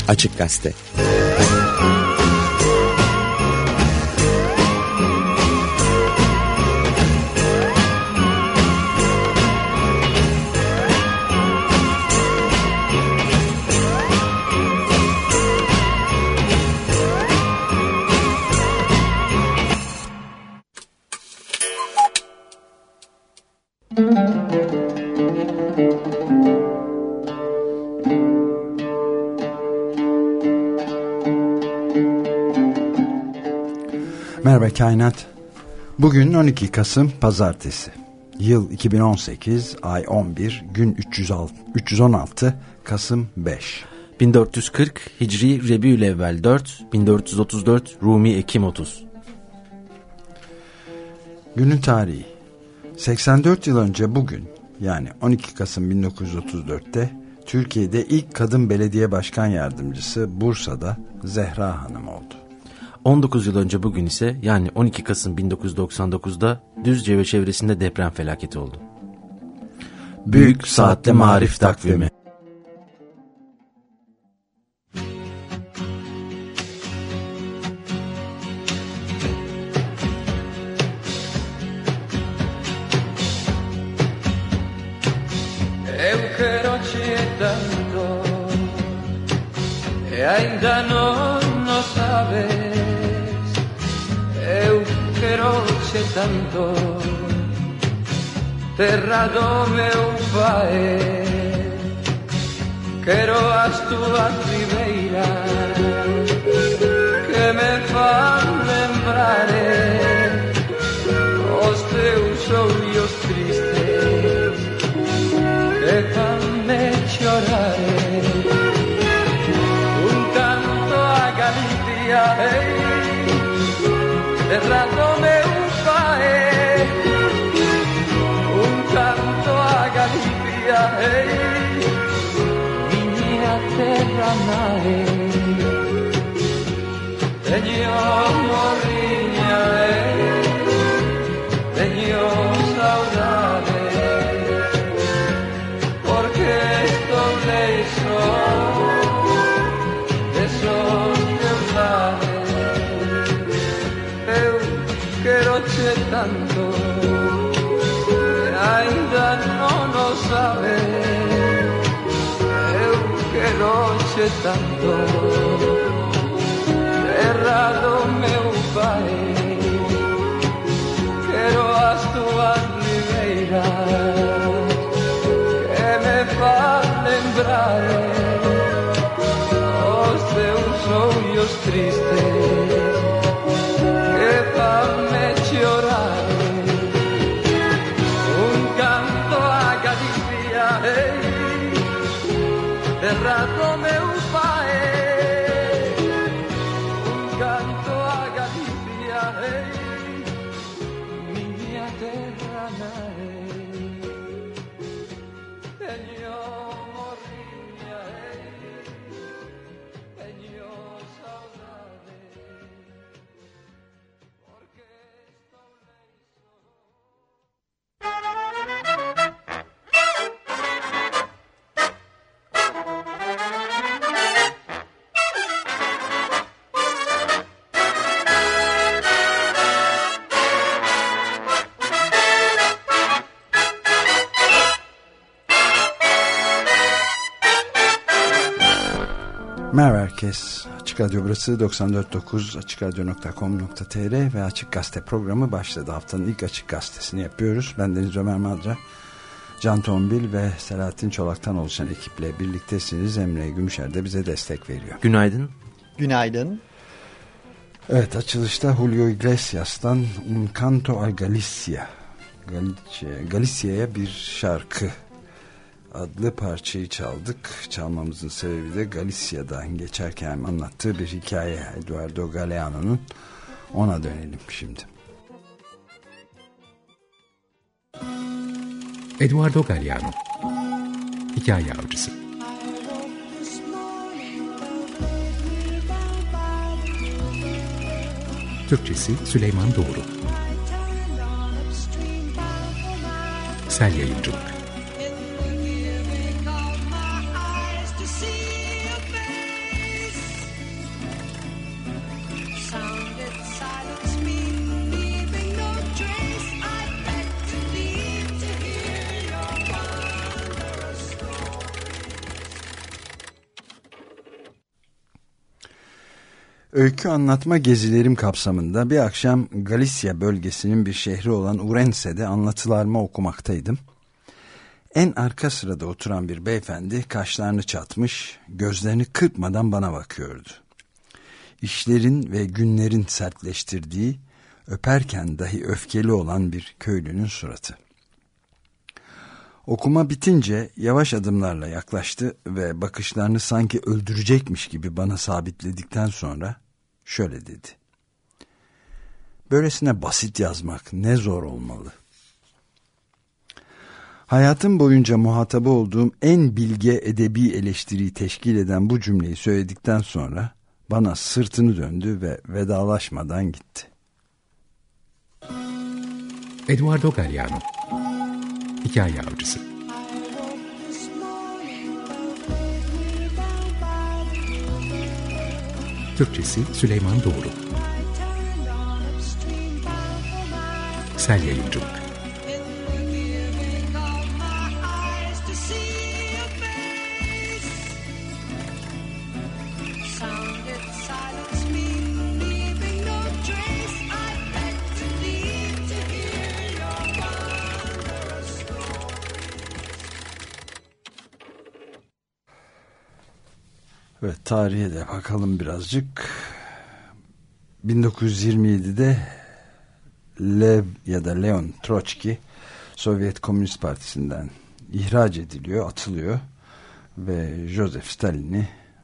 Açık Gazete. Merhaba Kainat. Bugün 12 Kasım Pazartesi. Yıl 2018, ay 11, gün 316, Kasım 5. 1440 Hicri Rebiülevvel 4, 1434 Rumi Ekim 30. Günün tarihi. 84 yıl önce bugün, yani 12 Kasım 1934'te Türkiye'de ilk kadın belediye başkan yardımcısı Bursa'da Zehra Hanım oldu. 19 yıl önce bugün ise, yani 12 Kasım 1999'da Düzce ve çevresinde deprem felaketi oldu. Büyük Saatli Marif Takvimi. Ainda no sabes, eu quero-te tanto, terra do meu pai, quero as tuas ribeiras, que me fan lembrar os teus olhos tristes, que fan me chorar. Hey, terra do meu pai, canto a Galicia, hey, minha terra mãe, tenho morrinha, hey, tenho saudade, porque estou leixo. Quero-te tanto, ainda não sabes. Eu quero-te tanto, terra do meu pai. Quero as tuas ribeiras, que me faz lembrar os teus olhos tristes. Llorar, canto a Galicia, hey, terra do meu pai, canto a Galicia, hey, minha terra mãe, tenho morrinha, hey, tenho saudade. Merhaba herkes. Açık Radyo burası 94.9 açıkradyo.com.tr ve Açık Gazete programı başladı. Haftanın ilk Açık Gazetesini yapıyoruz. Ben Deniz Ömer Madra, Can Tombil ve Selahattin Çolak'tan oluşan ekiple birliktesiniz. Emre Gümüşer de bize destek veriyor. Günaydın. Günaydın. Evet, açılışta Julio Iglesias'tan Un Canto a Galicia, Galicia'ya bir şarkı adlı parçayı çaldık. Çalmamızın sebebi de Galicia'dan geçerken anlattığı bir hikaye. Eduardo Galeano'nun. Ona dönelim şimdi. Eduardo Galeano, Hikaye Avcısı. Türkçesi Süleyman Doğru. Sel Yayıncılık. Öykü anlatma gezilerim kapsamında bir akşam Galicia bölgesinin bir şehri olan Ourense'de anlatılarımı okumaktaydım. En arka sırada oturan bir beyefendi kaşlarını çatmış, gözlerini kırpmadan bana bakıyordu. İşlerin ve günlerin sertleştirdiği, öperken dahi öfkeli olan bir köylünün suratı. Okuma bitince yavaş adımlarla yaklaştı ve bakışlarını sanki öldürecekmiş gibi bana sabitledikten sonra şöyle dedi. Böylesine basit yazmak ne zor olmalı. Hayatım boyunca muhatabı olduğum en bilge edebi eleştiriyi teşkil eden bu cümleyi söyledikten sonra bana sırtını döndü ve vedalaşmadan gitti. Eduardo Galeano, Hikaye Avcısı. Türkçesi Süleyman Doğru. Sel Yayıncılık. Evet, tarihe de bakalım birazcık. 1927'de Lev ya da Leon Troçki Sovyet Komünist Partisi'nden ihraç ediliyor, atılıyor ve Joseph Stalin'i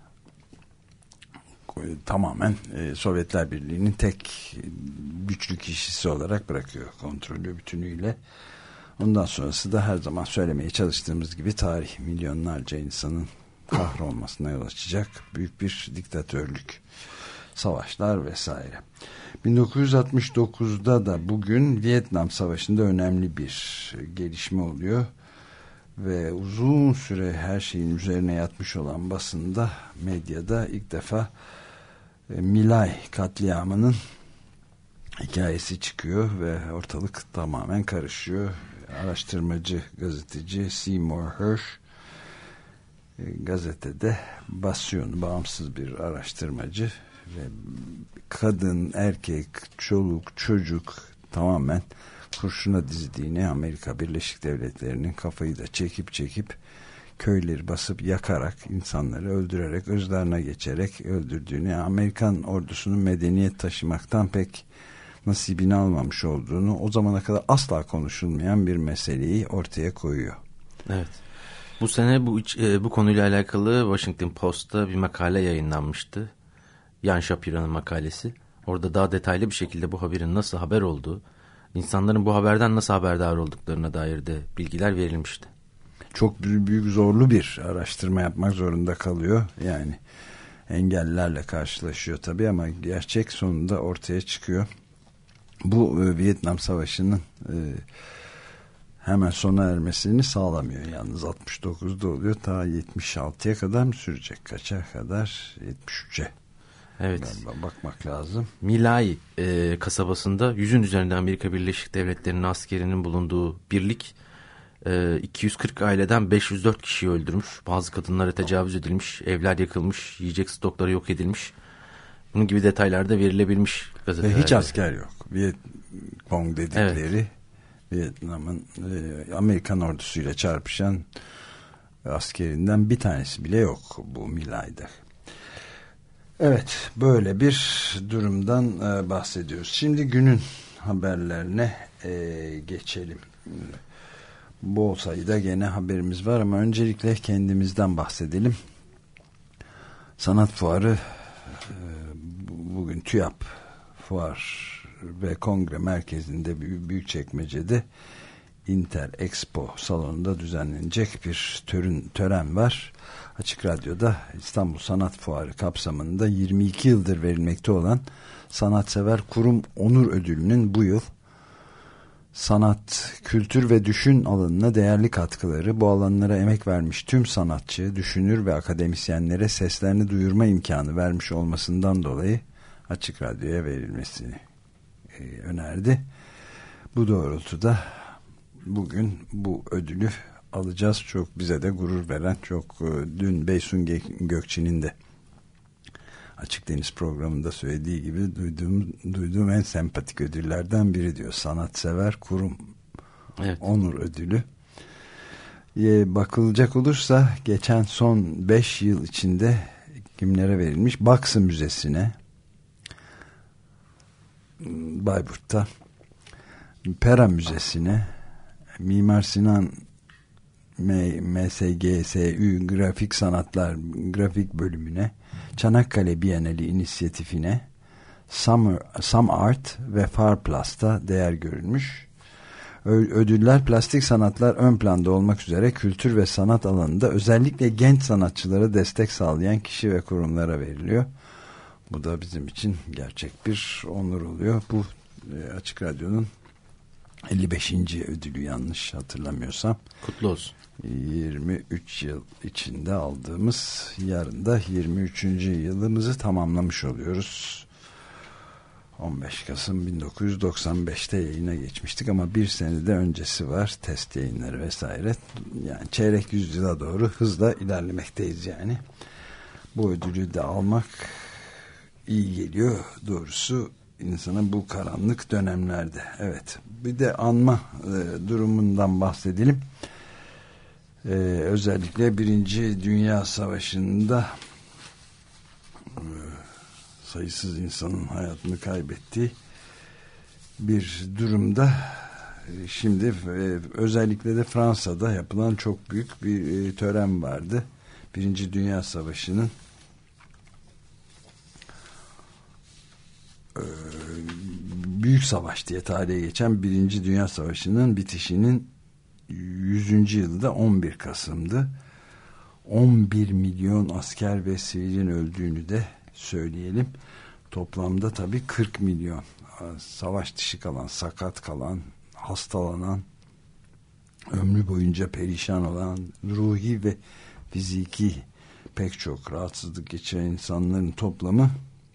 tamamen Sovyetler Birliği'nin tek güçlü kişisi olarak bırakıyor, kontrolü bütünüyle. Ondan sonrası da her zaman söylemeye çalıştığımız gibi tarih milyonlarca insanın kahrolmasına yol açacak büyük bir diktatörlük, savaşlar vesaire. 1969'da da bugün Vietnam Savaşı'nda önemli bir gelişme oluyor ve uzun süre her şeyin üzerine yatmış olan basında, medyada ilk defa My Lai katliamının hikayesi çıkıyor ve ortalık tamamen karışıyor. Araştırmacı gazeteci Seymour Hersh gazetede basıyor, bağımsız bir araştırmacı ve kadın, erkek, çoluk, çocuk tamamen kurşuna dizdiğini, Amerika Birleşik Devletleri'nin kafayı da çekip köyleri basıp yakarak, insanları öldürerek, ızlarına geçerek öldürdüğünü, Amerikan ordusunun medeniyet taşımaktan pek nasibini almamış olduğunu, o zamana kadar asla konuşulmayan bir meseleyi ortaya koyuyor. Evet. Bu sene bu konuyla alakalı Washington Post'ta bir makale yayınlanmıştı. Ian Shapiro'nun makalesi. Orada daha detaylı bir şekilde bu haberin nasıl haber olduğu, insanların bu haberden nasıl haberdar olduklarına dair de bilgiler verilmişti. Çok büyük zorlu bir araştırma yapmak zorunda kalıyor. Yani engellerle karşılaşıyor tabii ama gerçek sonunda ortaya çıkıyor. Bu Vietnam Savaşı'nın hemen sona ermesini sağlamıyor. Yalnız 69'da oluyor. Ta 76'ya kadar mı sürecek? Kaça kadar? 73'e. Evet. Galiba bakmak lazım. My Lai kasabasında 100'ün üzerinde Amerika Birleşik Devletleri'nin askerinin bulunduğu birlik 240 aileden 504 kişiyi öldürmüş. Bazı kadınlara tecavüz edilmiş, evler yakılmış, yiyecek stokları yok edilmiş. Bunun gibi detaylar da verilebilmiş gazetelerde. Ve hiç asker yok. Vietcong dedikleri, evet, Vietnam'ın Amerikan ordusuyla çarpışan askerinden bir tanesi bile yok bu My Lai'de. Evet, böyle bir durumdan bahsediyoruz. Şimdi günün haberlerine geçelim. Bol sayıda gene haberimiz var ama öncelikle kendimizden bahsedelim. Sanat fuarı bugün TÜYAP Fuar ve Kongre Merkezi'nde Büyükçekmece'de Inter Expo salonunda düzenlenecek bir tören var. Açık Radyo'da İstanbul Sanat Fuarı kapsamında 22 yıldır verilmekte olan Sanatsever Kurum Onur Ödülü'nün bu yıl sanat, kültür ve düşün alanına değerli katkıları, bu alanlara emek vermiş tüm sanatçı, düşünür ve akademisyenlere seslerini duyurma imkanı vermiş olmasından dolayı Açık Radyo'ya verilmesini önerdi. Bu doğrultuda bugün bu ödülü alacağız. Çok bize de gurur veren, çok dün Beysun Gökçe'nin de Açık Deniz programında söylediği gibi duyduğum en sempatik ödüllerden biri diyor. Sanatsever Kurum Onur Ödülü. Bakılacak olursa geçen son 5 yıl içinde kimlere verilmiş? Baksı Müzesi'ne, Bayburt'ta, Pera Müzesi'ne, Mimar Sinan MSGSÜ Grafik Sanatlar Grafik Bölümüne, Çanakkale Bienali İnisyatifine, Some Art ve Farplast'a değer görülmüş. Ödüller plastik sanatlar ön planda olmak üzere kültür ve sanat alanında özellikle genç sanatçılara destek sağlayan kişi ve kurumlara veriliyor. Bu da bizim için gerçek bir onur oluyor. Bu Açık Radyo'nun 55. ödülü, yanlış hatırlamıyorsam. Kutlu olsun. 23 yıl içinde aldığımız, yarın da 23. yılımızı tamamlamış oluyoruz. 15 Kasım 1995'te yayına geçmiştik ama bir senede öncesi var, test yayınları vesaire. Yani çeyrek yüzyıla doğru hızla ilerlemekteyiz yani. Bu ödülü de almak iyi geliyor doğrusu insana bu karanlık dönemlerde. Evet, bir de anma durumundan bahsedelim. Özellikle Birinci Dünya Savaşı'nda sayısız insanın hayatını kaybettiği bir durumda şimdi özellikle de Fransa'da yapılan çok büyük bir tören vardı. Birinci Dünya Savaşı'nın Büyük Savaş diye tarihe geçen Birinci Dünya Savaşı'nın bitişinin 100. yılı da 11 Kasım'dı. 11 milyon asker ve sivilin öldüğünü de söyleyelim. Toplamda tabii 40 milyon savaş dışı kalan, sakat kalan, hastalanan, ömrü boyunca perişan olan, ruhi ve fiziki pek çok rahatsızlık geçiren insanların toplamı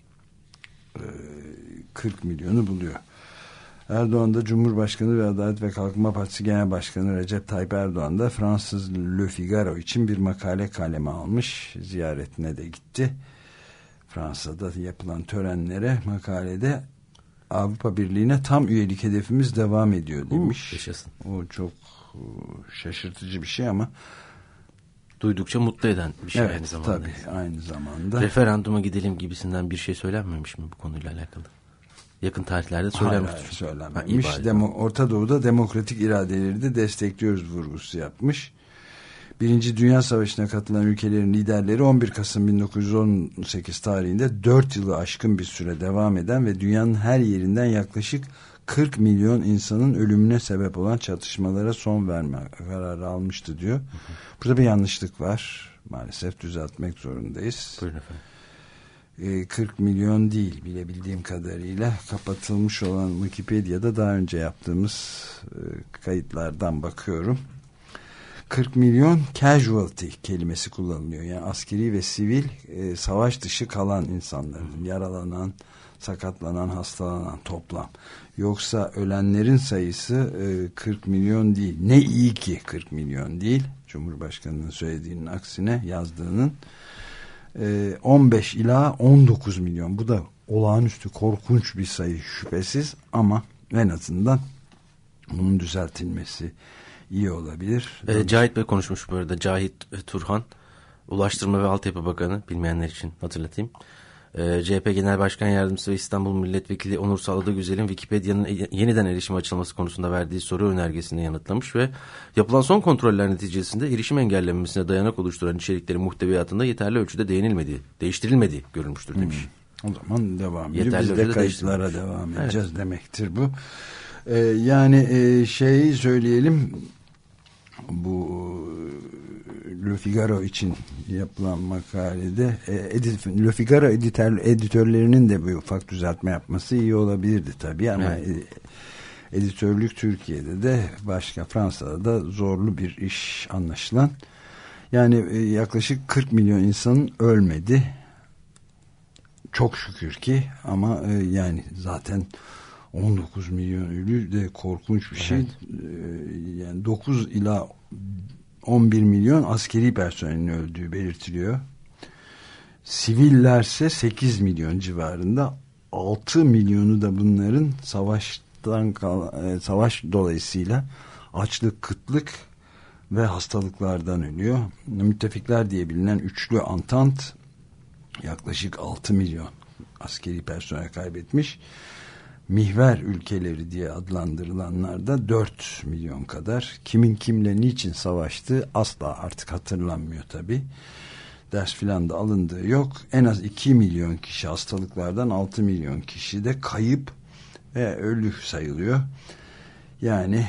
40 milyonu buluyor. Erdoğan da Cumhurbaşkanı ve Adalet ve Kalkınma Partisi Genel Başkanı Recep Tayyip Erdoğan da Fransız Le Figaro için bir makale kaleme almış. Ziyaretine de gitti. Fransa'da yapılan törenlere makalede Avrupa Birliği'ne tam üyelik hedefimiz devam ediyor demiş. Yaşasın. O çok şaşırtıcı bir şey ama duydukça mutlu eden bir şey, evet, aynı zamanda. Tabii, aynı zamanda. Referanduma gidelim gibisinden bir şey söylenmemiş mi bu konuyla alakalı? Yakın tarihlerde söylenmiştir. Hayır, söylenmemiş. Orta Doğu'da demokratik iradeleri de destekliyoruz vurgusu yapmış. Birinci Dünya Savaşı'na katılan ülkelerin liderleri 11 Kasım 1918 tarihinde 4 yılı aşkın bir süre devam eden ve dünyanın her yerinden yaklaşık 40 milyon insanın ölümüne sebep olan çatışmalara son verme kararı almıştı diyor. Burada bir yanlışlık var. Maalesef düzeltmek zorundayız. Buyurun efendim. 40 milyon değil, bilebildiğim kadarıyla kapatılmış olan Wikipedia'da daha önce yaptığımız kayıtlardan bakıyorum. 40 milyon casualty kelimesi kullanılıyor. Yani askeri ve sivil savaş dışı kalan insanların, yaralanan, sakatlanan, hastalanan toplam. Yoksa ölenlerin sayısı 40 milyon değil. Ne iyi ki 40 milyon değil. Cumhurbaşkanının söylediğinin aksine, yazdığının 15 ila 19 milyon. Bu da olağanüstü korkunç bir sayı şüphesiz ama en azından bunun düzeltilmesi iyi olabilir. Cahit Bey konuşmuş bu arada. Cahit Turhan, Ulaştırma ve Altyapı Bakanı, bilmeyenler için hatırlatayım. CHP Genel Başkan Yardımcısı ve İstanbul Milletvekili Onur Sağladıgüzel'in Wikipedia'nın yeniden erişime açılması konusunda verdiği soru önergesini yanıtlamış ve yapılan son kontroller neticesinde erişim engellenmesine dayanak oluşturan içeriklerin muhteviyatında yeterli ölçüde değiştirilmediği görülmüştür demiş. O zaman devam ediyor. Biz de kayıtlara devam edeceğiz, evet, demektir bu. Yani şeyi söyleyelim, bu Le Figaro için yapılan makalede Le Figaro editörlerinin de bir ufak düzeltme yapması iyi olabilirdi tabii ama evet, editörlük Türkiye'de de başka, Fransa'da da zorlu bir iş anlaşılan. Yani yaklaşık 40 milyon insanın ölmedi. Çok şükür ki, ama yani zaten 19 milyon ölü de korkunç bir şey. Evet. Yani 9 ila 11 milyon askeri personelin öldüğü belirtiliyor. Sivillerse 8 milyon civarında. 6 milyonu da bunların savaş dolayısıyla açlık, kıtlık ve hastalıklardan ölüyor. Müttefikler diye bilinen üçlü Antant yaklaşık 6 milyon askeri personel kaybetmiş. Mihver ülkeleri diye adlandırılanlar da 4 milyon kadar. Kimin kimle niçin savaştığı asla artık hatırlanmıyor tabii. Ders filan da alındığı yok. En az 2 milyon kişi hastalıklardan, 6 milyon kişi de kayıp ve ölü sayılıyor. Yani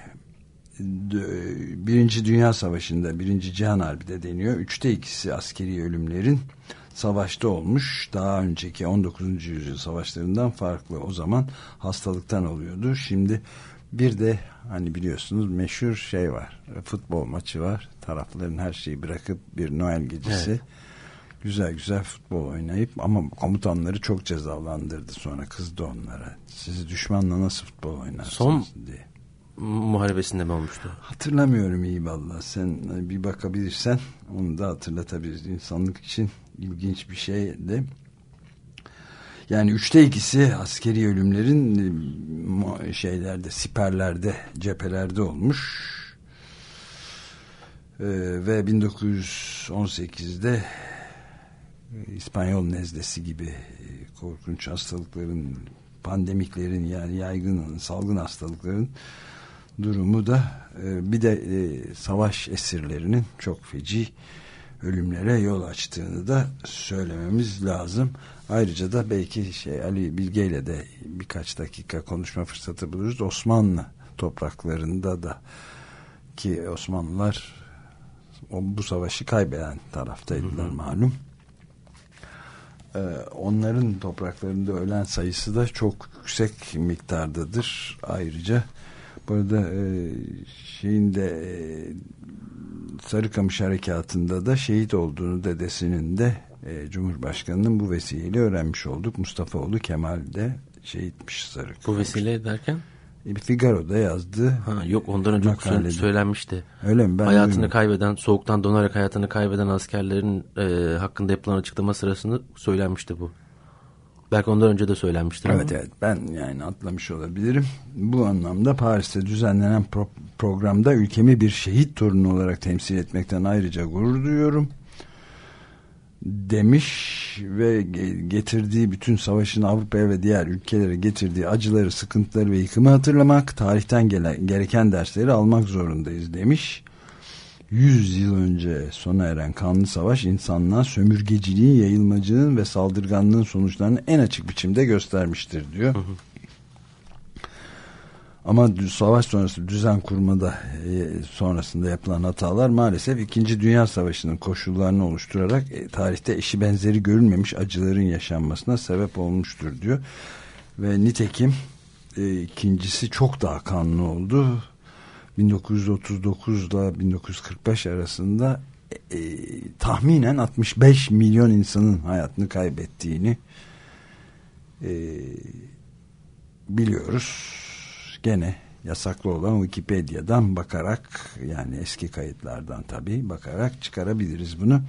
Birinci Dünya Savaşı'nda, Birinci Cihan Harbi'de deniyor. 3'te 2'si askeri ölümlerin savaşta olmuş. Daha önceki 19. yüzyıl savaşlarından farklı. O zaman hastalıktan oluyordu. Şimdi bir de hani biliyorsunuz meşhur şey var. Futbol maçı var. Tarafların her şeyi bırakıp bir Noel gecesi. Evet. Güzel güzel futbol oynayıp ama komutanları çok cezalandırdı, sonra kızdı onlara. Sizi düşmanla nasıl futbol oynarsınız son diye. Muharebesinde mi olmuştu? Hatırlamıyorum iyi vallahi. Sen bir bakabilirsen onu da hatırlatabiliriz. İnsanlık için ilginç bir şey de. Yani 3'te 2'si askeri ölümlerin şeylerde, siperlerde, cephelerde olmuş. Ve 1918'de İspanyol nezlesi gibi korkunç hastalıkların, pandemiklerin, yani yaygın salgın hastalıkların durumu da bir de savaş esirlerinin çok feci ölümlere yol açtığını da söylememiz lazım. Ayrıca da belki Ali Bilge ile de birkaç dakika konuşma fırsatı buluruz. Osmanlı topraklarında da, ki Osmanlılar bu savaşı kaybeden taraftaydılar malum. Onların topraklarında ölen sayısı da çok yüksek miktardadır. Ayrıca burada Sarıkamış Harekatı'nda da şehit olduğunu dedesinin de Cumhurbaşkanı'nın bu vesileyle öğrenmiş olduk. Mustafaoğlu Kemal de şehitmiş Sarıkamış. Bu vesile derken? Figaro'da yazdı. Ha, yok ondan önce söylenmişti. Öyle mi? Ben hayatını duymadım. kaybeden, soğuktan donarak hayatını kaybeden askerlerin hakkında yapılan açıklama sırasında söylenmişti bu. Belki ondan önce de söylenmiştir. Evet evet, ben yani atlamış olabilirim. Bu anlamda Paris'te düzenlenen programda ülkemi bir şehit torunu olarak temsil etmekten ayrıca gurur duyuyorum demiş ve getirdiği bütün savaşın Avrupa'ya ve diğer ülkelere getirdiği acıları, sıkıntıları ve yıkımı hatırlamak, tarihten gereken dersleri almak zorundayız demiş. 100 yıl önce sona eren kanlı savaş insanlığa sömürgeciliğin, yayılmacılığın ve saldırganlığın sonuçlarını en açık biçimde göstermiştir diyor. Hı hı. Ama savaş sonrası düzen kurmada sonrasında yapılan hatalar maalesef 2. Dünya Savaşı'nın koşullarını oluşturarak tarihte eşi benzeri görülmemiş acıların yaşanmasına sebep olmuştur diyor. Ve nitekim ikincisi çok daha kanlı oldu. 1939 ile 1945 arasında tahminen 65 milyon insanın hayatını kaybettiğini biliyoruz. Gene yasaklı olan Wikipedia'dan bakarak, yani eski kayıtlardan tabii bakarak çıkarabiliriz bunu.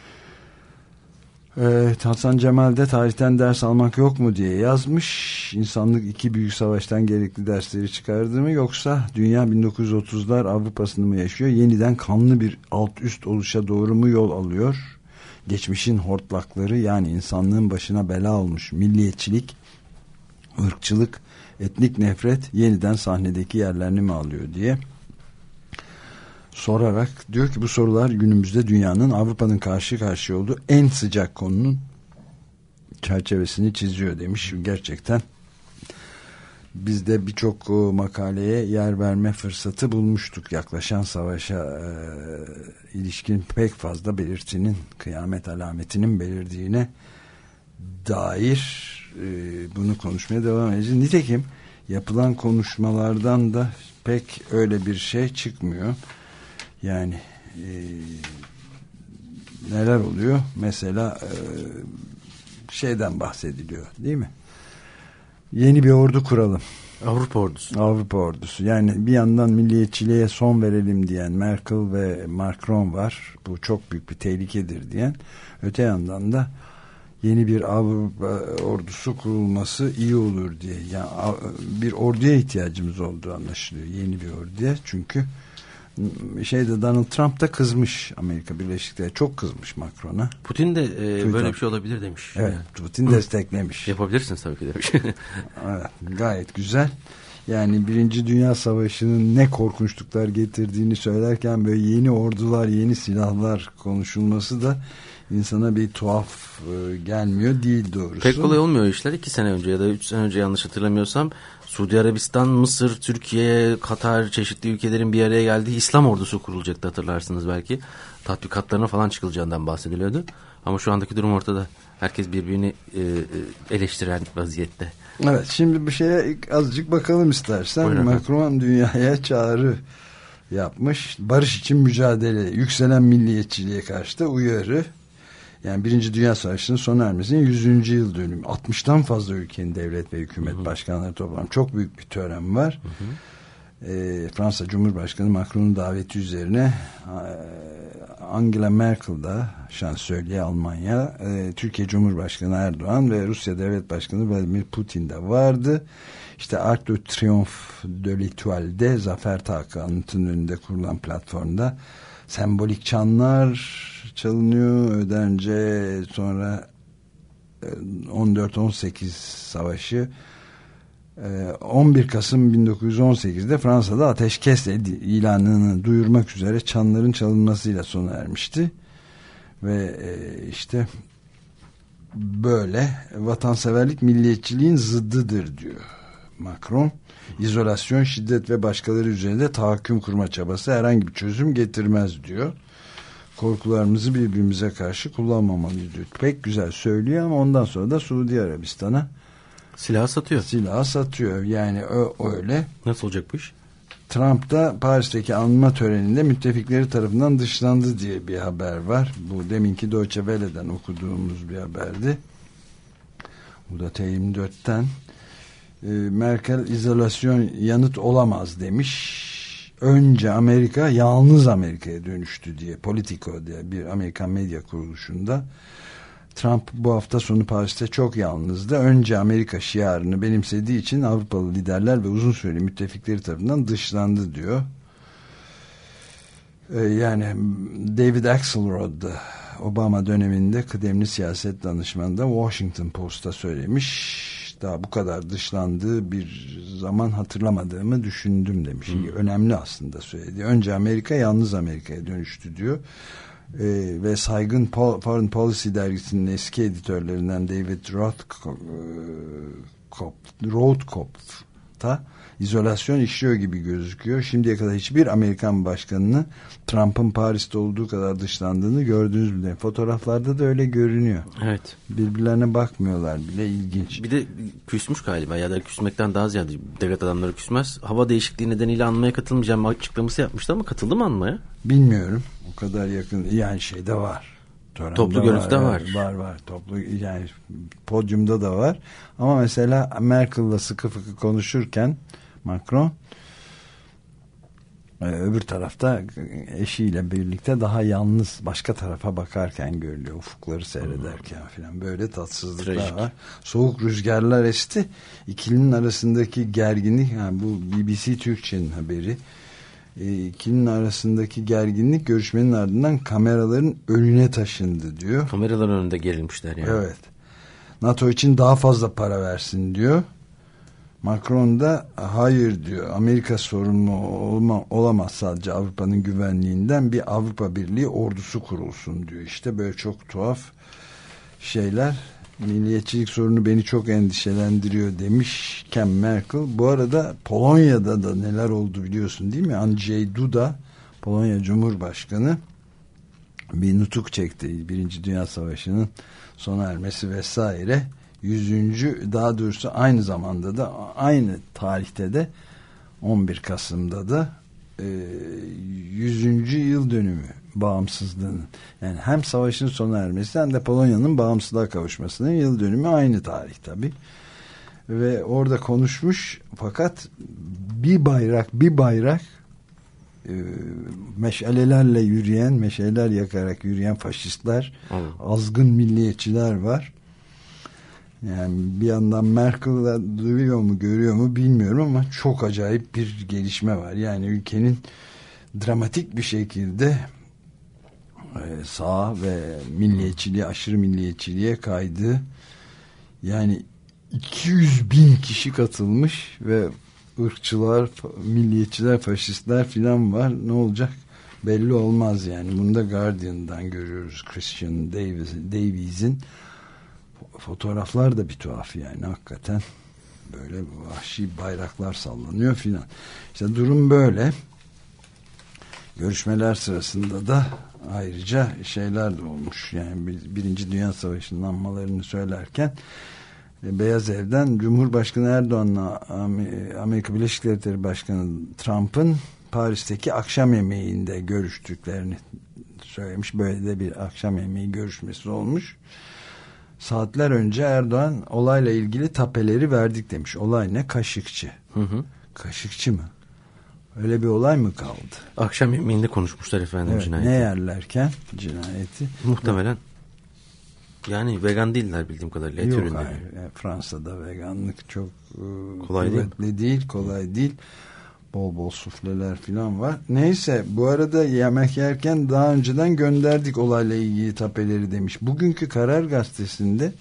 Hasan Cemal de tarihten ders almak yok mu diye yazmış. İnsanlık iki büyük savaştan gerekli dersleri çıkardı mı, yoksa dünya 1930'lar Avrupa'sını mı yaşıyor? Yeniden kanlı bir alt üst oluşa doğru mu yol alıyor? Geçmişin hortlakları, yani insanlığın başına bela olmuş milliyetçilik, ırkçılık, etnik nefret yeniden sahnedeki yerlerini mi alıyor diye sorarak diyor ki bu sorular günümüzde dünyanın, Avrupa'nın karşı karşıya olduğu en sıcak konunun çerçevesini çiziyor demiş. Gerçekten biz de birçok makaleye yer verme fırsatı bulmuştuk. Yaklaşan savaşa ilişkin pek fazla belirtinin, kıyamet alametinin belirdiğine dair bunu konuşmaya devam edeceğiz. Nitekim yapılan konuşmalardan da pek öyle bir şey çıkmıyor. Yani neler oluyor? Mesela şeyden bahsediliyor, değil mi? Yeni bir ordu kuralım. Avrupa ordusu. Avrupa ordusu. Yani bir yandan milliyetçiliğe son verelim diyen Merkel ve Macron var. Bu çok büyük bir tehlikedir diyen. Öte yandan da yeni bir Avrupa ordusu kurulması iyi olur diye. Yani bir orduya ihtiyacımız olduğu anlaşılıyor. Yeni bir orduya. Çünkü Donald Trump da kızmış, Amerika Birleşik Devletleri çok kızmış Macron'a. Putin de böyle bir şey olabilir demiş. Evet, Putin desteklemiş. Yapabilirsiniz tabii ki demiş. Evet, gayet güzel. Yani Birinci Dünya Savaşı'nın ne korkunçluklar getirdiğini söylerken böyle yeni ordular, yeni silahlar konuşulması da insana bir tuhaf gelmiyor değil doğrusu. Pek kolay olmuyor işler. 2 sene önce ya da 3 sene önce yanlış hatırlamıyorsam Suudi Arabistan, Mısır, Türkiye, Katar, çeşitli ülkelerin bir araya geldiği İslam ordusu kurulacaktı, hatırlarsınız belki. Tatbikatlarına falan çıkılacağından bahsediliyordu. Ama şu andaki durum ortada. Herkes birbirini eleştiren vaziyette. Evet, şimdi bir şeye azıcık bakalım istersen. Buyurun. Macron dünyaya çağrı yapmış. Barış için mücadele, yükselen milliyetçiliğe karşı da uyarı. Yani Birinci Dünya Savaşı'nın sona ermesinin 100. yıl dönümü. 60'tan fazla ülkenin devlet ve hükümet başkanları toplam. Çok büyük bir tören var. Fransa Cumhurbaşkanı Macron'un daveti üzerine Angela Merkel da, şansölye Almanya, Türkiye Cumhurbaşkanı Erdoğan ve Rusya Devlet Başkanı Vladimir Putin de vardı. İşte Arc de Triomphe de l'Étoile'de, Zafer Takı anıtının önünde kurulan platformda sembolik çanlar çalınıyor. Önce sonra 14-18 savaşı, 11 Kasım 1918'de Fransa'da ateşkes ilanını duyurmak üzere çanların çalınmasıyla sona ermişti. Ve işte böyle vatanseverlik milliyetçiliğin zıddıdır diyor Macron. İzolasyon, şiddet ve başkaları üzerinde tahakküm kurma çabası herhangi bir çözüm getirmez diyor. Korkularımızı birbirimize karşı kullanmamalıyız diyor. Pek güzel söylüyor ama ondan sonra da Suudi Arabistan'a silah satıyor. Yani öyle. Nasıl olacak bu iş? Trump da Paris'teki anma töreninde müttefikleri tarafından dışlandı diye bir haber var. Bu deminki Deutsche Welle'den okuduğumuz bir haberdi. Bu da T24'ten. Merkel izolasyon yanıt olamaz demiş. Önce Amerika yalnız Amerika'ya dönüştü diye, Politico diye bir Amerikan medya kuruluşunda. Trump bu hafta sonu Paris'te çok yalnızdı. Önce Amerika şiarını benimsediği için Avrupalı liderler ve uzun süreli müttefikleri tarafından dışlandı diyor. Yani David Axelrod Obama döneminde kıdemli siyaset danışmanı da Washington Post'a söylemiş. Daha bu kadar dışlandığı bir zaman hatırlamadığımı düşündüm demiş. Önemli aslında söyledi. Önce Amerika yalnız Amerika'ya dönüştü diyor. Ve saygın Foreign Policy dergisinin eski editörlerinden David Rothkopf'ta izolasyon işliyor gibi gözüküyor. Şimdiye kadar hiçbir Amerikan başkanını Trump'ın Paris'te olduğu kadar dışlandığını gördünüz mü? Fotoğraflarda da öyle görünüyor. Evet. Birbirlerine bakmıyorlar bile, ilginç. Bir de küsmüş galiba, ya da küsmekten daha ziyade devlet adamları küsmez. Hava değişikliği nedeniyle anmaya katılmayacağım açıklaması yapmıştı ama katıldı mı anmaya? Bilmiyorum. O kadar yakın. Yani şeyde var. Törende toplu görüntüde var. Var. Toplu, yani podyumda da var. Ama mesela Merkel'la sıkı fıkı konuşurken Macron öbür tarafta eşiyle birlikte daha yalnız başka tarafa bakarken görülüyor. Ufukları seyrederken falan, böyle tatsızlıklar Trajik var. Soğuk rüzgarlar esti. İkilinin arasındaki gerginlik, yani bu BBC Türkçe'nin haberi. İkilinin arasındaki gerginlik görüşmenin ardından kameraların önüne taşındı diyor. Kameraların önünde gerilmişler yani. Evet. NATO için daha fazla para versin diyor. Macron da hayır diyor. Amerika sorumlu olamaz sadece Avrupa'nın güvenliğinden, bir Avrupa Birliği ordusu kurulsun diyor. İşte böyle çok tuhaf şeyler. Milliyetçilik sorunu beni çok endişelendiriyor demişken Merkel, bu arada Polonya'da da neler oldu biliyorsun değil mi? Andrzej Duda, Polonya Cumhurbaşkanı, bir nutuk çekti. Birinci Dünya Savaşı'nın sona ermesi vesaire. 100. daha doğrusu aynı zamanda da aynı tarihte de 11 Kasım'da da 100. yıl dönümü bağımsızlığının, yani hem savaşın sona ermesi hem de Polonya'nın bağımsızlığa kavuşmasının yıl dönümü aynı tarih tabi. ve orada konuşmuş, fakat bir bayrak meşalelerle yürüyen, meşaleler yakarak yürüyen faşistler, azgın milliyetçiler var. Yani bir yandan Merkel'ı duyuyor mu, görüyor mu bilmiyorum ama çok acayip bir gelişme var. Yani ülkenin dramatik bir şekilde sağ ve milliyetçiliğe, aşırı milliyetçiliğe kaydığı, yani 200.000 kişi katılmış ve ırkçılar, milliyetçiler, faşistler filan var. Ne olacak belli olmaz yani. Bunu da Guardian'dan görüyoruz. Christian Davies'in fotoğraflar da bir tuhaf yani, hakikaten böyle vahşi bayraklar sallanıyor filan. İşte durum böyle. Görüşmeler sırasında da ayrıca şeyler de olmuş. Yani Birinci Dünya Savaşı'nın anmalarını söylerken Beyaz Ev'den Cumhurbaşkanı Erdoğan'la Amerika Birleşik Devletleri Başkanı Trump'ın Paris'teki akşam yemeğinde görüştüklerini söylemiş. Böyle de bir akşam yemeği görüşmesi olmuş. Saatler önce Erdoğan olayla ilgili tapeleri verdik demiş. Olay ne? Kaşıkçı. Kaşıkçı mı? Öyle bir olay mı kaldı? Akşam yemeğinde konuşmuşlar efendim, evet, cinayeti. Ne yerlerken cinayeti? Muhtemelen. Yani vegan değiller bildiğim kadarıyla. Yok, hayır. Yani Fransa'da veganlık çok kolay değil. Kolay değil. Bol bol sufleler falan var. Neyse, bu arada yemek yerken daha önceden gönderdik olayla ilgili tapeleri demiş. Bugünkü Karar Gazetesi'nde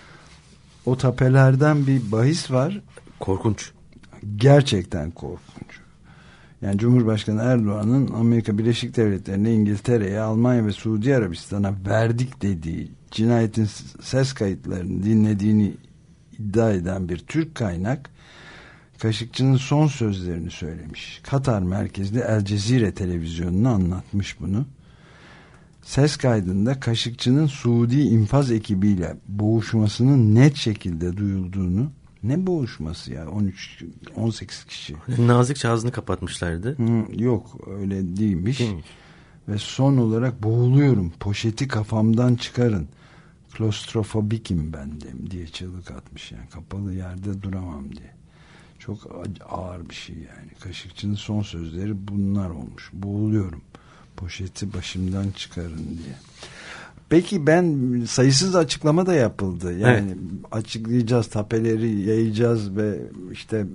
o tapelerden bir bahis var. Korkunç. Gerçekten korkunç. Yani Cumhurbaşkanı Erdoğan'ın Amerika Birleşik Devletleri'ne, İngiltere'ye, Almanya ve Suudi Arabistan'a verdik dediği cinayetin ses kayıtlarını dinlediğini iddia eden bir Türk kaynak, Kaşıkçı'nın son sözlerini söylemiş. Katar merkezli El Cezire televizyonuna anlatmış bunu. Ses kaydında Kaşıkçı'nın Suudi infaz ekibiyle boğuşmasının net şekilde duyulduğunu. Ne boğuşması ya? 18 kişi. Nazikçe ağzını kapatmışlardı. Yok, öyle değilmiş. Ve son olarak boğuluyorum, poşeti kafamdan çıkarın, klostrofobikim ben diye çığlık atmış. Yani kapalı yerde duramam diye. Çok ağır bir şey yani. Kaşıkçı'nın son sözleri bunlar olmuş. Boğuluyorum, poşeti başımdan çıkarın diye. Peki sayısız açıklama da yapıldı. Yani evet, açıklayacağız, tapeleri yayacağız ve işte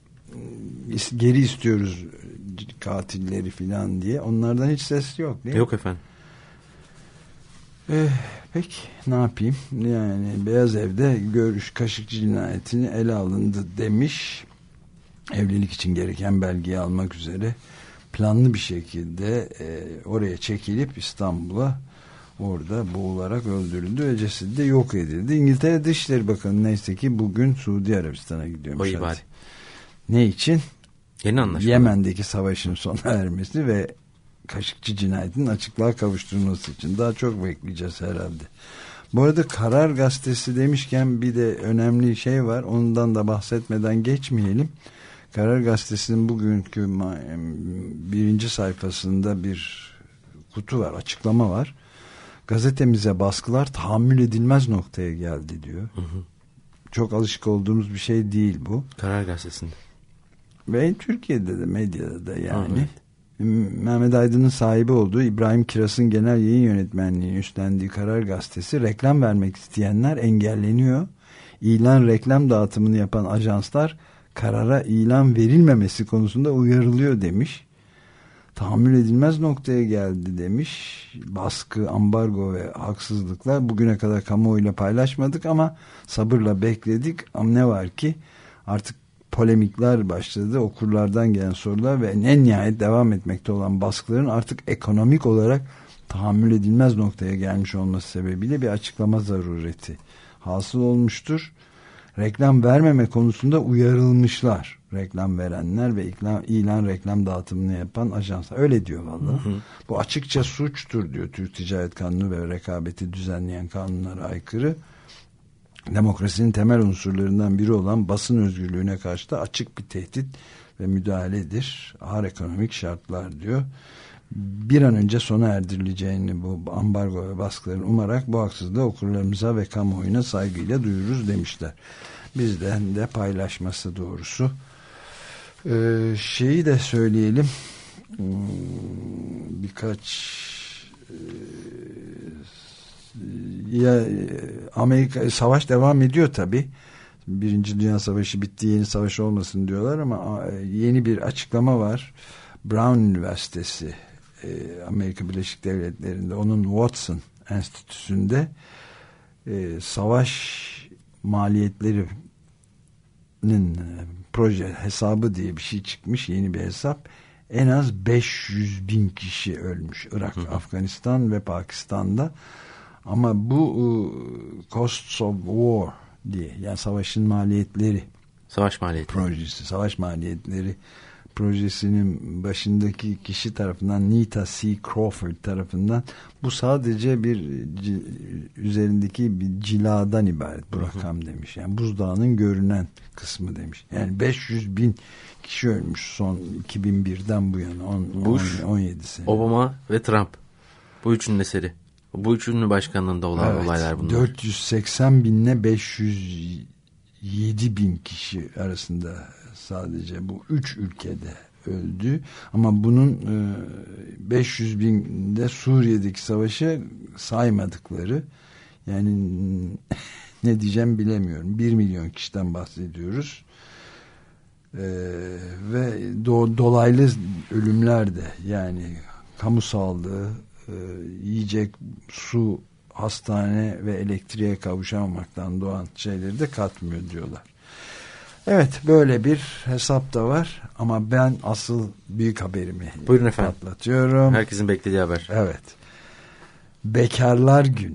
geri istiyoruz katilleri filan diye. Onlardan hiç ses yok değil mi? Yok efendim. Peki ne yapayım? Yani Beyaz Ev'de Kaşıkçı cinayetini ele alındı demiş. Evlilik için gereken belgeyi almak üzere planlı bir şekilde oraya çekilip İstanbul'a, orada boğularak öldürüldü ve cesedi de yok edildi. İngiltere Dışişleri Bakanı neyse ki bugün Suudi Arabistan'a gidiyormuş. Ne için? Yeni anlaşma. Yemen'deki savaşın sona ermesi ve Kaşıkçı cinayetinin açıklığa kavuşturulması için. Daha çok bekleyeceğiz herhalde. Bu arada Karar Gazetesi demişken bir de önemli şey var. Ondan da bahsetmeden geçmeyelim. Karar Gazetesi'nin bugünkü birinci sayfasında bir kutu var, açıklama var. Gazetemize baskılar tahammül edilmez noktaya geldi diyor. Çok alışık olduğumuz bir şey değil bu. Karar Gazetesi'nde. Ve Türkiye'de de, medyada da yani. Mehmet Aydın'ın sahibi olduğu, İbrahim Kiras'ın genel yayın yönetmenliğini üstlendiği Karar Gazetesi, reklam vermek isteyenler engelleniyor. İlan reklam dağıtımını yapan ajanslar karara ilan verilmemesi konusunda uyarılıyor demiş. Tahammül edilmez noktaya geldi demiş. Baskı, ambargo ve haksızlıklar bugüne kadar kamuoyuyla paylaşmadık ama sabırla bekledik. Ama ne var ki artık polemikler başladı. Okurlardan gelen sorular ve en nihayet devam etmekte olan baskıların artık ekonomik olarak tahammül edilmez noktaya gelmiş olması sebebiyle bir açıklama zarureti hasıl olmuştur. Reklam vermeme konusunda uyarılmışlar. Reklam verenler ve ilan reklam dağıtımını yapan ajanslar. Öyle diyor vallahi. Bu açıkça suçtur diyor. Türk Ticaret Kanunu ve rekabeti düzenleyen kanunlara aykırı. Demokrasinin temel unsurlarından biri olan basın özgürlüğüne karşı da açık bir tehdit ve müdahaledir. Ağır ekonomik şartlar diyor. Bir an önce sona erdirileceğini, bu ambargo ve baskıların umarak bu haksızlığı okurlarımıza ve kamuoyuna saygıyla duyururuz demişler. bizden de paylaşması doğrusu. Şeyi de söyleyelim, birkaç Amerika savaş devam ediyor tabi. Birinci Dünya Savaşı bitti, yeni savaş olmasın diyorlar ama yeni bir açıklama var. Brown Üniversitesi, Amerika Birleşik Devletleri'nde, onun Watson Enstitüsü'nde savaş maliyetlerinin proje hesabı diye bir şey çıkmış, yeni bir hesap. En az 500 bin kişi ölmüş Irak, Afganistan ve Pakistan'da. Ama bu Costs of War diye, yani savaşın maliyetleri, savaş maliyetleri projesinin başındaki kişi tarafından, Nita C. Crawford tarafından, bu sadece bir üzerindeki bir ciladan ibaret bu rakam demiş. Yani buzdağının görünen kısmı demiş. Yani 500 bin kişi ölmüş son 2001'den bu yana, 17 sene. Obama ve Trump. Bu üçünün eseri. Bu üçünün başkanlığında olan olaylar bunlar. 480 binle 507 bin kişi arasında sadece bu 3 ülkede öldü. Ama bunun 500 binde Suriye'deki savaşı saymadıkları, yani ne diyeceğim bilemiyorum. 1 milyon kişiden bahsediyoruz. Ve dolaylı ölümler de, yani kamu sağlığı, yiyecek, su, hastane ve elektriğe kavuşamamaktan doğan şeyleri de katmıyor diyorlar. Evet, böyle bir hesap da var ama ben asıl büyük haberimi patlatıyorum. Herkesin beklediği haber. Evet. Bekarlar Günü.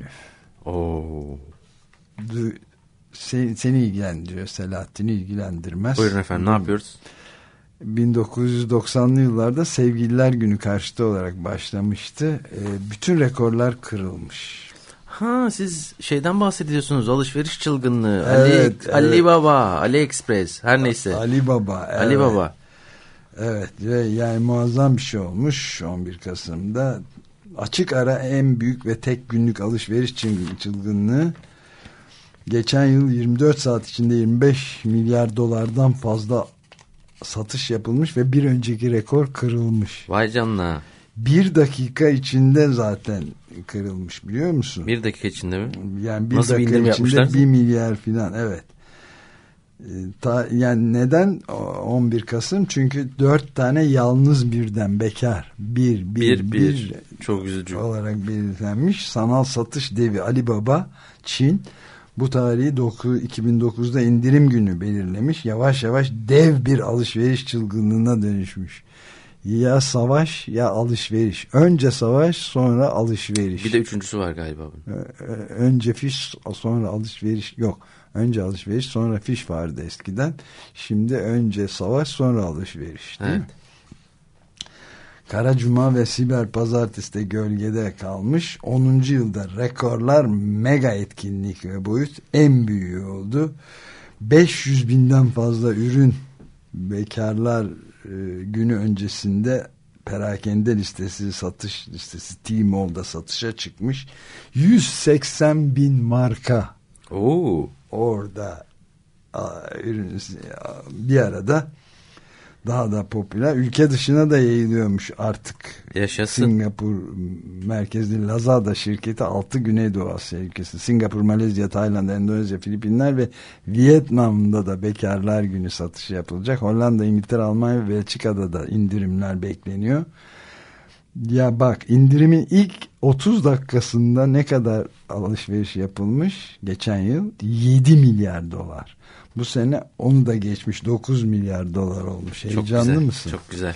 Seni ilgilendiriyor, Selahattin'i ilgilendirmez. Buyurun efendim, ne yapıyoruz? 1990'lı yıllarda Sevgililer Günü karşıtı olarak başlamıştı. Bütün rekorlar kırılmış. Siz şeyden bahsediyorsunuz, alışveriş çılgınlığı. Evet, Ali Baba, AliExpress, her neyse. Ali Baba. Evet. Ali Baba. Evet, yani muazzam bir şey olmuş 11 Kasım'da. Açık ara en büyük ve tek günlük alışveriş çılgınlığı. Geçen yıl 24 saat içinde 25 milyar dolardan fazla satış yapılmış ve bir önceki rekor kırılmış. Vay canına. 1 dakika içinde zaten kırılmış, biliyor musun? 1 dakika içinde mi? Yani 1 dakika içinde 1 milyar filan, evet. Yani neden 11 Kasım? Çünkü 4 tane yalnız birden bekar. Bir çok üzücü olarak belirlenmiş. Sanal satış devi Ali Baba, Çin, bu tarihi 2009'da indirim günü belirlemiş. Yavaş yavaş dev bir alışveriş çılgınlığına dönüşmüş. Ya savaş ya alışveriş. Önce savaş, sonra alışveriş. Bir de üçüncüsü var galiba. Önce fiş, sonra alışveriş. Yok. Önce alışveriş, sonra fiş vardı eskiden. Şimdi önce savaş, sonra alışveriş. Değil mi? Kara Cuma ve Siber Pazartesi de gölgede kalmış. 10. yılda rekorlar, mega etkinlik ve boyut en büyüğü oldu. 500 binden fazla ürün Bekarlar Günü öncesinde perakende listesi, satış listesi Tmall'da satışa çıkmış. 180 bin marka orada ürün bir arada, daha da popüler. Ülke dışına da yayılıyormuş artık. Yaşasın. Singapur merkezli Lazada şirketi 6 Güneydoğu Asya ülkesi, Singapur, Malezya, Tayland, Endonezya, Filipinler ve Vietnam'da da Bekarlar Günü satışı yapılacak. Hollanda, İngiltere, Almanya ve Belçika'da da indirimler bekleniyor. Ya bak, indirimin ilk 30 dakikasında ne kadar alışveriş yapılmış geçen yıl? 7 milyar dolar. Bu sene onu da geçmiş, 9 milyar dolar olmuş. Heyecanlı mısın? Çok güzel.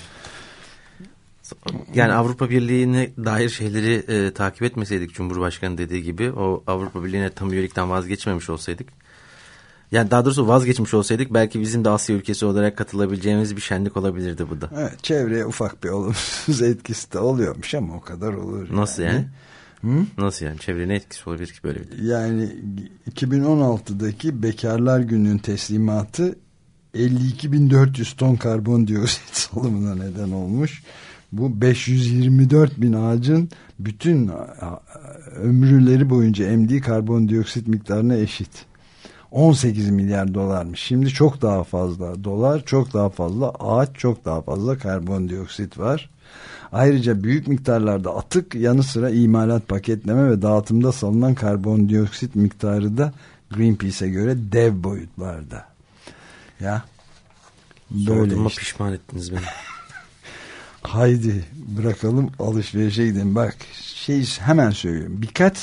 Yani Avrupa Birliği'ne dair şeyleri takip etmeseydik, Cumhurbaşkanı dediği gibi, o Avrupa Birliği'ne tam üyelikten vazgeçmemiş olsaydık, yani daha doğrusu vazgeçmiş olsaydık, belki bizim de Asya ülkesi olarak katılabileceğimiz bir şenlik olabilirdi bu da. Evet, çevreye ufak bir olumsuz etkisi de oluyormuş ama o kadar olur. Nasıl yani? Nasıl yani? Çevreye ne etkisi olabilir ki böyle bir? Yani 2016'daki Bekarlar Günü'nün teslimatı 52.400 ton karbondioksit salımına neden olmuş. Bu 524 bin ağacın bütün ömrüleri boyunca emdiği karbondioksit miktarına eşit. 18 milyar dolarmış. Şimdi çok daha fazla dolar, çok daha fazla ağaç, çok daha fazla karbondioksit var. Ayrıca büyük miktarlarda atık yanı sıra imalat, paketleme ve dağıtımda salınan karbondioksit miktarı da Greenpeace'e göre dev boyutlarda. Ya böyle Sorduğuma işte. pişman ettiniz beni. Haydi bırakalım alışverişe gidelim. Bak hemen söylüyorum.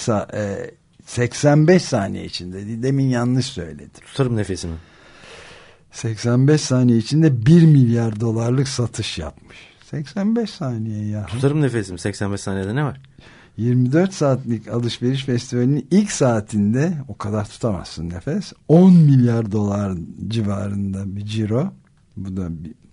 85 saniye içinde, demin yanlış söyledim. Tutarım nefesimi. 85 saniye içinde 1 milyar dolarlık satış yapmış. 85 saniye ya. Tutarım nefesimi. 85 saniyede ne var? 24 saatlik alışveriş festivalinin ilk saatinde, o kadar tutamazsın nefes, 10 milyar dolar civarında bir ciro. Bu da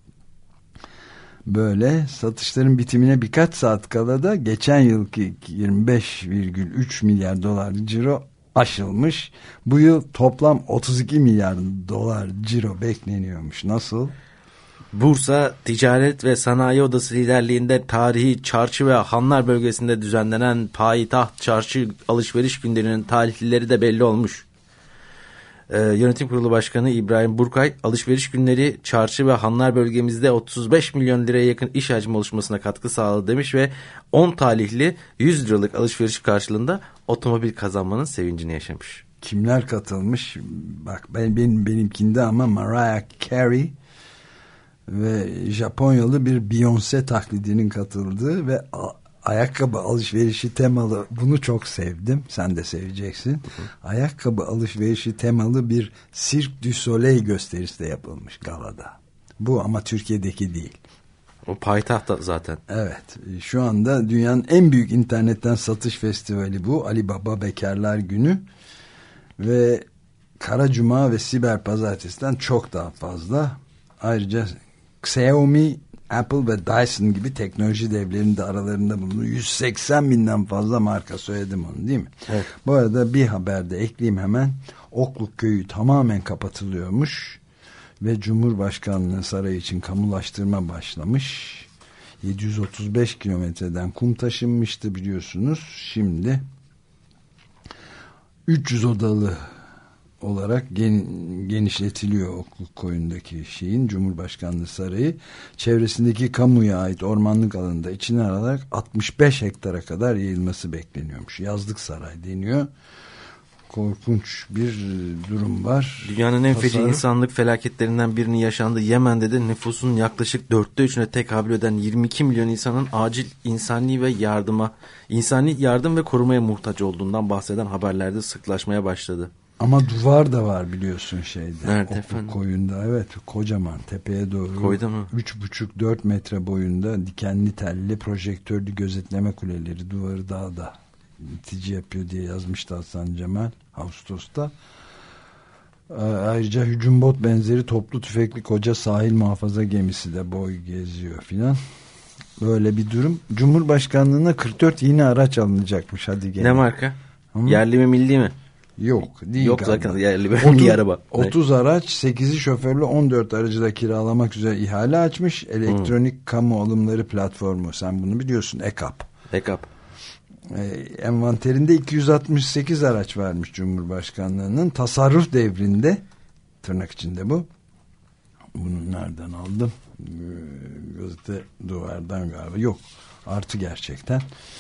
böyle satışların bitimine birkaç saat kala da geçen yılki 25,3 milyar dolarlık ciro aşılmış. Bu yıl toplam 32 milyar dolar ciro bekleniyormuş. Nasıl? Bursa Ticaret ve Sanayi Odası liderliğinde tarihi Çarşı ve Hanlar bölgesinde düzenlenen Payitaht Çarşı alışveriş günlerinin tarihlileri de belli olmuş. Yönetim Kurulu Başkanı İbrahim Burkay, alışveriş günleri Çarşı ve Hanlar bölgemizde 35 milyon liraya yakın iş hacmi oluşmasına katkı sağladı demiş ve 10 talihli 100 liralık alışveriş karşılığında otomobil kazanmanın sevincini yaşamış. Kimler katılmış? Bak benimkinde ama Mariah Carey ve Japonyalı bir Beyoncé taklidinin katıldığı ve ayakkabı alışverişi temalı, bunu çok sevdim. Sen de seveceksin. Ayakkabı alışverişi temalı bir Cirque du Soleil gösterisi de yapılmış galada. Bu ama Türkiye'deki değil. O payitahta zaten. Evet. Şu anda dünyanın en büyük internetten satış festivali bu. Alibaba Bekarlar Günü. Ve Kara Cuma ve Siber Pazartesi'den çok daha fazla. Ayrıca Xiaomi, Apple ve Dyson gibi teknoloji devlerinin de aralarında bulunuyor. 180 binden fazla marka, söyledim onu değil mi? Evet. Bu arada bir haber de ekleyeyim hemen. Okluk Köyü tamamen kapatılıyormuş ve Cumhurbaşkanlığı Sarayı için kamulaştırma başlamış. 735 kilometreden kum taşınmıştı biliyorsunuz. Şimdi 300 odalı olarak genişletiliyor Okluk Koyu'ndaki Cumhurbaşkanlığı Sarayı. Çevresindeki kamuya ait ormanlık alanında içine alarak 65 hektara kadar yayılması bekleniyormuş. Yazlık saray deniyor. Korkunç bir durum var. Dünyanın en feci insanlık felaketlerinden birinin yaşandığı Yemen'de de nüfusun yaklaşık 3'üne tekabül eden 22 milyon insanın acil insani yardım ve korumaya muhtaç olduğundan bahseden haberlerde sıklaşmaya başladı. Ama duvar da var biliyorsun şeyde. Nerede efendim? Koyunda, evet, kocaman tepeye doğru. Koyda mı? 3,5-4 metre boyunda dikenli telli projektörlü gözetleme kuleleri, duvarı dağda itici yapıyor diye yazmıştı Hasan Cemal Ağustos'ta. Ayrıca hücum bot benzeri toplu tüfekli koca sahil muhafaza gemisi de boy geziyor filan. Böyle bir durum. Cumhurbaşkanlığına 44 yeni araç alınacakmış. Hadi gelin. Ne marka? Yerli mi milli mi? Yok değil. Yok galiba. zaten yerli bir milli araba. 30 araç, 8'i şoförlü, 14 aracı da kiralamak üzere ihale açmış. Elektronik kamu alımları platformu. Sen bunu biliyorsun. EKAP. Envanterinde 268 araç varmış Cumhurbaşkanlığının. Tasarruf devrinde, tırnak içinde bu. Bunu nereden aldım? Gazete Duvar'dan galiba. Yok. Artı gerçekten.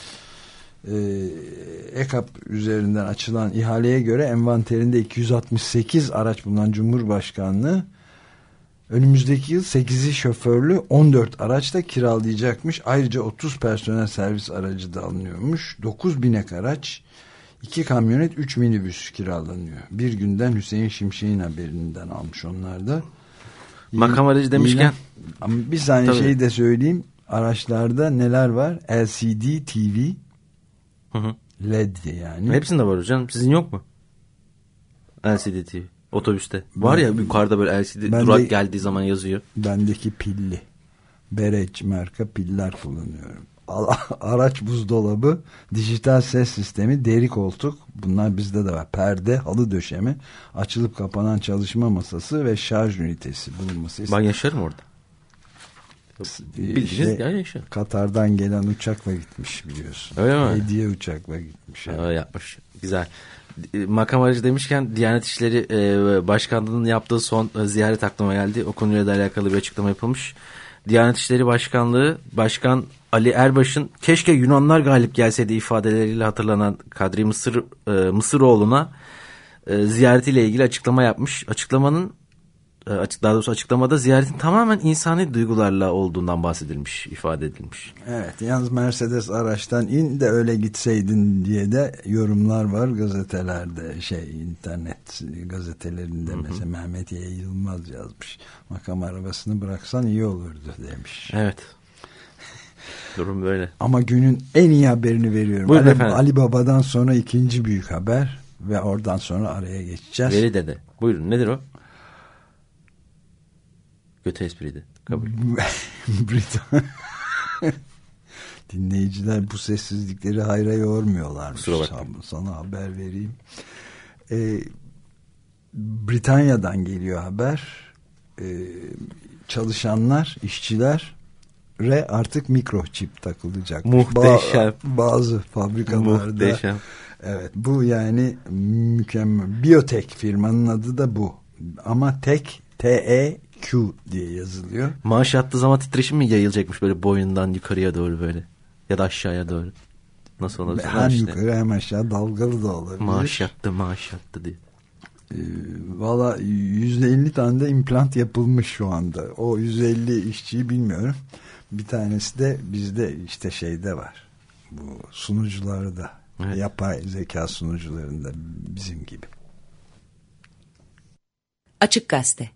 EKAP üzerinden açılan ihaleye göre envanterinde 268 araç bulunan Cumhurbaşkanlığı önümüzdeki yıl 8'i şoförlü 14 araç da kiralayacakmış. Ayrıca 30 personel servis aracı da alınıyormuş. 9.000 araç, 2 kamyonet, 3 minibüs kiralanıyor. Bir günden Hüseyin Şimşek'in haberinden almış onlar da. Makam aracı demişken. Ama bir saniye şeyi de söyleyeyim. Araçlarda neler var? LCD TV, LED yani. Hepsinde var hocam. Sizin yok mu? LCD TV. Otobüste. Var ya yukarıda böyle LCD durak geldiği zaman yazıyor. Bendeki pilli. Bereç marka piller kullanıyorum. Araç buzdolabı, dijital ses sistemi, deri koltuk. Bunlar bizde de var. Perde, halı döşeme, açılıp kapanan çalışma masası ve şarj ünitesi bulunması. Ben yaşarım orada. Bildiğiniz yaşar. Katar'dan gelen uçakla gitmiş biliyorsun. Öyle mi? Hediye uçakla gitmiş. Yani. Yapmış. Güzel. makam aracı demişken Diyanet İşleri Başkanlığı'nın yaptığı son ziyaret aklıma geldi. O konuyla da alakalı bir açıklama yapılmış. Diyanet İşleri Başkanlığı Başkan Ali Erbaş'ın keşke Yunanlar galip gelseydi ifadeleriyle hatırlanan Kadri Mısıroğlu'na ziyaretiyle ilgili açıklama yapmış. Daha doğrusu açıklamada ziyaretin tamamen insani duygularla olduğundan bahsedilmiş, ifade edilmiş. Evet, yalnız Mercedes araçtan in de öyle gitseydin diye de yorumlar var gazetelerde, internet gazetelerinde. Mesela Mehmet Yılmaz yazmış. Makam arabasını bıraksan iyi olurdu demiş. Evet. Durum böyle. Ama günün en iyi haberini veriyorum. Ali Baba'dan sonra ikinci büyük haber ve oradan sonra araya geçeceğiz. Veli Dede. Buyurun, nedir o? Kötü espriydi. Kabul. Dinleyiciler bu sessizlikleri hayra yormuyorlarmış. Sana haber vereyim. Britanya'dan geliyor haber. Çalışanlar, işçilere artık mikroçip takılacak. Muhteşem. Bazı fabrikalarda. Muhteşem. Evet, bu yani mükemmel. Biyotek firmanın adı da bu. Ama TEQ diye yazılıyor. Maaş attığı zaman titreşim mi yayılacakmış böyle boyundan yukarıya doğru böyle? Ya da aşağıya doğru. Nasıl olabilir? Hem yukarı hem aşağı, dalgalı da olabilir. Maaş yattı diye. Valla 150 tane de implant yapılmış şu anda. O 150 işçiyi bilmiyorum. Bir tanesi de bizde işte şeyde var. Bu sunucularda. Evet. Yapay zeka sunucularında bizim gibi. Açık Gazete.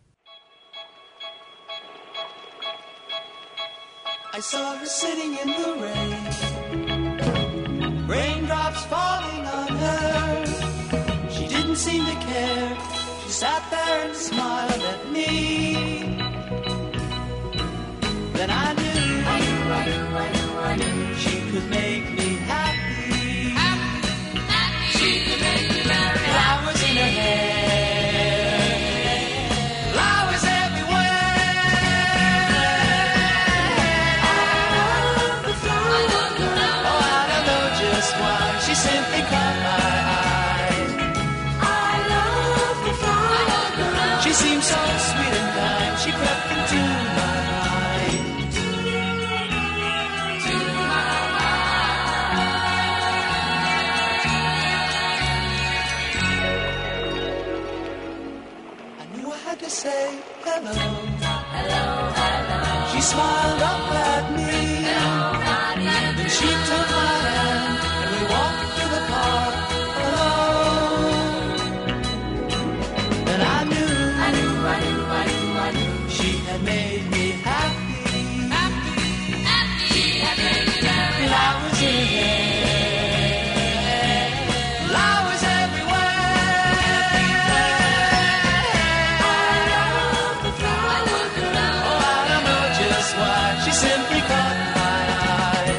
I saw her sitting in the rain, raindrops falling on her. She didn't seem to care. She sat there and smiled at me. Then I knew she could make me happy. She could make me merry. Flowers in her hair. She simply caught my eye. I love the flower. She seemed so sweet and kind. She crept into my mind. To my mind. I knew I had to say hello. Hello, hello. She smiled up at me. Hello, then she took my hand. Walked through the park alone. And I knew she had made me happy. She had made me happy. Flowers in her hair, flowers everywhere. I love the flower girl. Oh, I don't know just why. She simply caught my eye.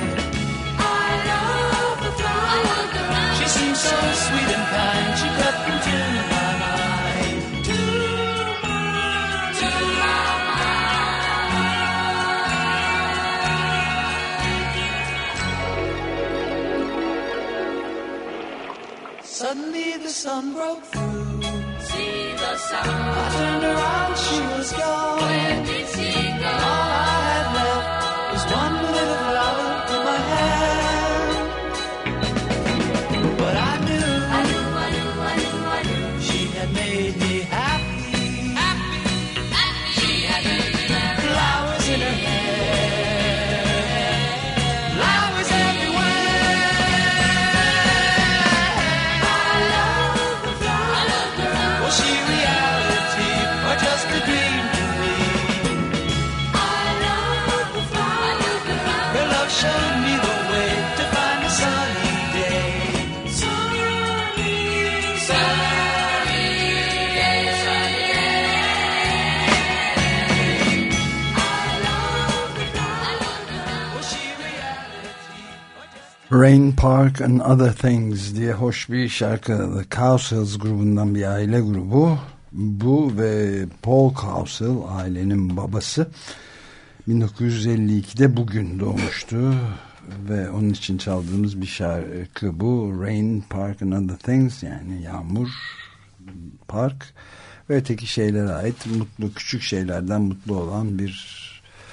So sweet and kind, she crept into my mind. To my mind. Suddenly the sun broke through. See the sun. I turned around, she was gone. Where did she go? All I had left was one little flower in my hand. Made me happy. She had made me happy. Flowers in her hair, flowers everywhere. I love the flower girl. Was she reality or just a dream to me? I love the flower girl. Her love showed me the way to find a sunny day. Sunny. Rain Park and Other Things diye hoş bir şarkı. The Cowsills grubundan bir aile grubu. Bu ve Paul Cowsill ailenin babası 1952'de bugün doğmuştu. ve onun için çaldığımız bir şarkı bu. Rain, Park and Other Things, yani yağmur, park ve öteki şeylere ait mutlu, küçük şeylerden mutlu olan bir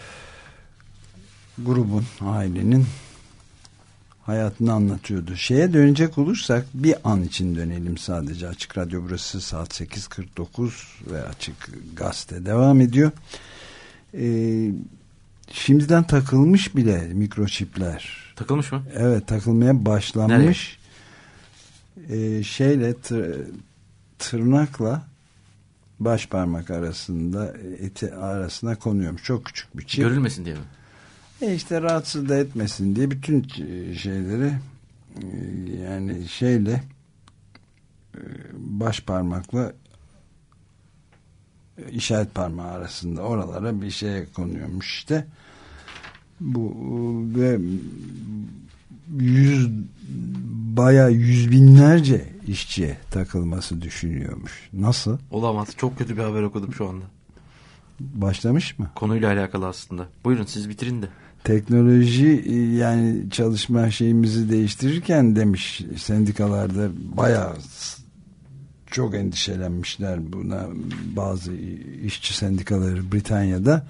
grubun, ailenin hayatını anlatıyordu. Şeye dönecek olursak bir an için dönelim sadece. Açık Radyo burası, saat 8.49 ve Açık Gazete devam ediyor. Şimdiden takılmış bile mikroçipler. Takılmış mı? Evet, takılmaya başlanmış. Şeyle tırnakla baş parmak arasında, eti arasına konuyormuş. Çok küçük bir çip. Görülmesin diye mi? İşte rahatsız da etmesin diye bütün şeyleri yani şeyle baş parmakla işaret parmağı arasında oralara bir şey konuyormuş işte. Bu ve bayağı yüz binlerce işçiye takılması düşünüyormuş. Nasıl? Olamaz. Çok kötü bir haber okudum şu anda. Başlamış mı? Konuyla alakalı aslında. Buyurun siz bitirin de. Teknoloji yani çalışma şeyimizi değiştirirken demiş, sendikalarda bayağı çok endişelenmişler buna, bazı işçi sendikaları Britanya'da.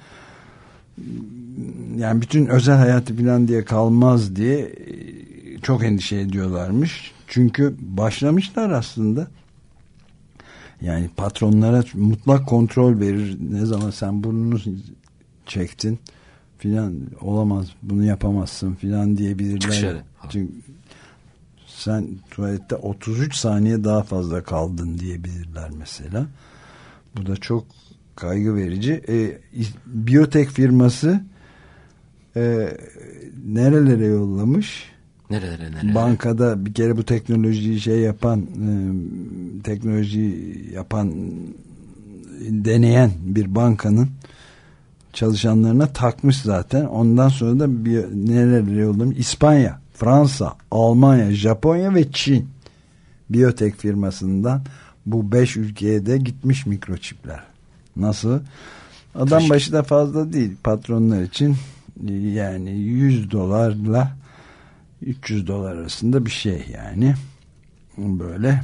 Yani bütün özel hayatı falan diye kalmaz diye çok endişe ediyorlarmış. Çünkü başlamışlar aslında. Yani patronlara mutlak kontrol verir. Ne zaman sen burnunu çektin filan, olamaz, bunu yapamazsın filan diyebilirler. Çünkü sen tuvalette 33 saniye daha fazla kaldın diyebilirler mesela. Bu da çok kaygı verici. Biyotek firması nerelere yollamış? Nerelere? Bankada bir kere bu teknolojiyi deneyen bir bankanın çalışanlarına takmış zaten. Ondan sonra da nerelere yollamış? İspanya, Fransa, Almanya, Japonya ve Çin biyotek firmasından bu 5 ülkeye de gitmiş mikroçipler. Nasıl? Adam başı da fazla değil patronlar için, yani $100 $300 arasında bir şey yani, böyle.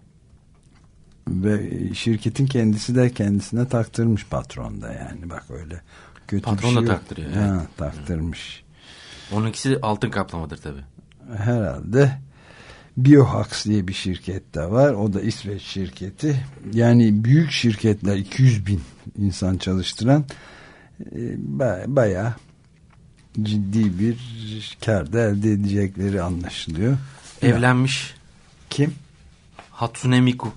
Ve şirketin kendisi de kendisine taktırmış, patron da, yani bak öyle kötü patron bir şey da yok. taktırıyor. Ha, taktırmış. Onunkisi altın kaplamadır tabii. Herhalde. Biohax diye bir şirket de var. O da İsveç şirketi. Yani büyük şirketler, 200.000 insan çalıştıran, bayağı ciddi bir kar da elde edecekleri anlaşılıyor. Evlenmiş. Kim? Hatsune Miku.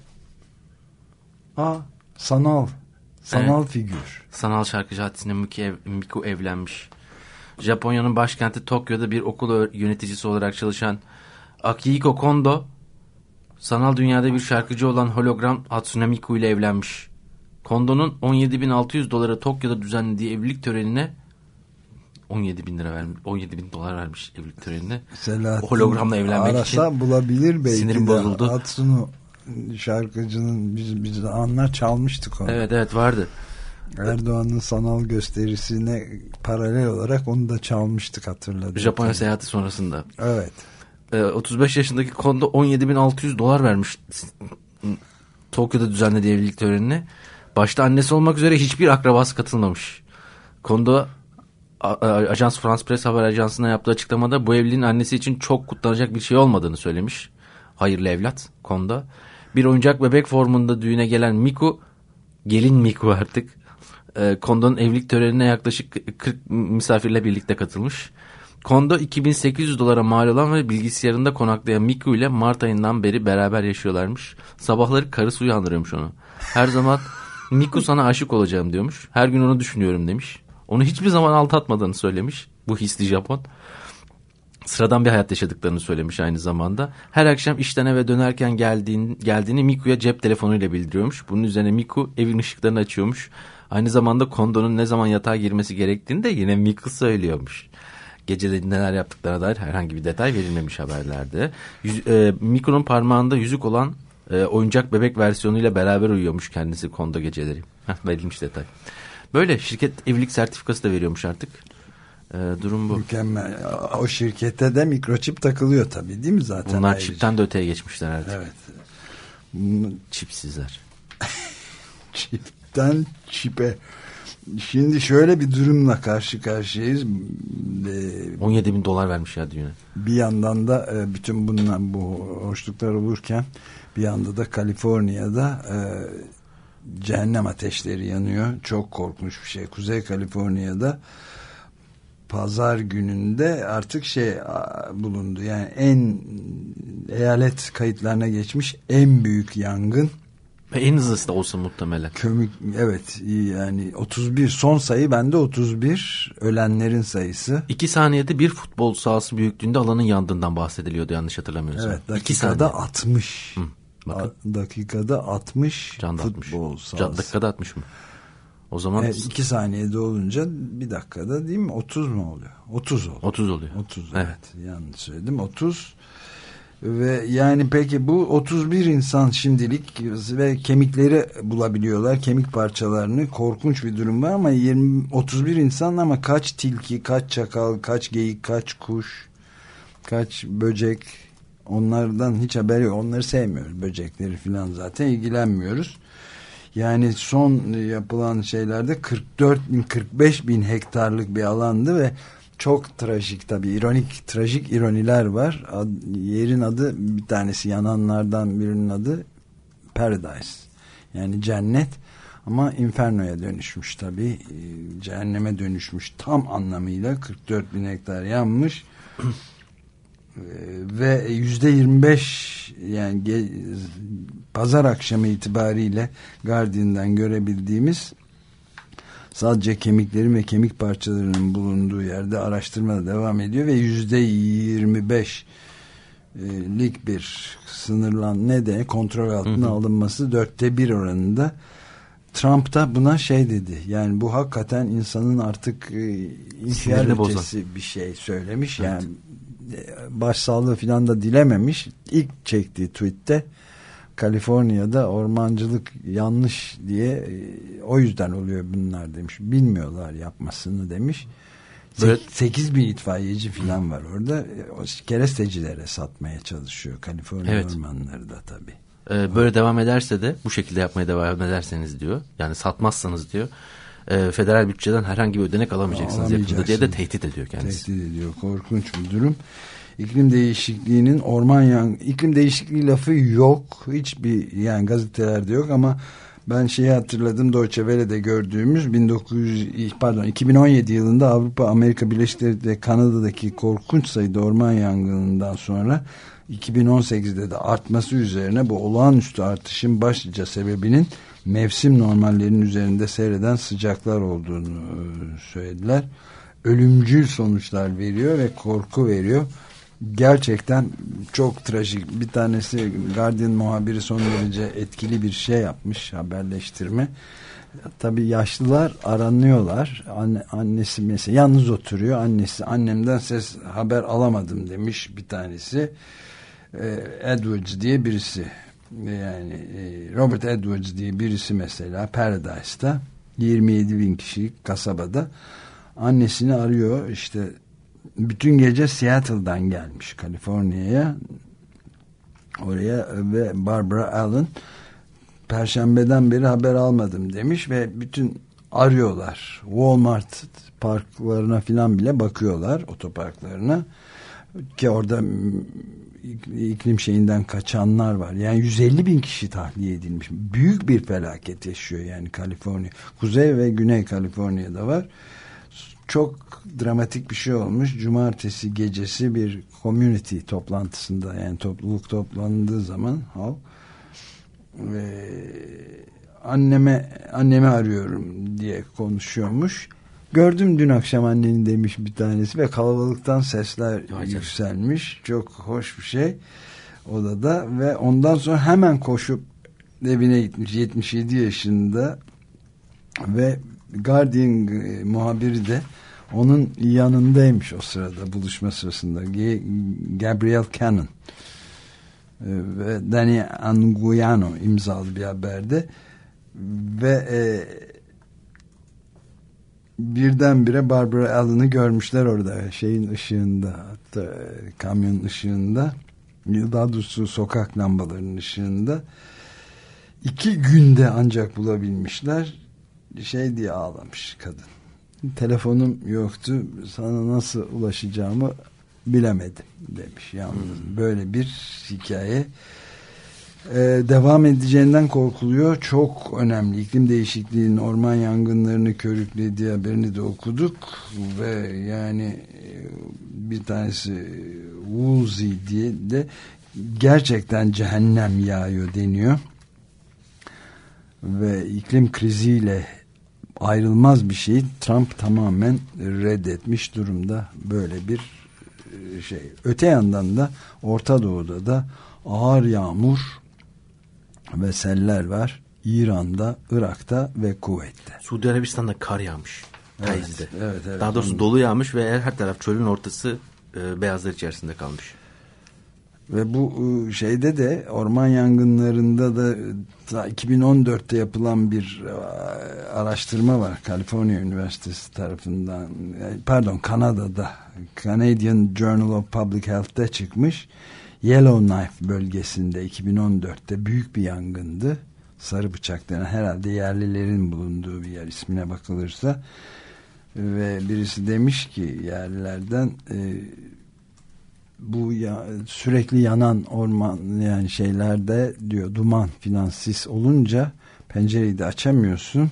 Sanal Evet. figür. Sanal şarkıcı Hatsune Miku evlenmiş. Japonya'nın başkenti Tokyo'da bir okul yöneticisi olarak çalışan Akihiko Kondo, sanal dünyada bir şarkıcı olan hologram Hatsune Miku ile evlenmiş. Kondo'nun $17.600 Tokyo'da düzenlediği evlilik törenine $17.000 vermiş evlilik törenine. Selahattin Hologramla evlenmek arasa için bulabilir belki. sinirim bozuldu. Hatsune şarkıcının biz anlar çalmıştık onu. Evet vardı. Erdoğan'ın sanal gösterisine paralel olarak onu da çalmıştık, hatırladım. Japonya seyahati sonrasında. Evet. 35 yaşındaki Kondo $17.600 vermiş Tokyo'da düzenlediği evlilik törenine. Başta annesi olmak üzere hiçbir akrabası katılmamış. Kondo Ajans France Press haber ajansına yaptığı açıklamada bu evliliğin annesi için çok kutlanacak bir şey olmadığını söylemiş. Hayırlı evlat Kondo. Bir oyuncak bebek formunda düğüne gelen Miku, gelin Miku artık, Kondo'nun evlilik törenine yaklaşık 40 misafirle birlikte katılmış. Kondo $2.800 mal olan ve bilgisayarında konaklayan Miku ile Mart ayından beri beraber yaşıyorlarmış. Sabahları karısı uyandırıyormuş onu. Her zaman Miku sana aşık olacağım diyormuş. Her gün onu düşünüyorum demiş. Onu hiçbir zaman aldatmadığını söylemiş bu hisli Japon. Sıradan bir hayat yaşadıklarını söylemiş aynı zamanda. Her akşam işten eve dönerken geldiğini Miku'ya cep telefonuyla bildiriyormuş. Bunun üzerine Miku evin ışıklarını açıyormuş. Aynı zamanda Kondo'nun ne zaman yatağa girmesi gerektiğini de yine Miku söylüyormuş. Geceleri neler yaptıklarına dair herhangi bir detay verilmemiş haberlerde. Miku'nun parmağında yüzük olan oyuncak bebek versiyonuyla beraber uyuyormuş kendisi Kondo geceleri. Verilmiş detay. Böyle şirket evlilik sertifikası da veriyormuş artık. Durum bu. Mükemmel. O şirkete de mikroçip takılıyor tabii, değil mi zaten? Bunlar çipten de öteye geçmişler artık. Evet. Çipsizler. Çipten çipe. Şimdi şöyle bir durumla karşı karşıyayız. 17 bin dolar vermiş ya düğüne. Bir yandan da bütün bunlar, bu hoşluklar olurken bir yanda da Kaliforniya'da cehennem ateşleri yanıyor. Çok korkunç bir şey. Kuzey Kaliforniya'da pazar gününde artık bulundu. Yani eyalet kayıtlarına geçmiş en büyük yangın. Ve en hızlısı da olsa muhtemelen. Evet, yani 31 son sayı bende, 31 ölenlerin sayısı. 2 saniyede bir futbol sahası büyüklüğünde alanın yandığından bahsediliyordu yanlış hatırlamıyorsam. Evet, dakikada 60. Dakikada 60 Can futbol sahası. Dakikada 60 mı? O zaman 2 saniyede olunca bir dakikada değil mi? 30 mu oluyor? 30 oluyor. 30 oluyor. 30, evet. Yanlış söyledim. 30. Ve yani peki bu 31 insan şimdilik ve kemikleri bulabiliyorlar. Kemik parçalarını. Korkunç bir durum var ama 31 insan ama kaç tilki, kaç çakal, kaç geyik, kaç kuş, kaç böcek, onlardan hiç haberi yok. Onları sevmiyoruz. Böcekleri falan zaten ilgilenmiyoruz. Yani son yapılan şeylerde 45 bin hektarlık bir alandı ve çok trajik, tabii trajik ironiler var. Yerin adı, bir tanesi yananlardan birinin adı Paradise. Yani cennet, ama infernoya dönüşmüş tabii. Cehenneme dönüşmüş tam anlamıyla. 44 bin hektar yanmış. Ve %25, yani pazar akşamı itibariyle Guardian'dan görebildiğimiz, sadece kemiklerin ve kemik parçalarının bulunduğu yerde araştırma devam ediyor ve %25'lik bir kontrol altına alınması 1/4 oranında. Trump da buna dedi, yani bu hakikaten insanın artık ihtiyar ötesi bir şey söylemiş. Evet. Yani başsağlığı falan da dilememiş. İlk çektiği tweette Kaliforniya'da ormancılık yanlış diye, o yüzden oluyor bunlar demiş. Bilmiyorlar yapmasını demiş. 8 bin itfaiyeci falan var orada. O kerestecilere satmaya çalışıyor Kaliforniya ormanları da tabii. Böyle devam ederse de, bu şekilde yapmaya devam ederseniz diyor, yani satmazsanız diyor, federal bütçeden herhangi bir ödenek alamayacaksınız yakında diye de tehdit ediyor kendisi. Tehdit ediyor. Korkunç bir durum. İklim değişikliğinin iklim değişikliği lafı yok. Hiçbir, yani gazetelerde yok ama ben hatırladım, Deutsche Welle'de gördüğümüz 2017 yılında Avrupa, Birleşik Devletleri, Kanada'daki korkunç sayıda orman yangınından sonra 2018'de de artması üzerine bu olağanüstü artışın başlıca sebebinin mevsim normallerinin üzerinde seyreden sıcaklar olduğunu söylediler. Ölümcül sonuçlar veriyor ve korku veriyor. Gerçekten çok trajik. Bir tanesi, Guardian muhabiri son derece etkili bir yapmış, haberleştirme. Tabii yaşlılar aranıyorlar. Annesi mesela yalnız oturuyor. Annemden haber alamadım demiş bir tanesi. Edwards diye birisi, yani Robert Edwards diye birisi mesela Paradise'da 27 bin kişilik kasabada annesini arıyor. İşte bütün gece Seattle'dan gelmiş Kaliforniya'ya, oraya, ve Barbara Allen Perşembeden beri haber almadım demiş ve bütün arıyorlar. Walmart parklarına filan bile bakıyorlar, otoparklarına, ki orada iklim şeyinden kaçanlar var. Yani 150 bin kişi tahliye edilmiş. Büyük bir felaket yaşıyor yani Kaliforniya. Kuzey ve Güney Kaliforniya'da var. Çok dramatik bir şey olmuş. Cumartesi gecesi bir community toplantısında, yani topluluk toplandığı zaman annemi arıyorum diye konuşuyormuş. Gördüm dün akşam anneni demiş bir tanesi ve kalabalıktan sesler yükselmiş. Çok hoş bir şey odada ve ondan sonra hemen koşup evine gitmiş, 77 yaşında, ve Guardian muhabiri de onun yanındaymış o sırada, buluşma sırasında. Gabrielle Cannon ve Danny Anguiano imzalı bir haberde ve birdenbire Barbara Allen'ı görmüşler orada şeyin ışığında, kamyonun ışığında, daha doğrusu sokak lambalarının ışığında. 2 günde ancak bulabilmişler. Şey diye ağlamış kadın. Telefonum yoktu, sana nasıl ulaşacağımı bilemedim demiş. Yalnız böyle bir hikaye devam edeceğinden korkuluyor. Çok önemli. İklim değişikliğinin orman yangınlarını körüklediği haberini de okuduk ve yani bir tanesi Woolsey diye de gerçekten cehennem yağıyor deniyor ve iklim kriziyle ayrılmaz bir şeyi Trump tamamen reddetmiş durumda. Böyle bir şey. Öte yandan da Orta Doğu'da da ağır yağmur ve seller var. İran'da, Irak'ta ve Kuveyt'te. Suudi Arabistan'da kar yağmış. Evet, evet. Daha doğrusu dolu yağmış ve her taraf çölün ortası beyazlar içerisinde kalmış. Ve bu şeyde de orman yangınlarında da 2014'te yapılan bir araştırma var. Kaliforniya Üniversitesi tarafından, pardon Kanada'da, Canadian Journal of Public Health'te çıkmış. Yellowknife bölgesinde 2014'te büyük bir yangındı. Sarı bıçak denen, herhalde yerlilerin bulunduğu bir yer, ismine bakılırsa. Ve birisi demiş ki yerlilerden bu sürekli yanan orman yani şeylerde diyor, duman filan, sis olunca pencereyi de açamıyorsun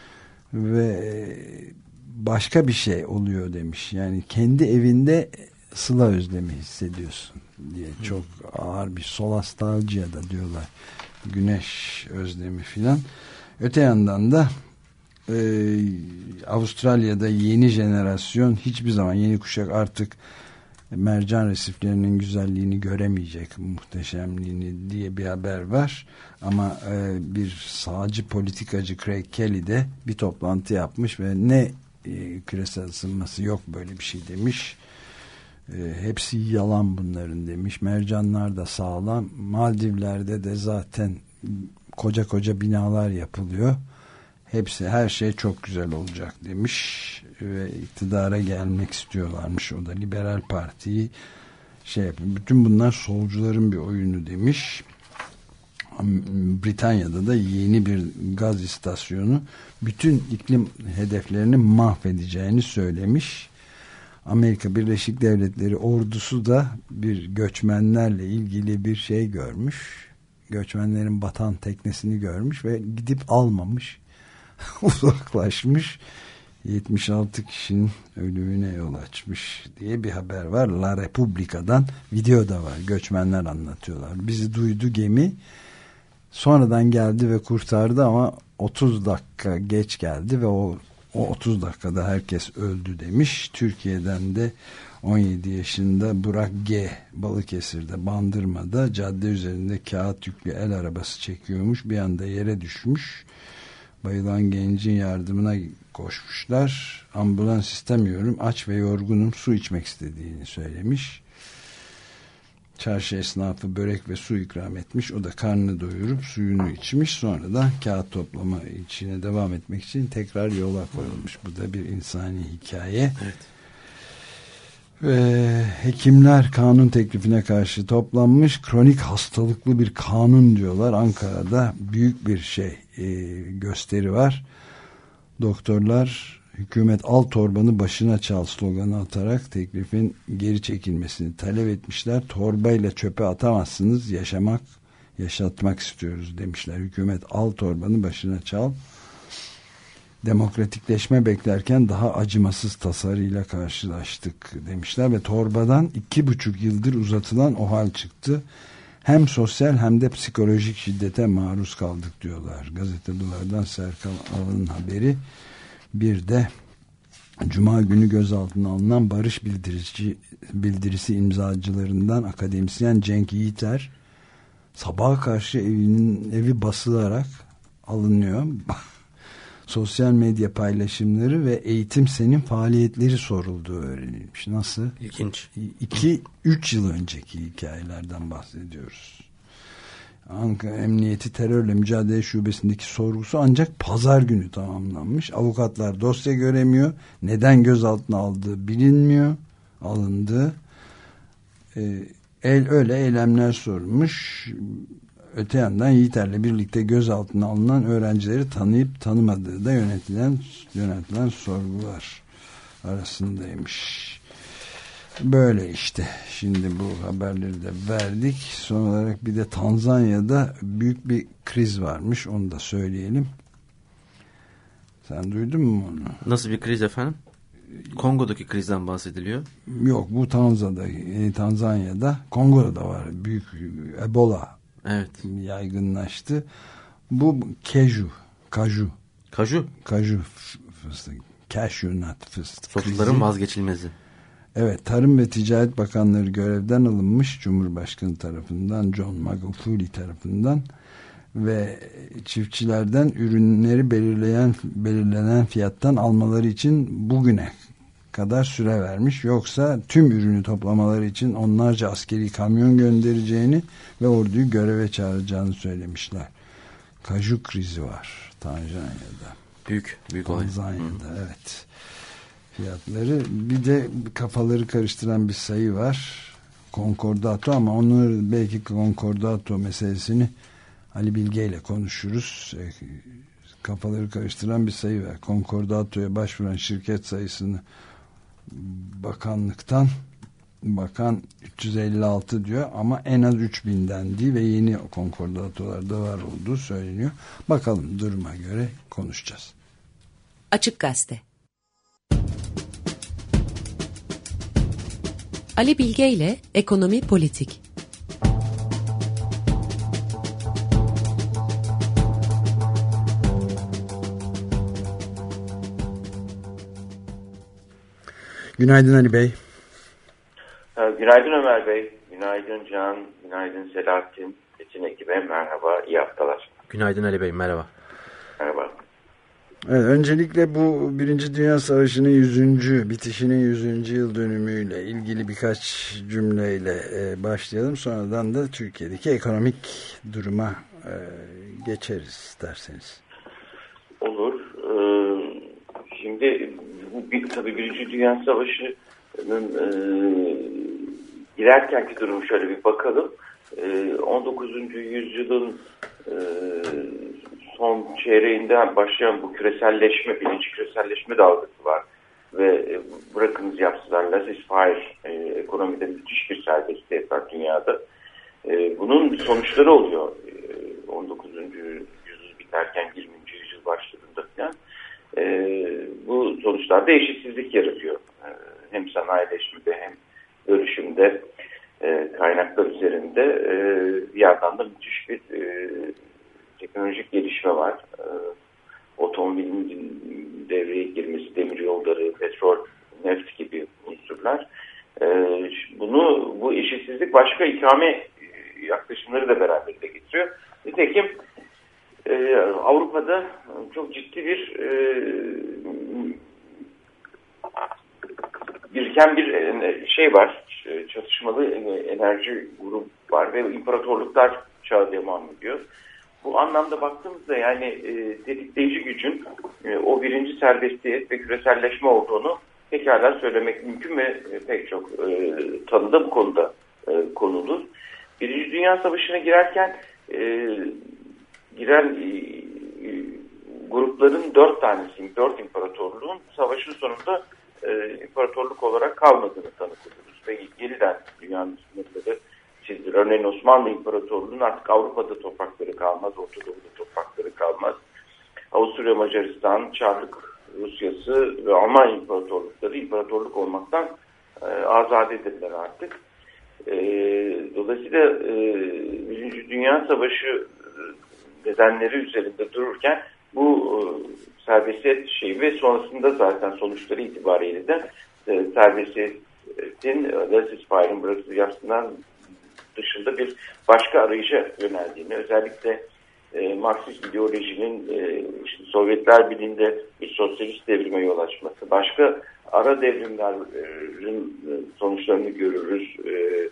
ve başka bir şey oluyor demiş. Yani kendi evinde sıla özlemi hissediyorsun diye. Çok ağır bir solastalgia da diyorlar. Güneş özlemi filan. Öte yandan da Avustralya'da yeni jenerasyon, hiçbir zaman yeni kuşak artık mercan resiflerinin güzelliğini göremeyecek, muhteşemliğini diye bir haber var. Ama bir sağcı politikacı Craig Kelly de bir toplantı yapmış ve ne küresel ısınması, yok böyle bir şey demiş. Hepsi yalan bunların demiş. Mercanlar da sağlam. Maldivler'de de zaten koca koca binalar yapılıyor. Hepsi, her şey çok güzel olacak demiş ve iktidara gelmek istiyorlarmış. O da Liberal Parti'yi şey yapıyor. Bütün bunlar solcuların bir oyunu demiş. Britanya'da da yeni bir gaz istasyonu bütün iklim hedeflerini mahvedeceğini söylemiş. Amerika Birleşik Devletleri ordusu da bir göçmenlerle ilgili bir şey görmüş. Göçmenlerin batan teknesini görmüş ve gidip almamış. Uzaklaşmış. 76 kişinin ölümüne yol açmış diye bir haber var. La Republica'dan video da var. Göçmenler anlatıyorlar. Bizi duydu gemi. Sonradan geldi ve kurtardı ama 30 dakika geç geldi ve o 30 dakikada herkes öldü demiş. Türkiye'den de 17 yaşında Burak G. Balıkesir'de, Bandırma'da cadde üzerinde kağıt yüklü el arabası çekiyormuş. Bir anda yere düşmüş. Bayılan gencin yardımına koşmuşlar. Ambulans istemiyorum, aç ve yorgunum, su içmek istediğini söylemiş. Çarşı esnafı börek ve su ikram etmiş. O da karnını doyurup suyunu içmiş. Sonra da kağıt toplama içine devam etmek için tekrar yola koyulmuş. Bu da bir insani hikaye. Evet. Ve hekimler kanun teklifine karşı toplanmış. Kronik hastalıklı bir kanun diyorlar. Ankara'da büyük bir gösteri var. Doktorlar hükümet al torbanı başına çal sloganı atarak teklifin geri çekilmesini talep etmişler. Torbayla çöpe atamazsınız, yaşatmak istiyoruz demişler. Hükümet al torbanı başına çal. Demokratikleşme beklerken daha acımasız tasarıyla karşılaştık demişler ve torbadan 2,5 yıldır uzatılan o hal çıktı. Hem sosyal hem de psikolojik şiddete maruz kaldık diyorlar. Gazete Duvar'dan Serkan Alın'ın haberi. Bir de Cuma günü gözaltına alınan barış bildirisi imzacılarından akademisyen Cenk Yiğiter sabaha karşı evi basılarak alınıyor. Sosyal medya paylaşımları ve Eğitim Sen'in faaliyetleri sorulduğu öğrenilmiş. Nasıl? İlginç. 2-3 yıl önceki hikayelerden bahsediyoruz. Ankara Emniyeti Terörle Mücadele Şubesi'ndeki sorgusu ancak pazar günü tamamlanmış. Avukatlar dosya göremiyor. Neden gözaltına alındı. Öyle eylemler sorulmuş. Öte yandan Yiğiter'le birlikte gözaltına alınan öğrencileri tanıyıp tanımadığı da yönetilen sorgular arasındaymış. Böyle işte. Şimdi bu haberleri de verdik. Son olarak bir de Tanzanya'da büyük bir kriz varmış. Onu da söyleyelim. Sen duydun mu onu? Nasıl bir kriz efendim? Kongo'daki krizden bahsediliyor. Yok, bu Tanzanya'da, Kongo'da da var. Büyük Ebola yaygınlaştı. Bu kaju fıstık. Cashew nut fıstık. Sofraların vazgeçilmezi. Evet, Tarım ve Ticaret Bakanları görevden alınmış Cumhurbaşkanı tarafından, John Magufuli tarafından ve çiftçilerden ürünleri belirlenen fiyattan almaları için bugüne kadar süre vermiş. Yoksa tüm ürünü toplamaları için onlarca askeri kamyon göndereceğini ve orduyu göreve çağıracağını söylemişler. Kaju krizi var Tanzanya'da. Büyük olay. Tanzanya'da, evet. Fiyatları, bir de kafaları karıştıran bir sayı var. Konkordato, ama onu belki konkordato meselesini Ali Bilge ile konuşuruz. Kafaları karıştıran bir sayı var. Konkordato'ya başvuran şirket sayısını bakan 356 diyor ama en az 3000'den değil ve yeni konkordatolarda var olduğu söyleniyor. Bakalım, duruma göre konuşacağız. Açık Gazete. Ali Bilge ile Ekonomi Politik. Günaydın Ali Bey. Günaydın Ömer Bey. Günaydın Can. Günaydın Selahattin. Bütün ekibe merhaba. İyi haftalar. Günaydın Ali Bey. Merhaba. Merhaba. Evet, öncelikle bu Birinci Dünya Savaşı'nın bitişinin 100. yıl dönümüyle ilgili birkaç cümleyle başlayalım. Sonradan da Türkiye'deki ekonomik duruma geçeriz isterseniz. Olur. Şimdi tabii Birinci Dünya Savaşı'nın girerkenki durumu şöyle bir bakalım. 19. yüzyılın son çeyreğinden başlayan bu birinci küreselleşme dalgası var. Ve bırakınız yapsınlar, laissez-faire ekonomide müthiş bir serbestiyet var dünyada. Bunun sonuçları oluyor. 19. yüzyıl biterken 20. yüzyıl başladığında falan. Bu sonuçlarda eşitsizlik yaratıyor. Hem sanayileşmede hem bölüşümde, kaynaklar üzerinde, bir yandan da müthiş bir teknolojik gelişme var. Otomobilin devreye girmesi, demir yolları, petrol, neft gibi unsurlar. Bu eşitsizlik başka ikame yaklaşımları da beraberinde getiriyor. Nitekim Avrupa'da çok ciddi bir biriken bir şey var. Çatışmalı enerji grubu var ve imparatorluklar çağı devam ediyor. Bu anlamda baktığımızda yani tetikleyici gücün o birinci serbestiyet ve küreselleşme olduğunu pekala söylemek mümkün ve pek çok tanıda bu konuda konulur. Birinci Dünya Savaşı'na giren grupların 4 imparatorluğun savaşın sonunda imparatorluk olarak kalmadığını tanık oluruz ve yeniden dünyanın sınırları çizdiler. Örneğin Osmanlı İmparatorluğu'nun artık Avrupa'da toprakları kalmaz, Orta Doğu'da toprakları kalmaz. Avusturya, Macaristan, Çarlık Rusyası ve Alman imparatorlukları imparatorluk olmaktan azadedirler artık. Dolayısıyla Birinci Dünya Savaşı nedenleri üzerinde dururken bu serbestiyet şeyi ve sonrasında zaten sonuçları itibariyle de serbestiyetin laissez-fire'ın bırakılmasından dışında bir başka arayışa yöneldiğini, özellikle Marksist ideolojinin işte Sovyetler Birliği'nde bir sosyalist devrime yol açması, başka ara devrimlerin sonuçlarını görürüz.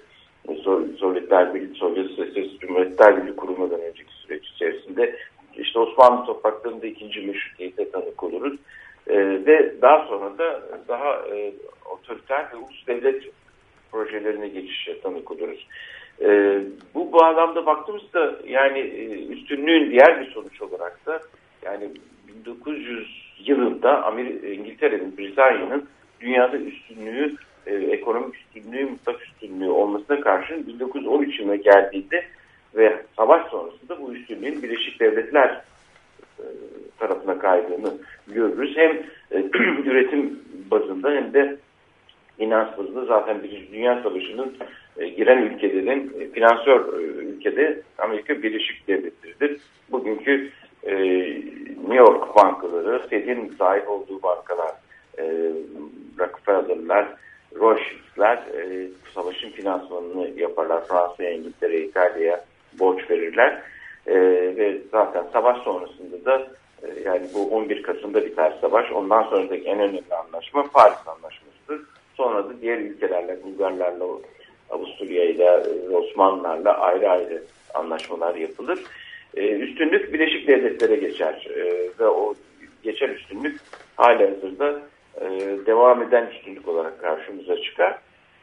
Sovyetler Birliği, Sosyalist Cumhuriyetler Birliği kurulmadan önceki süreç içerisinde işte Osmanlı topraklarında ikinci meşrutiyete tanık oluruz. Ve daha sonra da daha otoriter ve ulus devlet projelerine geçişe tanık oluruz. Bu bağlamda baktığımızda yani üstünlüğün diğer bir sonuç olarak da yani 1900 yılında İngiltere'nin, Britanya'nın dünyada üstünlüğü, ekonomik üstünlüğü, mutlak üstünlüğü olmasına karşın 1913 yılına geldiğinde ve savaş sonrasında bu üstünlüğün Birleşik Devletler tarafına kaydığını görürüz. Hem üretim bazında hem de finans bazında zaten Birinci Dünya Savaşı'nın giren ülkelerin finansör ülkede Amerika Birleşik Devletleri'dir. Bugünkü New York bankaları, Fed'in sahip olduğu bankalar, Rockefeller'lar, Rothschild'ler savaşın finansmanını yaparlar. Fransa'ya, İngiltere'ye, İtalya'ya borç verirler. Ve zaten savaş sonrasında da yani bu 11 Kasım'da biter savaş. Ondan sonraki en önemli anlaşma Paris Anlaşması'dır. Sonra da diğer ülkelerle, Bulgarlarla, Avusturya'yla, Osmanlılarla ayrı ayrı anlaşmalar yapılır. Üstünlük Birleşik Devletlere geçer ve o geçen üstünlük halihazırda devam eden üstünlük olarak karşımıza çıkar.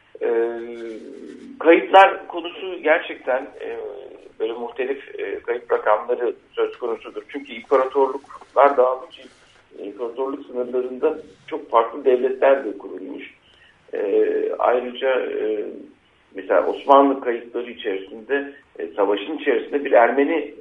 Kayıplar konusu gerçekten böyle muhtelif kayıp rakamları söz konusudur. Çünkü imparatorluklar dağılınca imparatorluk sınırlarında çok farklı devletler de kurulmuş. Ayrıca mesela Osmanlı kayıpları içerisinde savaşın içerisinde bir Ermeni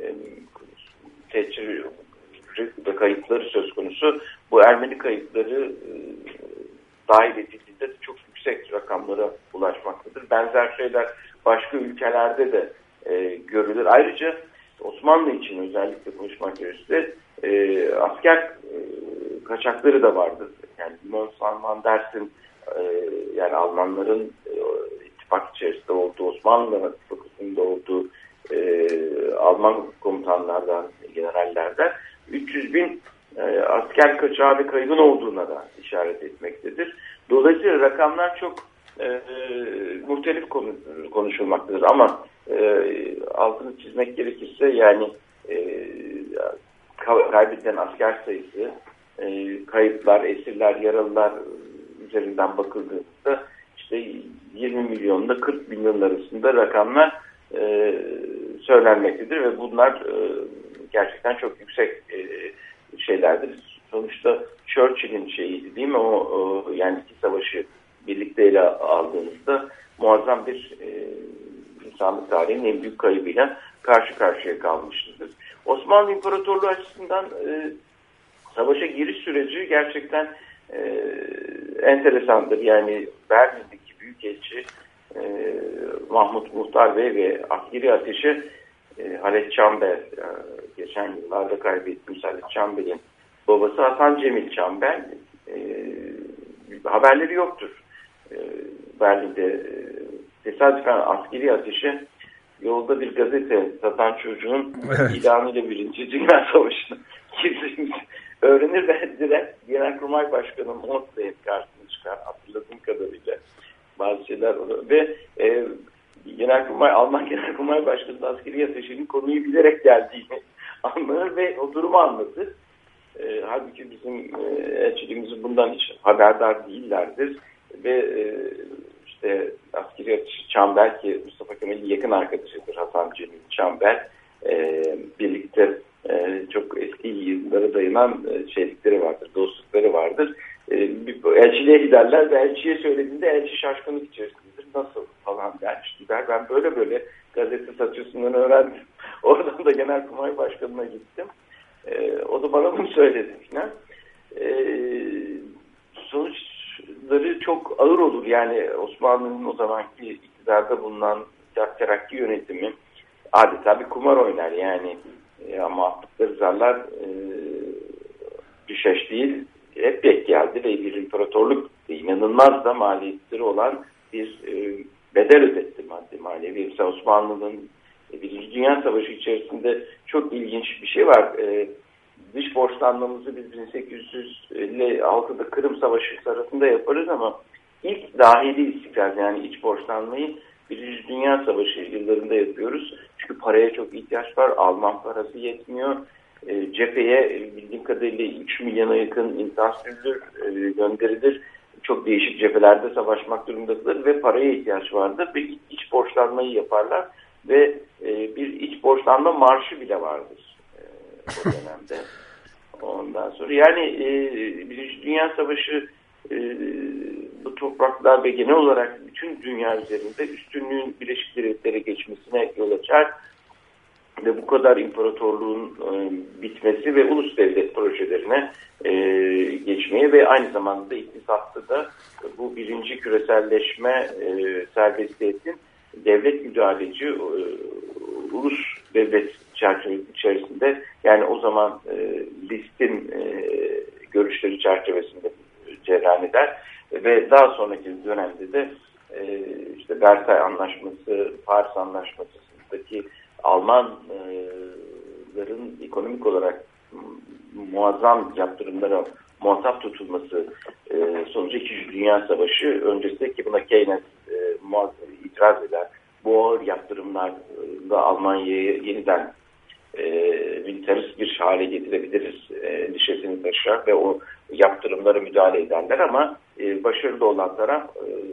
kayıpları söz konusu. Bu Ermeni kayıpları dahil edildiğinde çok yüksek rakamlara ulaşmaktadır. Benzer şeyler başka ülkelerde de görülür. Ayrıca Osmanlı için özellikle konuşmak gerekirse asker kaçakları da vardır. Yani Mons Ders'in yani Almanların ittifak içerisinde olduğu, Osmanlıların ittifakında olduğu Alman komutanlardan, generallerden 300 bin asker kaçağı ve kaybın olduğuna da işaret etmektedir. Dolayısıyla rakamlar çok muhtelif konuşulmaktadır ama altını çizmek gerekirse yani kaybedilen asker sayısı, kayıplar, esirler, yaralılar üzerinden bakıldığında işte 20 milyonla 40 milyon arasında rakamlar söylenmektedir ve bunlar gerçekten çok yüksek şeylerdir. Sonuçta Churchill'in şeyiydi değil mi? O yani iki savaşı birlikte ele aldığımızda muazzam bir insanlık tarihinin en büyük kaybıyla karşı karşıya kalmıştır. Osmanlı İmparatorluğu açısından savaşa giriş süreci gerçekten enteresandır. Yani Berlin'deki Büyükelçi Mahmut Muhtar Bey ve askeri ateşi Halet Çambel, geçen yıllarda kaybettiğimiz Halet Çambel'in babası Hasan Cemil Çambel, haberleri yoktur. Berlin'de tesadüfen askeri ateşi yolda bir gazete satan çocuğun ilanıyla Birinci Dünya Savaşı'nı öğrenir ve direkt Genelkurmay Başkanı Mosley'in karşısına çıkar hatırladığım kadarıyla bazı şeyler olur. Ve Alman Genelkurmay Başkanı askeri ateşinin konuyu bilerek geldiğini anlar ve o durumu anlatır. Halbuki bizim elçiliğimiz bundan hiç haberdar değillerdir ve işte askeri ateşi Çambel ki Mustafa Kemal'in yakın arkadaşıdır Hasan Cemil Çambel, birlikte çok eski yıllara dayanan şeylikleri vardır, dostlukları vardır. Elçiliğe giderler ve elçiye söylediğinde elçi şaşkınlık içerisindedir. Nasıl falan der. Ben böyle gazete satıyorsundan öğrendim. Oradan da Genelkurmay Başkanı'na gittim. O da bana bunu söyledi falan. Sonuçları çok ağır olur. Yani Osmanlı'nın o zamanki iktidarda bulunan terakki yönetimi adeta bir kumar oynar. Yani ama attıkları zarlar düşeş değil, hep denk geldi ve bir imparatorluk inanılmaz da maliyetleri olan bir bedel ödetti maddi manevi. Mesela Osmanlı'nın Birinci Dünya Savaşı içerisinde çok ilginç bir şey var. Dış borçlanmamızı biz 1856'da Kırım Savaşı sırasında yaparız ama ilk dahili istiklal yani iç borçlanmayı Birinci Dünya Savaşı yıllarında yapıyoruz. Çünkü paraya çok ihtiyaç var. Alman parası yetmiyor. Cepheye bildiğim kadarıyla 3 milyona yakın insan sürülür, gönderilir. Çok değişik cephelerde savaşmak durumundadır ve paraya ihtiyaç vardır. Ve iç borçlanmayı yaparlar ve bir iç borçlanma marşı bile vardır o dönemde. Ondan sonra yani Birinci Dünya Savaşı bu topraklar ve genel olarak bütün dünya üzerinde üstünlüğün Birleşik Devletlere geçmesine yol açar ve bu kadar imparatorluğun bitmesi ve ulus devlet projelerine geçmeye ve aynı zamanda iktisatta da bu birinci küreselleşme serbestiyetin devlet müdahaleci ulus devlet çerçevesi içerisinde, yani o zaman List'in görüşleri çerçevesinde cereyan eder ve daha sonraki dönemde de işte Versay Anlaşması, Paris Anlaşması'ndaki Almanların ekonomik olarak muazzam yaptırımlara muhatap tutulması sonucu 2. Dünya Savaşı öncesinde, ki buna Keynes itiraz eder, bu ağır yaptırımlarla Almanya'yı yeniden militarist bir hale getirebiliriz endişesini taşır ve o yaptırımlara müdahale ederler ama başarılı olan taraf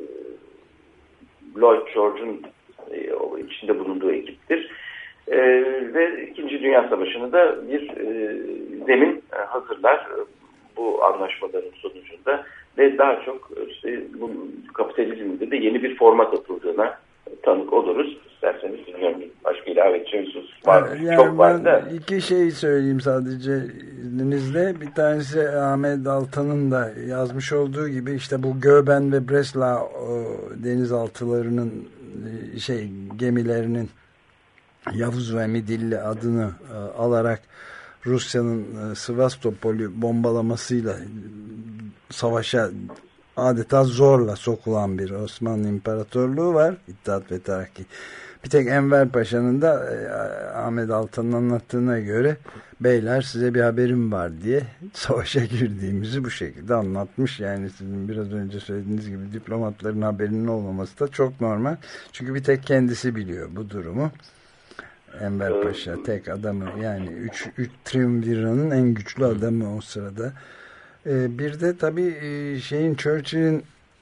Lloyd George'un içinde bulunduğu ekiptir. Ve 2. Dünya Savaşı'nı da bir zemin hazırlar bu anlaşmaların sonucunda ve daha çok işte bu kapitalizmde de yeni bir format atıldığına tanık oluruz. İsterseniz bilmiyorum, başka ilave edeceğimiz var. Yani çok var da. İki şey söyleyeyim sadece izninizle. Bir tanesi Ahmet Altan'ın da yazmış olduğu gibi işte bu Göben ve Breslau denizaltılarının gemilerinin Yavuz ve Midilli adını alarak Rusya'nın Sivastopol'ü bombalamasıyla savaşa adeta zorla sokulan bir Osmanlı İmparatorluğu var. İttihat ve Terakki. Bir tek Enver Paşa'nın da Ahmet Altan'ın anlattığına göre beyler size bir haberim var diye savaşa girdiğimizi bu şekilde anlatmış. Yani sizin biraz önce söylediğiniz gibi diplomatların haberinin olmaması da çok normal. Çünkü bir tek kendisi biliyor bu durumu. Enver Paşa tek adamı, yani 3 triumviranın en güçlü adamı o sırada. Bir de tabii Churchill'in,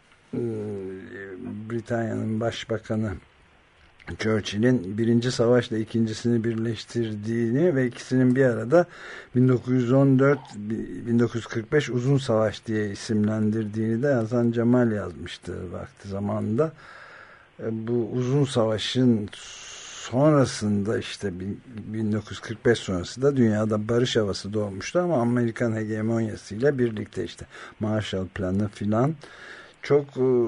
Britanya'nın başbakanı Churchill'in birinci savaşla ikincisini birleştirdiğini ve ikisinin bir arada 1914-1945 Uzun Savaş diye isimlendirdiğini de Hasan Cemal yazmıştı vakti zamanında. Bu Uzun Savaş'ın sonrasında işte 1945 sonrası da dünyada barış havası doğmuştu ama Amerikan hegemonyasıyla birlikte işte Marshall Planı filan çok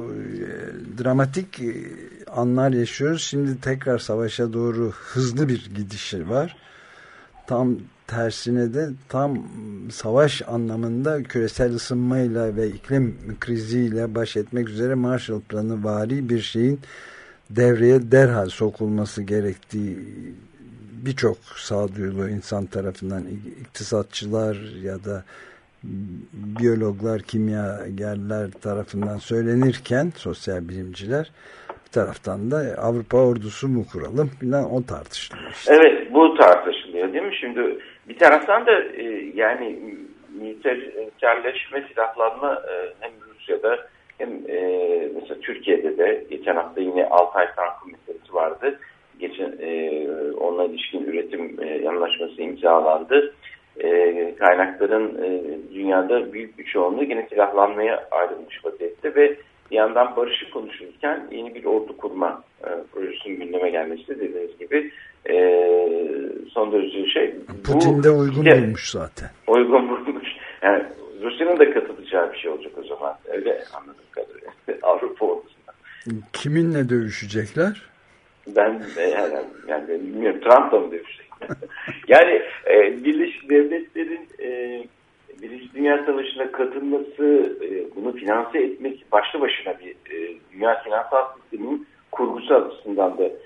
dramatik anlar yaşıyoruz. Şimdi tekrar savaşa doğru hızlı bir gidiş var. Tam tersine de tam savaş anlamında küresel ısınmayla ve iklim kriziyle baş etmek üzere Marshall Planı vari bir şeyin devreye derhal sokulması gerektiği birçok sağduyulu insan tarafından, iktisatçılar ya da biyologlar, kimyagerler tarafından söylenirken, sosyal bilimciler, bir taraftan da Avrupa ordusu mu kuralım falan, o tartışılıyor işte. Evet, bu tartışılıyor değil mi? Şimdi bir taraftan da yani militerleşme, silahlanma hem Rusya'da hem mesela Türkiye'de de geçen hafta yine Altay Tankı meselesi vardı. Onunla ilişkin üretim anlaşması imzalandı. Kaynakların dünyada büyük bir çoğunluğu yine silahlanmaya ayrılmış vaziyette ve bir yandan barışı konuşulurken yeni bir ordu kurma projesinin gündeme gelmesi de dediğiniz gibi son derece şey. Putin de uygun bulmuş zaten. Uygun bulmuş. Yani Rusya'nın da katılacağı bir şey olacak o zaman. Öyle anladığım kadarıyla. Avrupa ordusunda. Kiminle dövüşecekler? Ben yani bilmiyorum. Trump'la mı dövüşecekler? Yani Birleşik Devletler'in Birinci Dünya Savaşı'na katılması, bunu finanse etmek başlı başına bir dünya finansal sisteminin kurgusu açısından da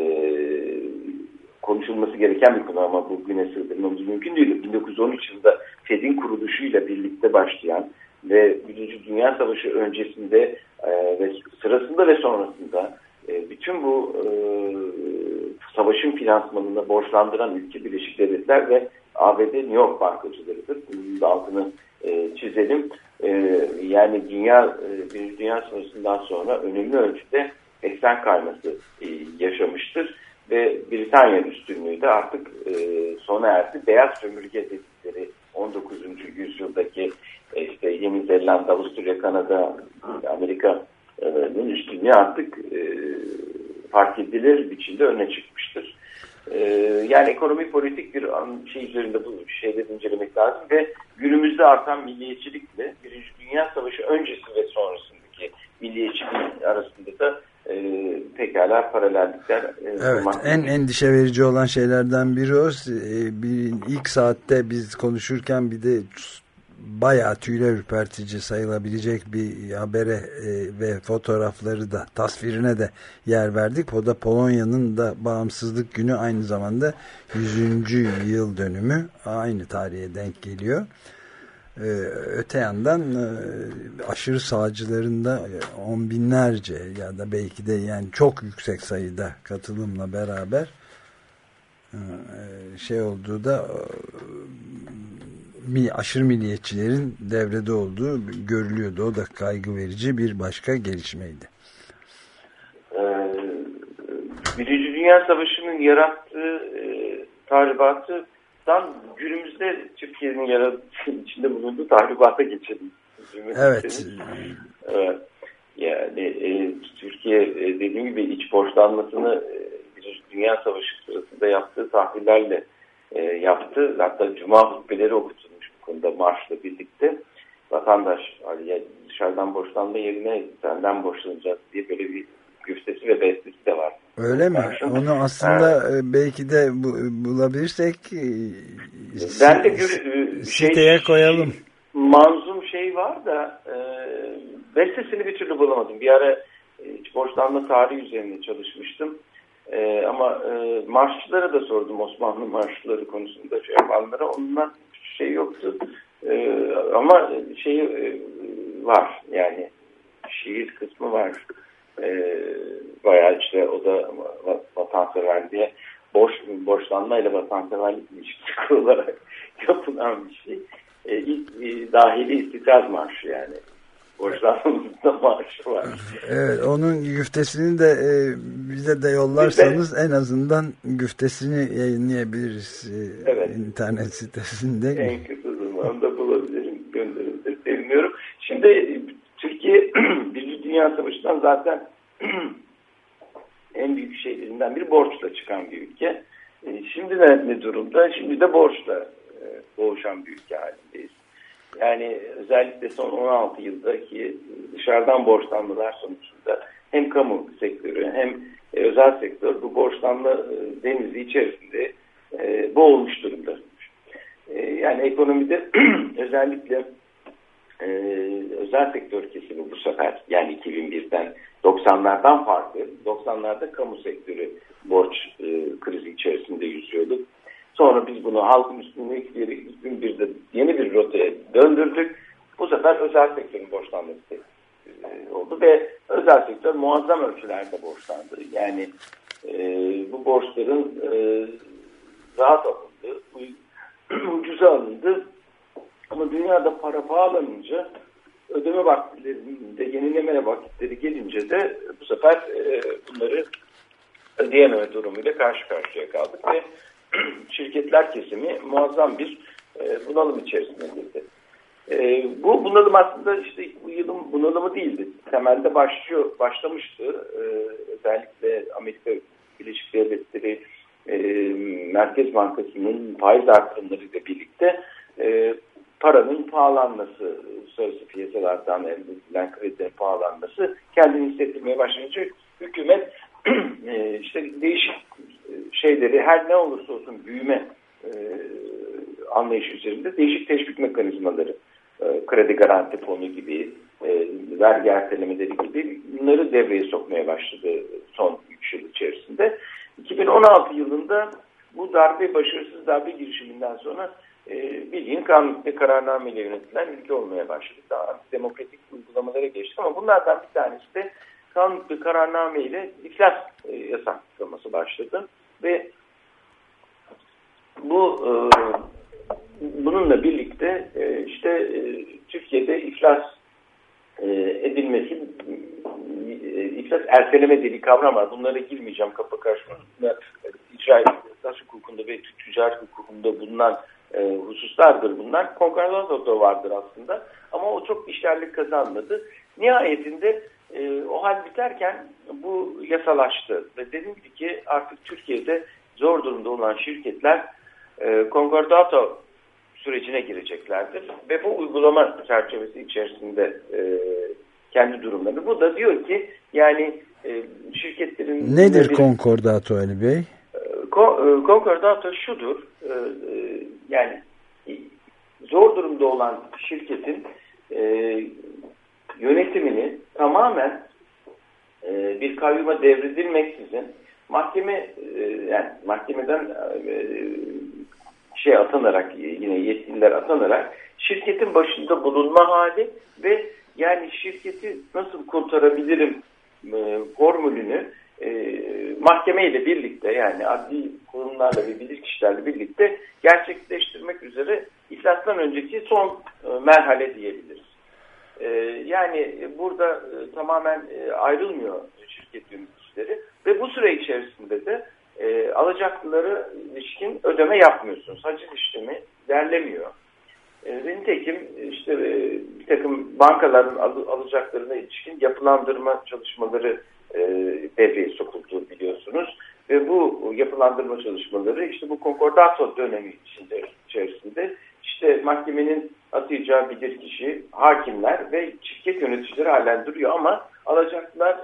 konuşulması gereken bir konu ama bugüne sığdırmamız mümkün değil. 1913 yılında Fed'in kuruluşuyla birlikte başlayan ve Birinci Dünya Savaşı öncesinde ve sırasında ve sonrasında bütün bu savaşın finansmanına borçlandıran ülke Birleşik Devletler ve ABD New York bankacılarıdır. Bunun da altını çizelim. Yani Birinci Dünya Savaşı'ndan sonra önemli ölçüde eksen kayması yaşamıştır. Ve Britanya üstünlüğü de artık sona erdi. Beyaz sömürge dedikleri 19. yüzyıldaki işte Yeni Zelanda, Avusturya, Kanada, Amerika'nın üstünlüğü artık fark edilir biçimde öne çıkmıştır. Yani ekonomi politik bir şey üzerinde bu şeyleri incelemek lazım ve günümüzde artan milliyetçilikle Birinci Dünya Savaşı öncesi ve sonrasındaki milliyetçiliğin arasında da pekala paralellikler. Evet, en endişe verici olan şeylerden biri o. İlk saatte biz konuşurken bir de bayağı tüyler ürpertici sayılabilecek bir habere ve fotoğrafları da tasvirine de yer verdik. O da Polonya'nın da bağımsızlık günü, aynı zamanda 100. yıl dönümü, aynı tarihe denk geliyor. Öte yandan aşırı sağcıların da on binlerce ya da belki de yani çok yüksek sayıda katılımla beraber şey olduğu da aşırı milliyetçilerin devrede olduğu görülüyordu. O da kaygı verici bir başka gelişmeydi. Birinci Dünya Savaşı'nın yarattığı tahribattan günümüzde Türkiye'nin içinde bulunduğu tahribata geçelim. Evet. Evet. Yani Türkiye dediğim gibi iç borçlanmasını Birinci Dünya Savaşı sırasında yaptığı tahlillerle yaptı. Hatta Cuma hutbeleri okutulmuş bu konuda marşla birlikte. Vatandaş dışarıdan borçlanma yerine senden borçlanacağız diye böyle bir güftesi ve bestesi de var. Öyle mi? Onu aslında belki de bulabilirsek ben de siteye koyalım. Manzum şey var da bestesini bir türlü bulamadım. Bir ara borçlanma tarihi üzerine çalışmıştım. Ama marşçılara da sordum, Osmanlı marşçıları konusunda şey yapanlara. Ondan şey yoktu. Ama şey var yani şiir kısmı var. Bayağı işte o da vatanseverliğe borçlanma ile vatanseverlik ilişkisi olarak yapılan bir şey. Dahili İstiklal Marşı yani. Borçlanmamızda marşı var. Evet, onun güftesini de bize de yollarsanız en azından güftesini yayınlayabiliriz. Evet. İnternet sitesinde. En kısa zamanda bulabilirim, gönderirim. Sevmiyorum. Şimdi Türkiye Birinci Dünya Savaşı'ndan zaten en büyük şeylerinden biri borçla çıkan bir ülke. Şimdi ne durumda? Şimdi de borçla boğuşan bir ülke halindeyiz. Yani özellikle son 16 yıldaki dışarıdan borçlanmalar sonucunda hem kamu sektörü hem özel sektör bu borçlanma denizi içerisinde boğulmuş durumda. Yani ekonomide özellikle özel sektör kesimi bu sefer yani 2001'den 90'lardan farklı. 90'larda kamu sektörü borç krizi içerisinde yüzüyordu. Sonra biz bunu halkın üstüne ekleyerek 2001'de yeni bir rotaya döndürdük. Bu sefer özel sektörün borçlanması oldu ve özel sektör muazzam ölçülerde borçlandı. Yani bu borçların rahat alındı, ucuza alındı. Ama dünyada para pahalanınca ödeme vakitlerinde yenileme vakitleri gelince de bu sefer bunları ödeyememe durumuyla karşı karşıya kaldık ve şirketler kesimi muazzam bir bunalım içerisine girdi. Bu bunalım aslında işte bu yılın bunalımı değildi. Temelde başlamıştı. Özellikle Amerika Birleşik Devletleri Merkez Bankası'nın faiz artırımlarıyla birlikte paranın pahalanması, uluslararası piyasalardan elde edilen kredilerin pahalanması kendini hissettirmeye başlayınca hükümet işte değişik şeyleri her ne olursa olsun büyüme anlayışı üzerinde değişik teşvik mekanizmaları, kredi garanti fonu gibi, vergi ertelemeleri gibi bunları devreye sokmaya başladı son 3 yıl içerisinde. 2016 yılında bu başarısız darbe girişiminden sonra bildiğin kanun ve kararnameyle yönetilen ülke olmaya başladı. Daha demokratik uygulamalara geçtik ama bunlardan bir tanesi de kanun bir kararname ile iflas yasaklaması başladı ve bununla birlikte Türkiye'de iflas edilmesi, iflas erteleme diye bir kavram var. Bunlara girmeyeceğim kapı karşısında. İcra iflas hukukunda ve ticaret hukukunda bulunan hususlardır bunlar. Konkordato vardır aslında ama o çok işlerlik kazanmadı. Nihayetinde o hal biterken bu yasalaştı ve dedim ki artık Türkiye'de zor durumda olan şirketler konkordato sürecine gireceklerdir ve bu uygulama çerçevesi içerisinde kendi durumlarını. Bu da diyor ki yani şirketlerin... Nedir konkordato Ali Bey? Konkordato şudur, yani zor durumda olan şirketin yönetimini tamamen bir kayyuma devredilmeksizin mahkemeden atanarak, yine yetkililer atanarak şirketin başında bulunma hali ve yani şirketi nasıl kurtarabilirim formülünü mahkemeyle birlikte, yani adli kurumlarla ve bilirkişilerle birlikte gerçekleştirmek üzere iflastan önceki son merhale diyebiliriz. Yani burada tamamen ayrılmıyor şirket yöneticileri ve bu süre içerisinde de alacaklılara ilişkin ödeme yapmıyorsunuz. Haciz işlemi derlemiyor. Nitekim bir takım bankaların alacaklarına ilişkin yapılandırma çalışmaları devreye sokuldu biliyorsunuz. Ve bu yapılandırma çalışmaları bu konkordato dönemi içerisinde mahkemenin atayacağı bilirkişi, hakimler ve şirket yöneticileri halen duruyor ama alacaklılar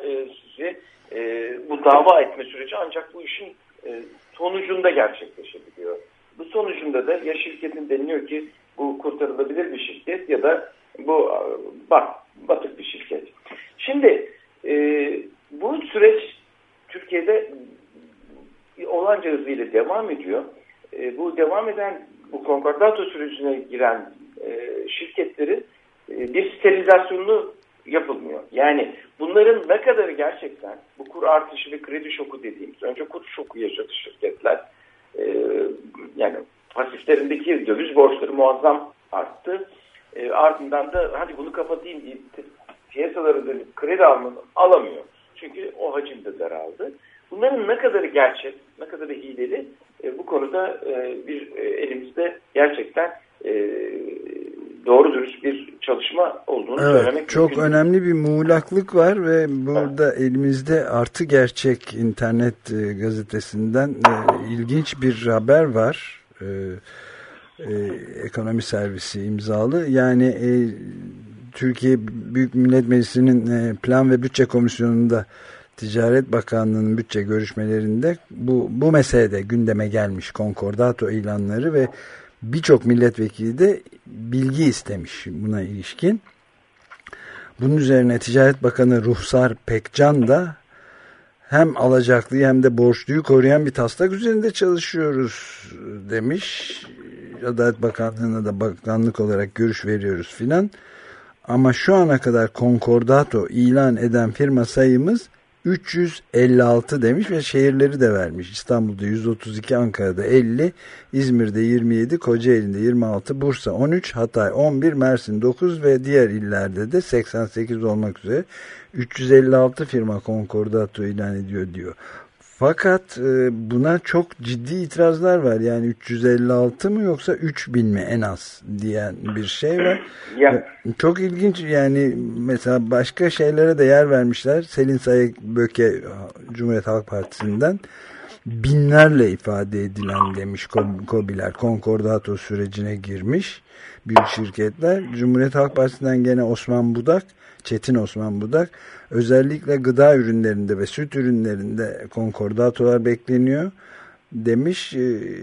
bu dava etme süreci ancak bu işin sonucunda gerçekleşebiliyor. Bu sonucunda da ya şirketin deniliyor ki bu kurtarılabilir bir şirket ya da bu batık bir şirket. Şimdi bu süreç Türkiye'de olanca hızıyla devam ediyor. Bu devam eden bu konkordato sürecine giren şirketlerin bir sterilizasyonu yapılmıyor. Yani bunların ne kadarı gerçekten bu kur artışı ve kredi şoku dediğimiz, önce kur şoku yaşadı şirketler. Yani pasiflerindeki döviz borçları muazzam arttı. Ardından da hadi bunu kapatayım diye piyasalara dönüp kredi alamıyor. Çünkü o hacimde daraldı. Bunların ne kadarı gerçek, ne kadarı hileli bu konuda elimizde gerçekten doğru dürüst bir çalışma olduğunu söylemek çok mümkün. Önemli bir muğlaklık var ve burada elimizde Artı Gerçek internet gazetesinden ilginç bir haber var. Ekonomi servisi imzalı. Yani Türkiye Büyük Millet Meclisi'nin Plan ve Bütçe Komisyonu'nda Ticaret Bakanlığı'nın bütçe görüşmelerinde bu meselede gündeme gelmiş konkordato ilanları ve birçok milletvekili de bilgi istemiş buna ilişkin. Bunun üzerine Ticaret Bakanı Ruhsar Pekcan da hem alacaklıyı hem de borçluyu koruyan bir taslak üzerinde çalışıyoruz demiş. Adalet Bakanlığı'na da bakanlık olarak görüş veriyoruz filan. Ama şu ana kadar konkordato ilan eden firma sayımız 356 demiş ve şehirleri de vermiş. İstanbul'da 132, Ankara'da 50, İzmir'de 27, Kocaeli'nde 26, Bursa 13, Hatay 11, Mersin 9 ve diğer illerde de 88 olmak üzere 356 firma konkordato ilan ediyor diyor. Fakat buna çok ciddi itirazlar var. Yani 356 mı yoksa 3000 mi en az diyen bir şey var. Çok ilginç, yani mesela başka şeylere de yer vermişler. Selin Sayık-Böke Cumhuriyet Halk Partisi'nden binlerle ifade edilen demiş KOBİ'ler konkordato sürecine girmiş büyük şirketler. Cumhuriyet Halk Partisi'nden gene Çetin Osman Budak özellikle gıda ürünlerinde ve süt ürünlerinde konkordatolar bekleniyor demiş.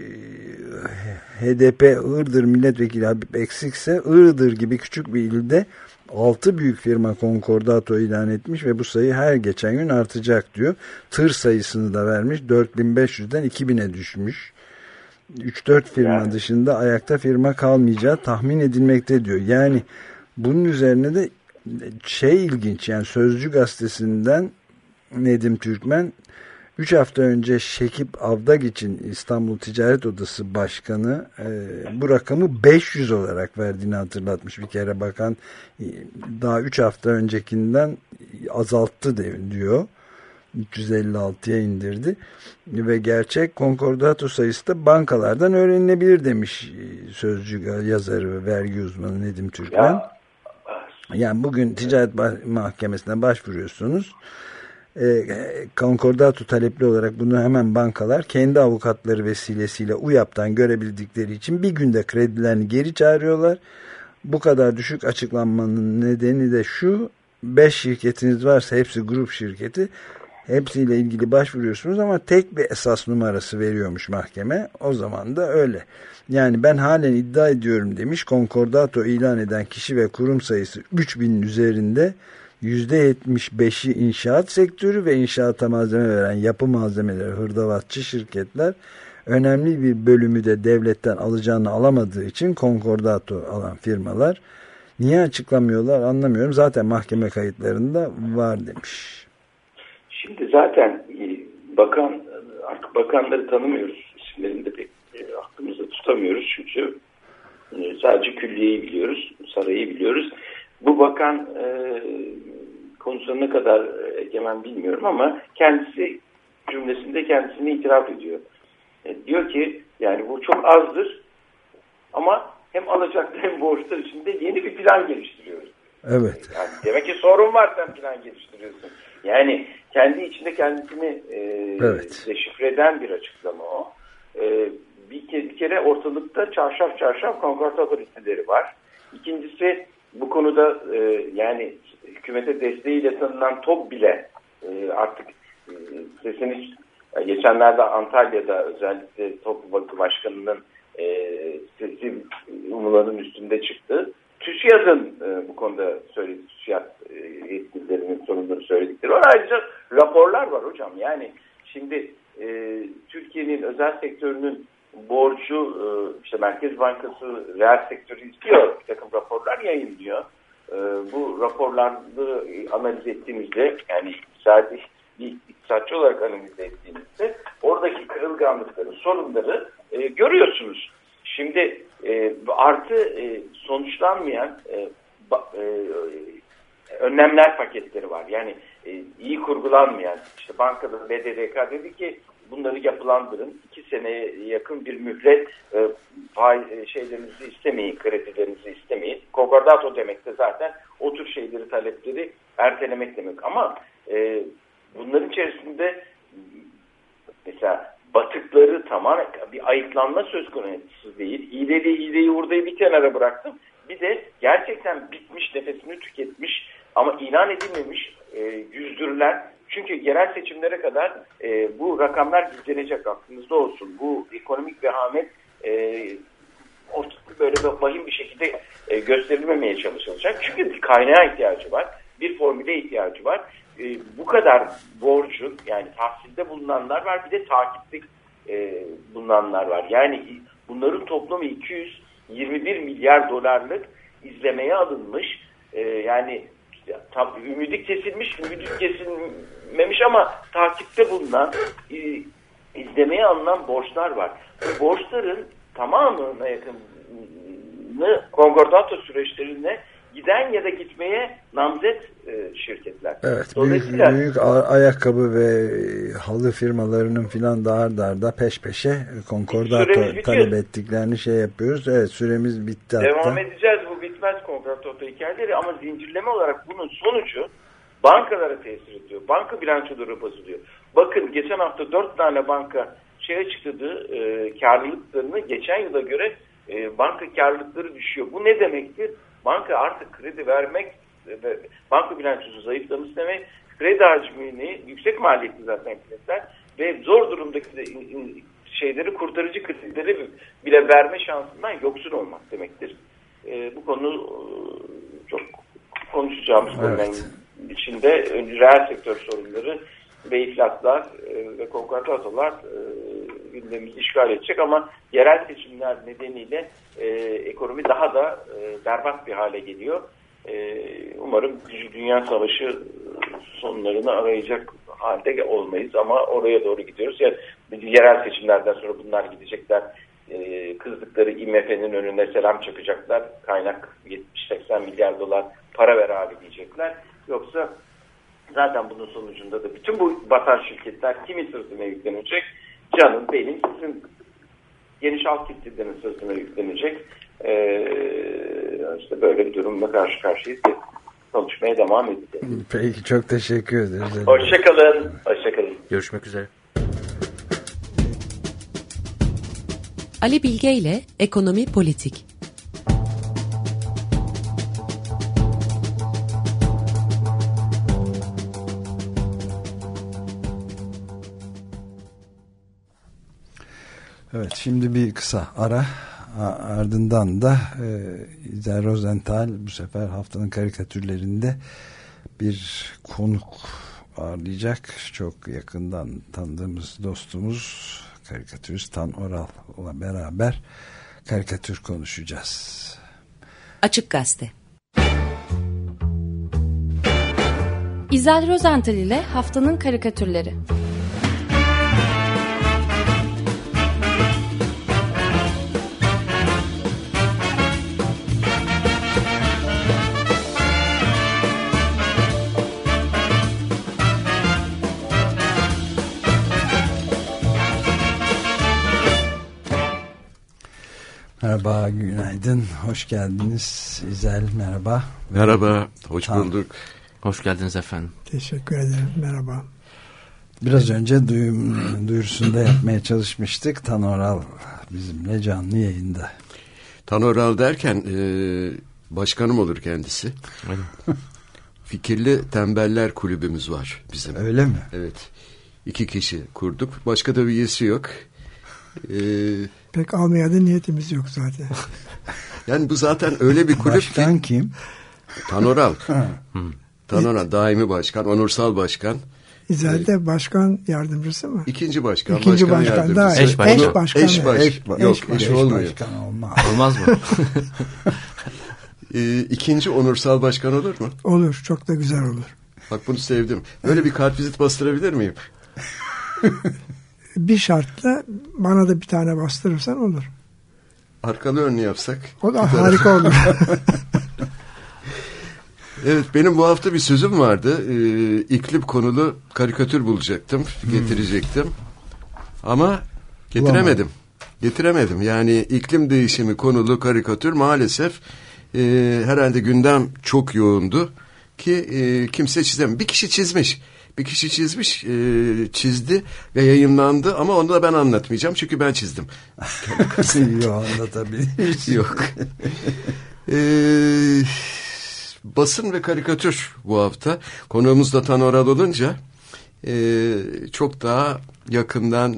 HDP Iğdır Milletvekili Habib Eksik ise Iğdır gibi küçük bir ilde 6 büyük firma konkordato ilan etmiş ve bu sayı her geçen gün artacak diyor. Tır sayısını da vermiş, 4500'den 2000'e düşmüş. 3-4 firma dışında ayakta firma kalmayacağı tahmin edilmekte diyor. Yani bunun üzerine de ilginç, yani Sözcü gazetesinden Nedim Türkmen 3 hafta önce Şekip Avdak için İstanbul Ticaret Odası Başkanı bu rakamı 500 olarak verdiğini hatırlatmış. Bir kere bakan daha 3 hafta öncekinden azalttı diyor. 356'ya indirdi. Ve gerçek konkordato sayısı da bankalardan öğrenilebilir demiş Sözcü yazarı ve vergi uzmanı Nedim Türkmen. Yani bugün Ticaret Mahkemesi'ne başvuruyorsunuz. Konkordato talepli olarak bunu hemen bankalar kendi avukatları vesilesiyle UYAP'tan görebildikleri için bir günde kredilerini geri çağırıyorlar. Bu kadar düşük açıklanmanın nedeni de şu: 5 şirketiniz varsa hepsi grup şirketi, hepsiyle ilgili başvuruyorsunuz ama tek bir esas numarası veriyormuş mahkeme. O zaman da öyle. Yani ben halen iddia ediyorum demiş, konkordato ilan eden kişi ve kurum sayısı 3000'in üzerinde. %75'i inşaat sektörü ve inşaata malzeme veren yapı malzemeleri hırdavatçı şirketler. Önemli bir bölümü de devletten alacağını alamadığı için konkordato alan firmalar. Niye açıklamıyorlar anlamıyorum. Zaten mahkeme kayıtlarında var demiş. Şimdi zaten artık bakanları tanımıyoruz. İsimlerini de pek aklımızda tutamıyoruz. Çünkü sadece külliyeyi biliyoruz, sarayı biliyoruz. Bu bakan konusuna ne kadar egemen bilmiyorum ama kendisi cümlesinde kendisini itiraf ediyor. Diyor ki yani bu çok azdır ama hem alacaklı hem borçlar içinde yeni bir plan geliştiriyoruz. Evet. Yani demek ki sorun var, sen plan geliştiriyorsun. Yani kendi içinde kendisini deşifre eden bir açıklama o. Bir kere ortalıkta çarşaf konkordato listeleri var. İkincisi, bu konuda yani hükümete desteğiyle tanınan TOB bile artık sesini geçenlerde Antalya'da özellikle TOB Vakfı Başkanı'nın sesi umulanın üstünde çıktı. TÜSİAD'ın bu konuda söylediği, TÜSİAD yetkililerinin sorunları söyledikleri var. Ayrıca raporlar var hocam. Yani şimdi Türkiye'nin özel sektörünün borcu, işte Merkez Bankası reel sektörü istiyor. Bir takım raporlar yayınlıyor. Bu raporları analiz ettiğimizde, yani bir iktisatçı olarak analiz ettiğimizde oradaki kırılganlıkları, sorunları görüyorsunuz. Şimdi artı sonuçlanmayan önlemler paketleri var. Yani iyi kurgulanmayan, işte bankada BDDK dedi ki bunları yapılandırın. 2 seneye yakın bir mühlet, şeylerinizi istemeyin, kredilerinizi istemeyin. Konkordato demek de zaten o tür şeyleri, talepleri ertelemek demek. Ama bunların içerisinde mesela batıkları tamamen bir ayıklanma söz konusu değil. İğneyi hurdayı bir kenara bıraktım. Bir de gerçekten bitmiş, nefesini tüketmiş ama ilan edilmemiş yüzdürülen. Çünkü genel seçimlere kadar bu rakamlar gizlenecek, aklınızda olsun. Bu ekonomik vehamet böyle vahim bir şekilde gösterilmemeye çalışılacak. Çünkü bir kaynağa ihtiyacı var. Bir formüle ihtiyacı var. Bu kadar borcu, yani tahsilde bulunanlar var, bir de takipte bulunanlar var. Yani bunların toplamı 221 milyar dolarlık izlemeye alınmış. Yani ümidi kesilmiş, ümidi kesilmemiş ama takipte bulunan, izlemeye alınan borçlar var. Bu borçların tamamına yakını konkordato süreçlerine giden ya da gitmeye namzet şirketler. Evet, büyük ayakkabı ve halı firmalarının filan da arda peş peşe konkordato talep ettiklerini yapıyoruz. Evet, süremiz bitti. Devam edeceğiz, bu bitmez konkordato hikayeleri ama zincirleme olarak bunun sonucu bankalara tesir ediyor. Banka bilançoları bozuluyor. Bakın geçen hafta 4 tane banka açıkladı, karlılıklarını geçen yıla göre banka karlılıkları düşüyor. Bu ne demektir? Banka artık kredi vermek ve banka bilançosu zayıflamış demek, kredi hacmini yüksek maliyetli zaten krediler ve zor durumdaki şeyleri, kurtarıcı kredileri bile verme şansından yoksun olmak demektir. Bu konu çok konuşacağımız konuların içinde reel sektör sorunları ve iflaslar ve konkordatolar gündemimizi işgal edecek ama yerel seçimler nedeniyle ekonomi daha da berbat bir hale geliyor. Umarım Dünya Savaşı sonlarını arayacak halde olmayız ama oraya doğru gidiyoruz. Yani yerel seçimlerden sonra bunlar gidecekler. Kızdıkları IMF'nin önüne selam çakacaklar. Kaynak 70-80 milyar dolar para ver abi diyecekler. Yoksa zaten bunun sonucunda da bütün bu batan şirketler kimin sırtına yüklenecek? Canım, benim, sizin geniş halk kitlelerin sırtına yüklenecek. İşte böyle bir durumla karşı karşıyayız. Konuşmaya devam edeceğiz. Peki, çok teşekkür ederiz. Hoşçakalın. Hoşçakalın. Görüşmek üzere. Ali Bilge ile Ekonomi Politik. Evet, şimdi bir kısa ara, ardından da İzel Rosenthal bu sefer haftanın karikatürlerinde bir konuk ağırlayacak. Çok yakından tanıdığımız dostumuz karikatürist Tan Oral'la beraber karikatür konuşacağız. Açık Gazete. İzel Rosenthal ile haftanın karikatürleri. Merhaba, günaydın, hoş geldiniz. İzel, merhaba. Merhaba, hoş bulduk. Hoş geldiniz efendim. Teşekkür ederim, merhaba. Biraz önce duyurusunda yapmaya çalışmıştık. Tan Oral bizimle canlı yayında. Tan Oral derken başkanım olur kendisi. Fikirli Tembeller Kulübümüz var bizim. Öyle mi? Evet. 2 kişi kurduk. Başka da bir üyesi yok. Pek almaya da niyetimiz yok zaten. Yani bu zaten öyle bir kulüp Başkan ki. kim? Tan Oral. Tan Oral, daimi başkan, onursal başkan. İzel de başkan yardımcısı mı? İkinci başkan, İkinci başkan daha iyi. Eş başkan. Yok, eş olmuyor. Olmaz mı? İkinci onursal başkan olur mu? Olur, çok da güzel olur. Bak, bunu sevdim. Böyle bir kartvizit bastırabilir miyim? Bir şartla bana da bir tane bastırırsan olur. Arkalı önlü yapsak. O da harika olur. Evet, benim bu hafta bir sözüm vardı. İklim konulu karikatür bulacaktım, getirecektim. Ama getiremedim. Yani iklim değişimi konulu karikatür maalesef herhalde gündem çok yoğundu ki kimse çizemedi. Bir kişi çizmiş, çizdi ve yayınlandı ama onu da ben anlatmayacağım çünkü ben çizdim. Yok, anlatabilir. Yok. Basın ve karikatür bu hafta. Konuğumuz da Tan Oral olunca çok daha yakından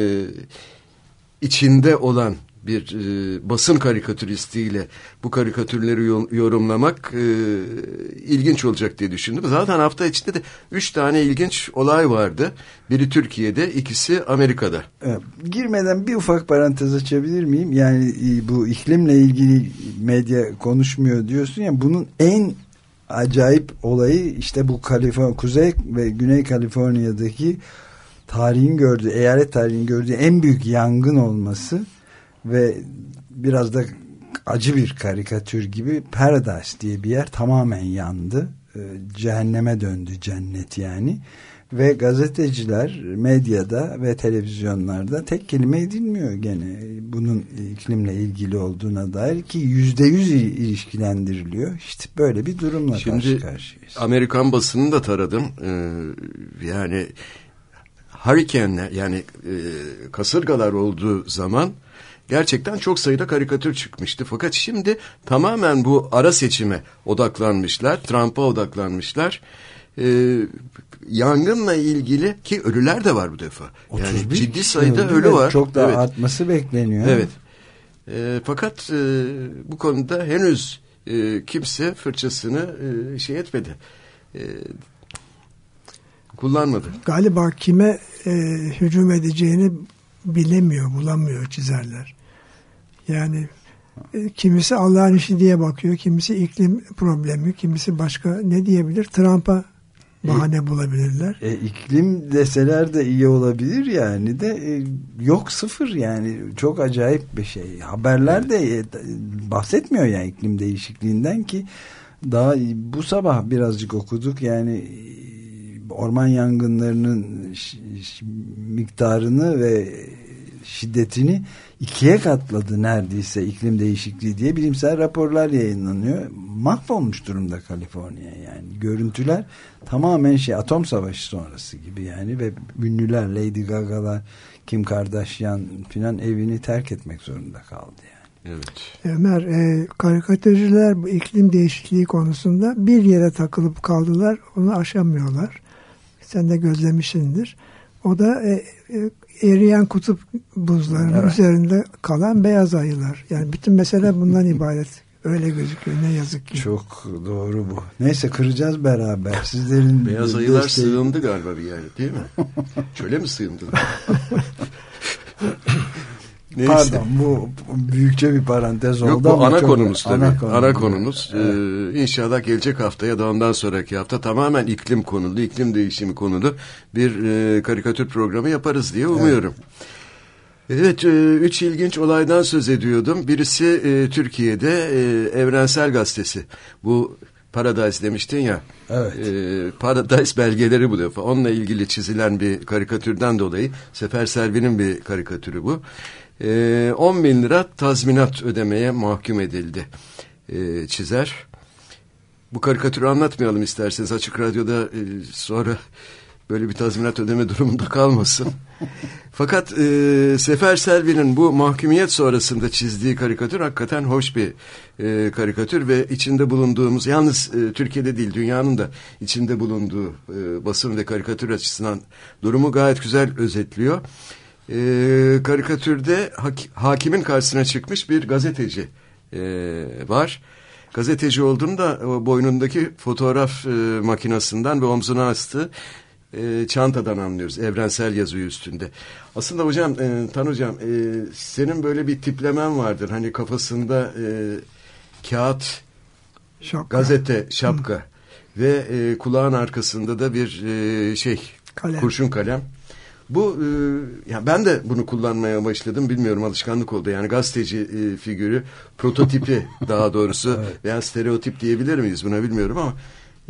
içinde olan bir basın karikatüristiyle bu karikatürleri yorumlamak ilginç olacak diye düşündüm. Zaten hafta içinde de 3 tane ilginç olay vardı. Biri Türkiye'de, ikisi Amerika'da. Girmeden bir ufak parantez açabilir miyim? Yani bu iklimle ilgili medya konuşmuyor diyorsun ya, bunun en acayip olayı işte bu Kuzey ve Güney Kaliforniya'daki eyalet tarihinin gördüğü en büyük yangın olması ve biraz da acı bir karikatür gibi Paradise diye bir yer tamamen yandı. Cehenneme döndü, cennet yani. Ve gazeteciler medyada ve televizyonlarda tek kelime edilmiyor gene bunun iklimle ilgili olduğuna dair ki %100 ilişkilendiriliyor. İşte böyle bir durumla karşı karşıyayız. Amerikan basınını da taradım. Yani hurricane'ler, yani kasırgalar olduğu zaman gerçekten çok sayıda karikatür çıkmıştı. Fakat şimdi tamamen bu ara seçime odaklanmışlar. Trump'a odaklanmışlar. Yangınla ilgili ki ölüler de var bu defa. Yani ciddi sayıda ölü var. Çok daha artması bekleniyor. Evet. Fakat bu konuda henüz kimse fırçasını etmedi. Kullanmadı. Galiba kime hücum edeceğini bilemiyor, bulamıyor çizerler. Yani kimisi Allah'ın işi diye bakıyor, kimisi iklim problemi, kimisi başka ne diyebilir? Trump'a bahane bulabilirler. İklim deseler de iyi olabilir yani de yok, sıfır yani, çok acayip bir şey. Haberler de bahsetmiyor yani iklim değişikliğinden ki daha bu sabah birazcık okuduk yani orman yangınlarının miktarını ve şiddetini 2'ye katladı neredeyse iklim değişikliği diye bilimsel raporlar yayınlanıyor. Mahvolmuş durumda Kaliforniya yani. Görüntüler tamamen atom savaşı sonrası gibi yani ve ünlüler, Lady Gaga'lar, Kim Kardashian filan evini terk etmek zorunda kaldı yani. Evet. Ömer, karikatürcüler bu iklim değişikliği konusunda bir yere takılıp kaldılar. Onu aşamıyorlar. Sen de gözlemişsindir. O da eriyen kutup buzlarının üzerinde kalan beyaz ayılar. Yani bütün mesele bundan ibaret. Öyle gözüküyor. Ne yazık ki. Çok doğru bu. Neyse, kıracağız beraber. Sizlerin beyaz ayılar sığındı galiba bir yere, değil mi? Şöyle mi sığındılar? Neyse. Pardon, bu büyükçe bir parantez oldu. Yok, bu ama ana konumuz tabii. Ana konumuz. Evet. İnşallah gelecek hafta ya da ondan sonraki hafta tamamen iklim konulu, iklim değişimi konulu bir karikatür programı yaparız diye umuyorum. Evet, 3 ilginç olaydan söz ediyordum. Birisi Türkiye'de Evrensel Gazetesi. Bu Paradise demiştin ya. Evet. Paradise belgeleri bu defa. Onunla ilgili çizilen bir karikatürden dolayı, Sefer Selvi'nin bir karikatürü bu. 10 bin lira tazminat ödemeye mahkum edildi çizer. Bu karikatürü anlatmayalım isterseniz. Açık Radyo'da sonra böyle bir tazminat ödeme durumunda kalmasın. Fakat Sefer Selvi'nin bu mahkumiyet sonrasında çizdiği karikatür hakikaten hoş bir karikatür ve içinde bulunduğumuz, yalnız Türkiye'de değil dünyanın da içinde bulunduğu basın ve karikatür açısından durumu gayet güzel özetliyor. Karikatürde hakimin karşısına çıkmış bir gazeteci var. Gazeteci olduğunu da boynundaki fotoğraf makinesinden ve omzuna astığı çantadan anlıyoruz. Evrensel yazıyor üstünde. Aslında hocam, Tan hocam, senin böyle bir tiplemen vardır. Hani kafasında kağıt, şapka, gazete, şapka ve kulağın arkasında da bir kalem. Kurşun kalem. Bu ya ben de bunu kullanmaya başladım. Bilmiyorum, alışkanlık oldu. Yani gazeteci figürü, prototipi daha doğrusu evet. Veya stereotip diyebilir miyiz buna bilmiyorum ama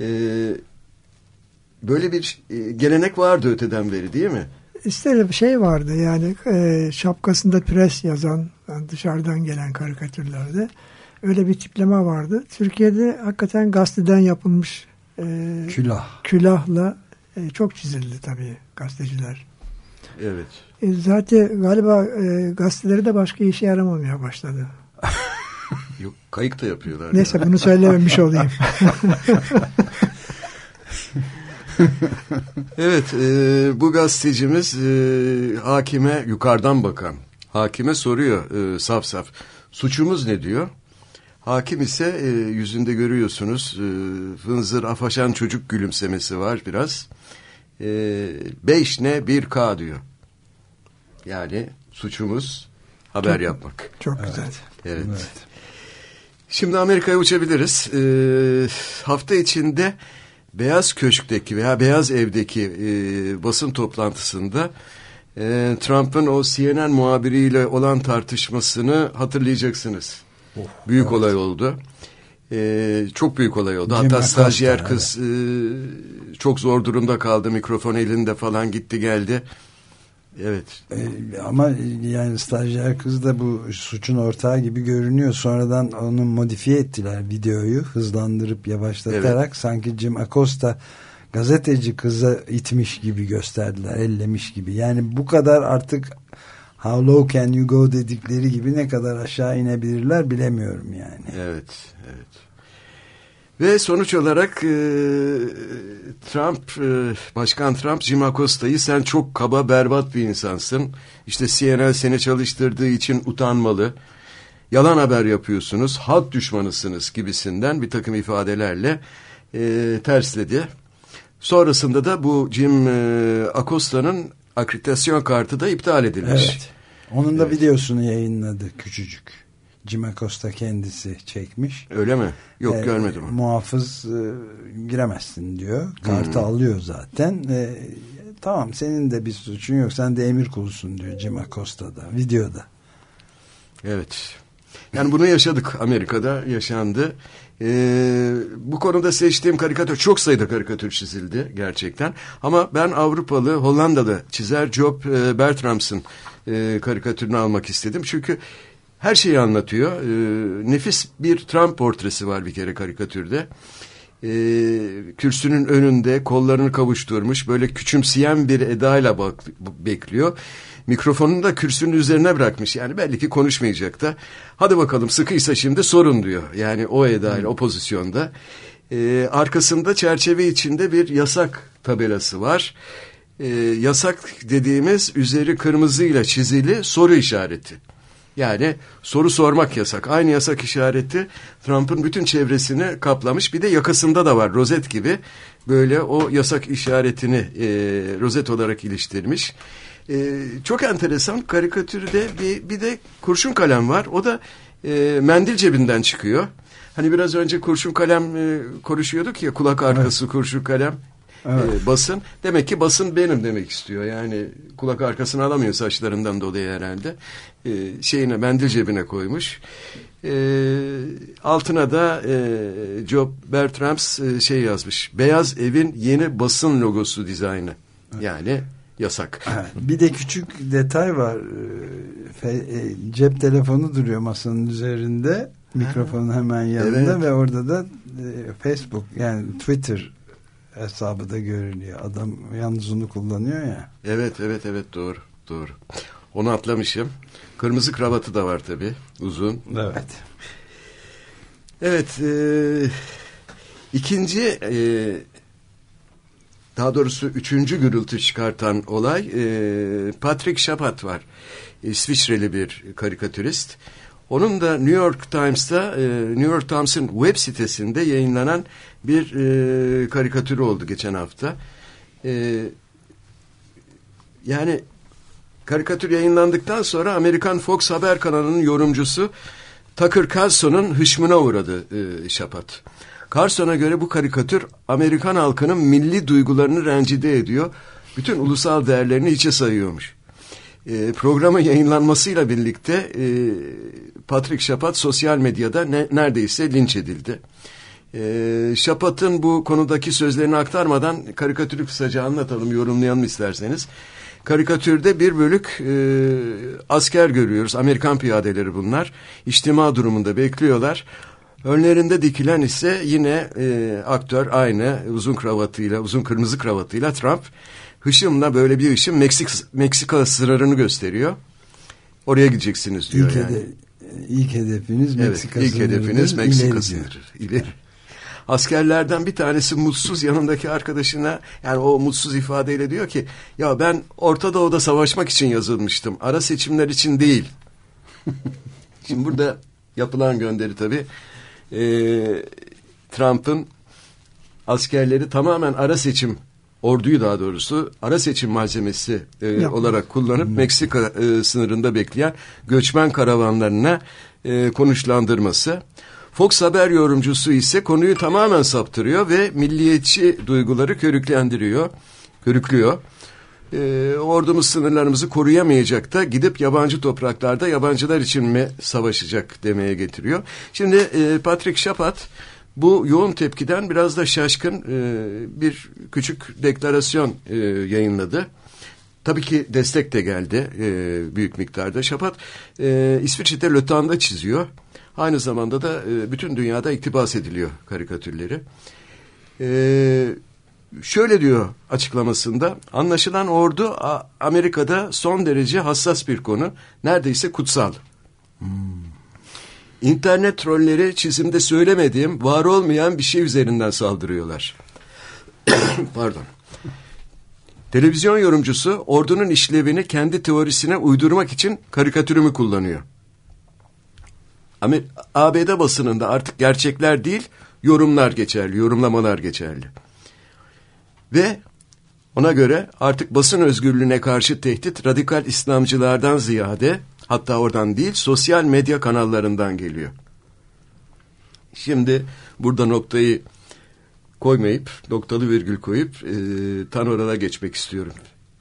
böyle bir gelenek vardı öteden beri, değil mi? İşte bir şey vardı yani şapkasında pres yazan, yani dışarıdan gelen karikatürlerde öyle bir tipleme vardı. Türkiye'de hakikaten gazeteden yapılmış külahla çok çizildi tabii gazeteciler. Evet. Zaten galiba gazeteleri de başka işe yaramamaya başladı. Yok, kayık da yapıyorlar. Neyse, bunu söylememiş olayım. Evet, bu gazetecimiz hakime yukarıdan bakan, hakime soruyor saf saf, suçumuz ne diyor? Hakim ise yüzünde görüyorsunuz fınzır afaşan çocuk gülümsemesi var biraz. 5 ne 1K diyor. Yani suçumuz haber yapmak. Çok güzel. Evet. Şimdi Amerika'ya uçabiliriz. Hafta içinde Beyaz Köşk'teki veya Beyaz Ev'deki basın toplantısında Trump'ın o CNN muhabiriyle olan tartışmasını hatırlayacaksınız. Büyük olay oldu. Çok büyük olay oldu. Hatta stajyer kız çok zor durumda kaldı. Mikrofon elinde falan gitti geldi. Evet. Ama yani stajyer kız da bu suçun ortağı gibi görünüyor. Sonradan onu modifiye ettiler, videoyu hızlandırıp yavaşlatarak. Evet. Sanki Jim Acosta gazeteci kıza itmiş gibi gösterdiler, ellemiş gibi. Yani bu kadar artık how low can you go dedikleri gibi ne kadar aşağı inebilirler bilemiyorum yani. Evet, evet. Ve sonuç olarak Başkan Trump, Jim Acosta'yı sen çok kaba, berbat bir insansın. İşte CNN seni çalıştırdığı için utanmalı. Yalan haber yapıyorsunuz, halk düşmanısınız gibisinden bir takım ifadelerle tersledi. Sonrasında da bu Jim Acosta'nın akreditasyon kartı da iptal edilmiş. Evet. Onun da videosunu yayınladı küçücük. Jim Acosta kendisi çekmiş. Öyle mi? Yok, görmedim. Muhafız giremezsin diyor. Kartı alıyor zaten. Tamam, senin de bir suçun yok. Sen de emir kulusun diyor Jim Acosta'da videoda. Evet. Yani bunu yaşadık, Amerika'da yaşandı. Bu konuda seçtiğim karikatür, çok sayıda karikatür çizildi gerçekten. Ama ben Avrupalı, Hollandalı çizer Job Bertrams'ın karikatürünü almak istedim. Çünkü her şeyi anlatıyor. Nefis bir Trump portresi var bir kere karikatürde. Kürsünün önünde kollarını kavuşturmuş, böyle küçümseyen bir edayla bekliyor. Mikrofonunu da kürsünün üzerine bırakmış. Yani belli ki konuşmayacak da. Hadi bakalım, sıkıysa şimdi sorun diyor. Yani o edayla, o pozisyonda. Arkasında çerçeve içinde bir yasak tabelası var. Yasak dediğimiz üzeri kırmızıyla çizili soru işareti. Yani soru sormak yasak. Aynı yasak işareti Trump'ın bütün çevresini kaplamış. Bir de yakasında da var, rozet gibi. Böyle o yasak işaretini rozet olarak iliştirmiş. Çok enteresan. Karikatürde bir de kurşun kalem var. O da mendil cebinden çıkıyor. Hani biraz önce kurşun kalem konuşuyorduk ya, kulak arkası, evet. Kurşun kalem. Evet. Basın. Demek ki basın benim demek istiyor. Yani kulak arkasını alamıyor saçlarından dolayı herhalde. Mendil cebine koymuş. Altına da Job Bertrams yazmış. Beyaz Evin yeni basın logosu dizaynı. Yani yasak. Bir de küçük detay var. Cep telefonu duruyor masanın üzerinde. Mikrofonun hemen yanında, evet. Ve orada da Facebook, yani Twitter hesabı da görünüyor. Adam yalnız onu kullanıyor ya. Evet, doğru. Onu atlamışım. Kırmızı kravatı da var tabii, uzun. Evet. Evet, ikinci, daha doğrusu üçüncü gürültü çıkartan olay, Patrick Chapat var. İsviçreli bir karikatürist. Onun da New York Times'ın web sitesinde yayınlanan bir karikatürü oldu geçen hafta. Yani karikatür yayınlandıktan sonra Amerikan Fox Haber kanalının yorumcusu Tucker Carlson'un hışmına uğradı Chapat. Carlson'a göre bu karikatür Amerikan halkının milli duygularını rencide ediyor. Bütün ulusal değerlerini hiçe sayıyormuş. Programın yayınlanmasıyla birlikte Patrick Chapat sosyal medyada neredeyse linç edildi. Chapat'ın bu konudaki sözlerini aktarmadan karikatürü kısaca anlatalım, yorumlayalım isterseniz. Karikatürde bir bölük asker görüyoruz. Amerikan piyadeleri bunlar. İçtima durumunda bekliyorlar. Önlerinde dikilen ise yine aktör, aynı uzun kırmızı kravatıyla Trump. Hışımla böyle bir hışım Meksika sınırını gösteriyor. Oraya gideceksiniz diyor İlk hedefiniz Meksika sınırı. İlk hedefiniz Meksika sınırı. İleri. Askerlerden bir tanesi mutsuz yanındaki arkadaşına, yani o mutsuz ifadeyle diyor ki, ya ben Orta Doğu'da savaşmak için yazılmıştım. Ara seçimler için değil. Şimdi burada yapılan gönderi tabii Trump'ın askerleri tamamen orduyu daha doğrusu ara seçim malzemesi olarak kullanıp Meksika sınırında bekleyen göçmen karavanlarına konuşlandırması. Fox Haber yorumcusu ise konuyu tamamen saptırıyor ve milliyetçi duyguları körüklüyor. Ordumuz sınırlarımızı koruyamayacak da gidip yabancı topraklarda yabancılar için mi savaşacak demeye getiriyor. Şimdi Patrick Chapat bu yoğun tepkiden biraz da şaşkın bir küçük deklarasyon yayınladı. Tabii ki destek de geldi büyük miktarda. Chapat İsviçre'de Le Times'da çiziyor. Aynı zamanda da bütün dünyada iktibas ediliyor karikatürleri. Şöyle diyor açıklamasında, anlaşılan ordu Amerika'da son derece hassas bir konu, neredeyse kutsal. İnternet trolleri çizimde söylemediğim, var olmayan bir şey üzerinden saldırıyorlar. Pardon. Televizyon yorumcusu ordunun işlevini kendi teorisine uydurmak için karikatürümü kullanıyor. ABD basınında artık gerçekler değil, yorumlar geçerli, yorumlamalar geçerli. Ve ona göre artık basın özgürlüğüne karşı tehdit radikal İslamcılardan ziyade Hatta oradan değil, sosyal medya kanallarından geliyor. Şimdi burada noktayı koymayıp, noktalı virgül koyup Tanoral'a geçmek istiyorum.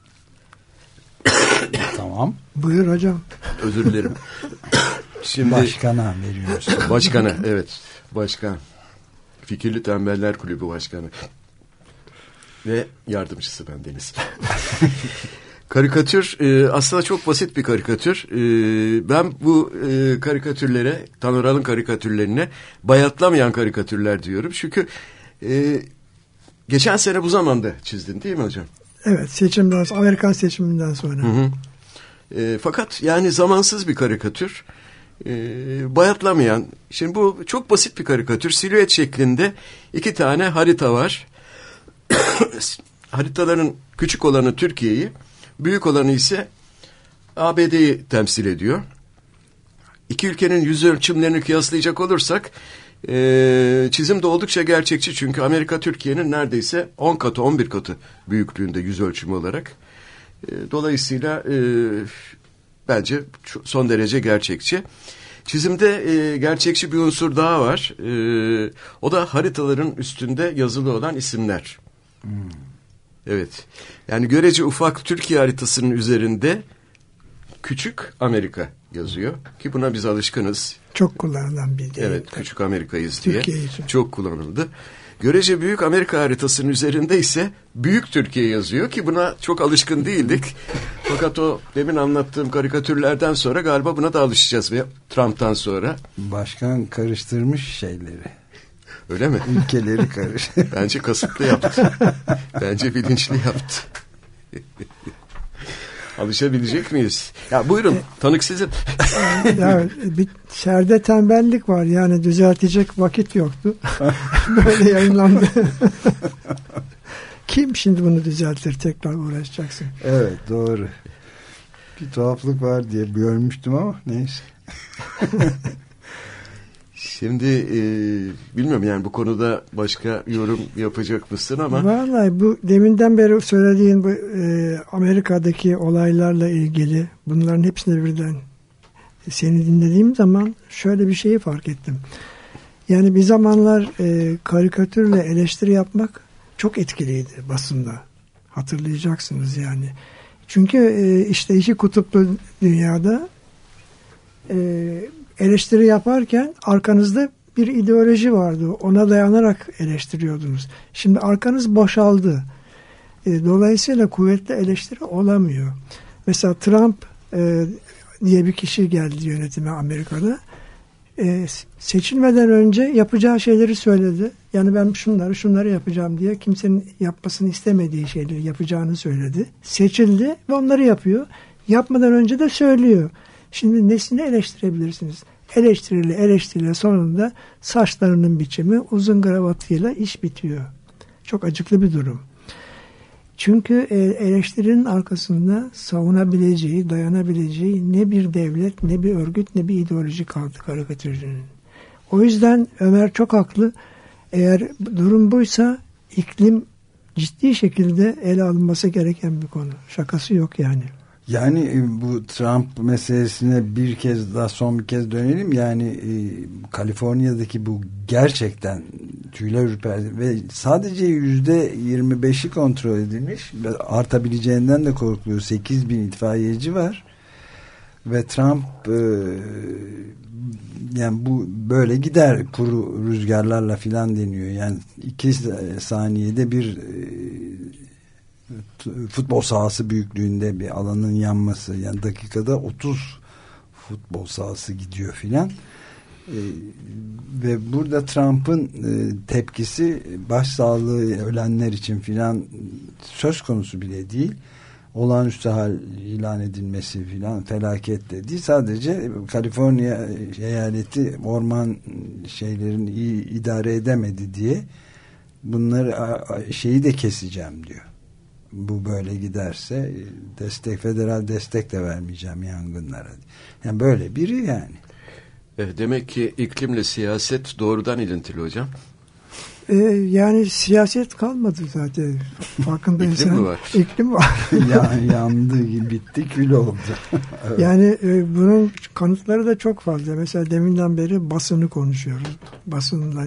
Tamam. Buyur hocam. Özür dilerim. Şimdi Başkana veriyorsun. Başkana, evet. Başkan. Fikirli Tembeller Kulübü Başkanı. Ve yardımcısı bendeniz. Karikatür aslında çok basit bir karikatür. Ben bu karikatürlere, Tanoral'ın karikatürlerine bayatlamayan karikatürler diyorum. Çünkü geçen sene bu zamanda çizdin değil mi hocam? Evet, seçimden sonra, Amerikan seçiminden sonra. Hı. Fakat yani zamansız bir karikatür. Bayatlamayan. Şimdi bu çok basit bir karikatür. Silüet şeklinde 2 tane harita var. Haritaların küçük olanı Türkiye'yi, büyük olanı ise ABD'yi temsil ediyor. İki ülkenin yüz ölçümlerini kıyaslayacak olursak çizim de oldukça gerçekçi. Çünkü Amerika Türkiye'nin neredeyse 10 katı 11 katı büyüklüğünde yüz ölçümü olarak. Dolayısıyla bence son derece gerçekçi. Çizimde gerçekçi bir unsur daha var. O da haritaların üstünde yazılı olan isimler. Evet. Yani görece ufak Türkiye haritasının üzerinde küçük Amerika yazıyor. Ki buna biz alışkınız. Çok kullanılan bir deyim. Evet, küçük Amerika'yız diye. Türkiye için. Çok kullanıldı. Görece büyük Amerika haritasının üzerinde ise büyük Türkiye yazıyor ki buna çok alışkın değildik. Fakat o demin anlattığım karikatürlerden sonra galiba buna da alışacağız ve Trump'tan sonra. Başkan karıştırmış şeyleri. Öyle mi? Ülkeleri karıştırmış. Bence kasıtlı yaptı. Bence bilinçli yaptı. Alışabilecek miyiz? Ya buyurun, tanık sizin. Ya, bir şerde tembellik var. Yani düzeltecek vakit yoktu. Böyle yayınlandı. Kim şimdi bunu düzeltir, tekrar uğraşacaksın? Evet, doğru. Bir tuhaflık var diye görmüştüm ama neyse. Şimdi bilmiyorum yani bu konuda başka yorum yapacak mısın ama. Vallahi bu deminden beri söylediğin bu Amerika'daki olaylarla ilgili bunların hepsini birden seni dinlediğim zaman şöyle bir şeyi fark ettim. Yani bir zamanlar karikatürle eleştiri yapmak çok etkiliydi basında. Hatırlayacaksınız yani. Çünkü işte iki kutuplu dünyada eleştiri yaparken arkanızda bir ideoloji vardı. Ona dayanarak eleştiriyordunuz. Şimdi arkanız boşaldı. Dolayısıyla kuvvetli eleştiri olamıyor. Mesela Trump diye bir kişi geldi yönetime Amerika'da. Seçilmeden önce yapacağı şeyleri söyledi. Yani ben şunları yapacağım diye kimsenin yapmasını istemediği şeyleri yapacağını söyledi. Seçildi ve onları yapıyor. Yapmadan önce de söylüyor. Şimdi nesini eleştirebilirsiniz? Eleştiriyle sonunda saçlarının biçimi uzun kravatıyla iş bitiyor. Çok acıklı bir durum. Çünkü eleştirinin arkasında savunabileceği, dayanabileceği ne bir devlet, ne bir örgüt, ne bir ideoloji kaldı karikatürcünün. O yüzden Ömer çok haklı. Eğer durum buysa iklim ciddi şekilde ele alınması gereken bir konu. Şakası yok yani. Yani bu Trump meselesine bir kez daha son bir kez dönelim. Yani Kaliforniya'daki bu gerçekten tüyler ürperdi ve sadece %25'i kontrol edilmiş ve artabileceğinden de korkuluyor. 8.000 itfaiyeci var ve Trump yani bu böyle gider kuru rüzgarlarla filan deniyor. Yani 2 saniyede bir futbol sahası büyüklüğünde bir alanın yanması, yani dakikada 30 futbol sahası gidiyor filan. Ve burada Trump'ın tepkisi başsağlığı ölenler için filan söz konusu bile değil. Olağanüstü hal ilan edilmesi filan felaket de değil. Sadece Kaliforniya eyaleti orman şeylerini iyi idare edemedi diye bunları şeyi de keseceğim diyor. Bu böyle giderse federal destek de vermeyeceğim yangınlara. Yani böyle biri yani. Demek ki iklimle siyaset doğrudan ilintili hocam. Yani siyaset kalmadı zaten. Farkındaysan. İklim mi var? İklim var. Yandı, bitti, kül oldu. Evet. Yani bunun kanıtları da çok fazla. Mesela deminden beri basını konuşuyoruz. Basınla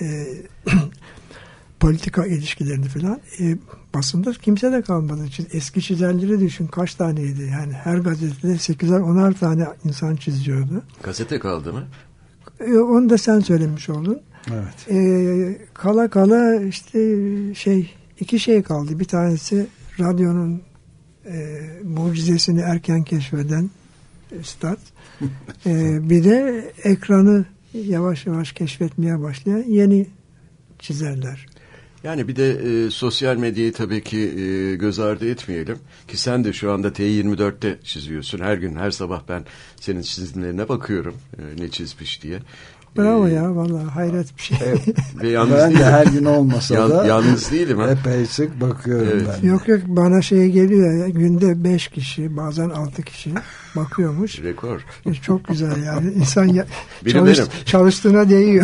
politika ilişkilerini falan. Basında kimse de kalmadı. Eski çizerleri düşün, kaç taneydi? Yani her gazetede 8'er 10'ar tane insan çiziyordu. Gazete kaldı mı? Onu da sen söylemiş oldun. Evet. Kala kala işte iki şey kaldı. Bir tanesi radyonun mucizesini erken keşfeden üstad. Bir de ekranı yavaş yavaş keşfetmeye başlayan yeni çizerler. Yani bir de sosyal medyayı tabii ki göz ardı etmeyelim. Ki sen de şu anda T24'te çiziyorsun. Her gün, her sabah ben senin çizimlerine bakıyorum. Ne çizmiş diye. Bravo ya, vallahi hayret bir şey. Ve yalnız ben de her gün olmasa da yalnız değilim. Epey sık bakıyorum ben. Yok bana geliyor ya, günde 5 kişi, bazen 6 kişi bakıyormuş. Rekor. Çok güzel yani. İnsan çalıştığına değiyor.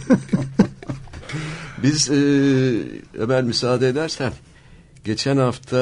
Biz Ömer müsaade edersen geçen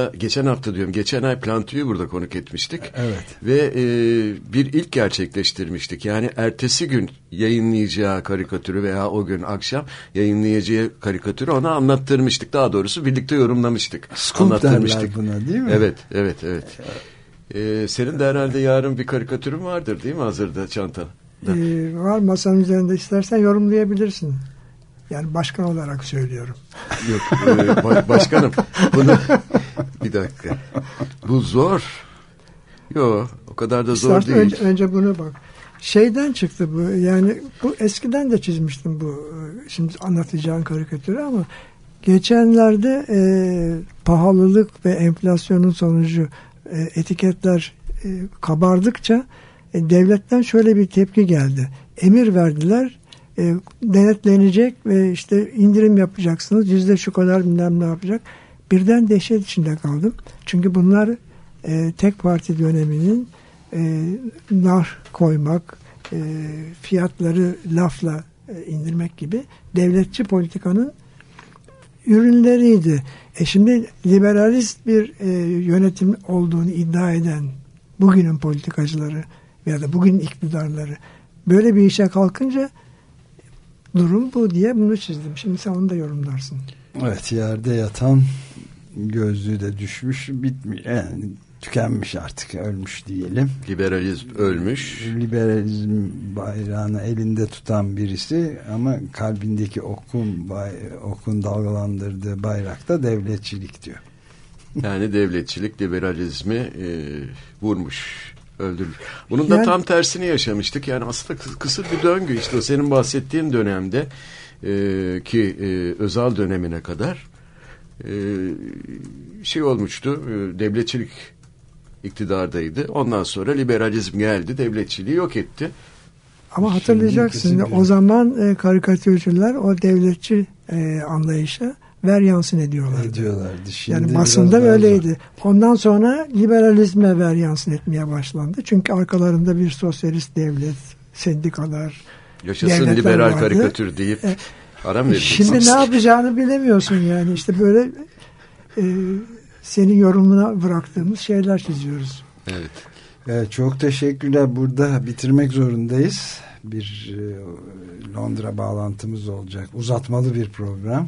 ay Plantu'yu burada konuk etmiştik. Evet. Ve bir ilk gerçekleştirmiştik. Yani ertesi gün yayınlayacağı karikatürü veya o gün akşam yayınlayacağı karikatürü ona anlattırmıştık. Daha doğrusu birlikte yorumlamıştık. Scoop derler buna, değil mi? Evet. Senin de herhalde yarın bir karikatürün vardır değil mi hazırda çantanda? Var, masanın üzerinde, istersen yorumlayabilirsin. Yani başkan olarak söylüyorum. Yok başkanım bunu bir dakika. Bu zor. Yok o kadar da zor değil. Önce bunu bak. Şeyden çıktı bu. Yani bu eskiden de çizmiştim bu. Şimdi anlatacağım karikatürü ama geçenlerde pahalılık ve enflasyonun sonucu etiketler kabardıkça devletten şöyle bir tepki geldi. Emir verdiler. Denetlenecek ve işte indirim yapacaksınız. Yüzde şu kadar bilmem ne yapacak. Birden dehşet içinde kaldım. Çünkü bunlar tek parti döneminin nar koymak, fiyatları lafla indirmek gibi devletçi politikanın ürünleriydi. Şimdi liberalist bir yönetim olduğunu iddia eden bugünün politikacıları veya da bugünün iktidarları böyle bir işe kalkınca durum bu diye bunu çizdim. Şimdi sen onu da yorumlarsın. Evet, yerde yatan gözlüğü de düşmüş, bitmiş. Yani tükenmiş artık, ölmüş diyelim. Liberalizm ölmüş. Liberalizm bayrağını elinde tutan birisi ama kalbindeki okun dalgalandırdığı bayrakta devletçilik diyor. Yani devletçilik liberalizmi vurmuş, öldürmüş. Bunun da tam tersini yaşamıştık. Yani aslında kısır bir döngü işte o senin bahsettiğin dönemde ki Özal dönemine kadar olmuştu. Devletçilik iktidardaydı. Ondan sonra liberalizm geldi, devletçiliği yok etti. Ama hatırlayacaksın o zaman karikatürcüler o devletçi anlayışa veryansın ediyorlardı. Şimdi yani basında öyleydi. Ondan sonra liberalizme veryansın etmeye başlandı. Çünkü arkalarında bir sosyalist devlet, sendikalar, yaşasın liberal vardı. Karikatür deyip aram vereceksiniz. Şimdi ne yapacağını bilemiyorsun yani. İşte böyle senin yorumuna bıraktığımız şeyler çiziyoruz. Evet, çok teşekkürler. Burada bitirmek zorundayız. Bir Londra bağlantımız olacak. Uzatmalı bir program.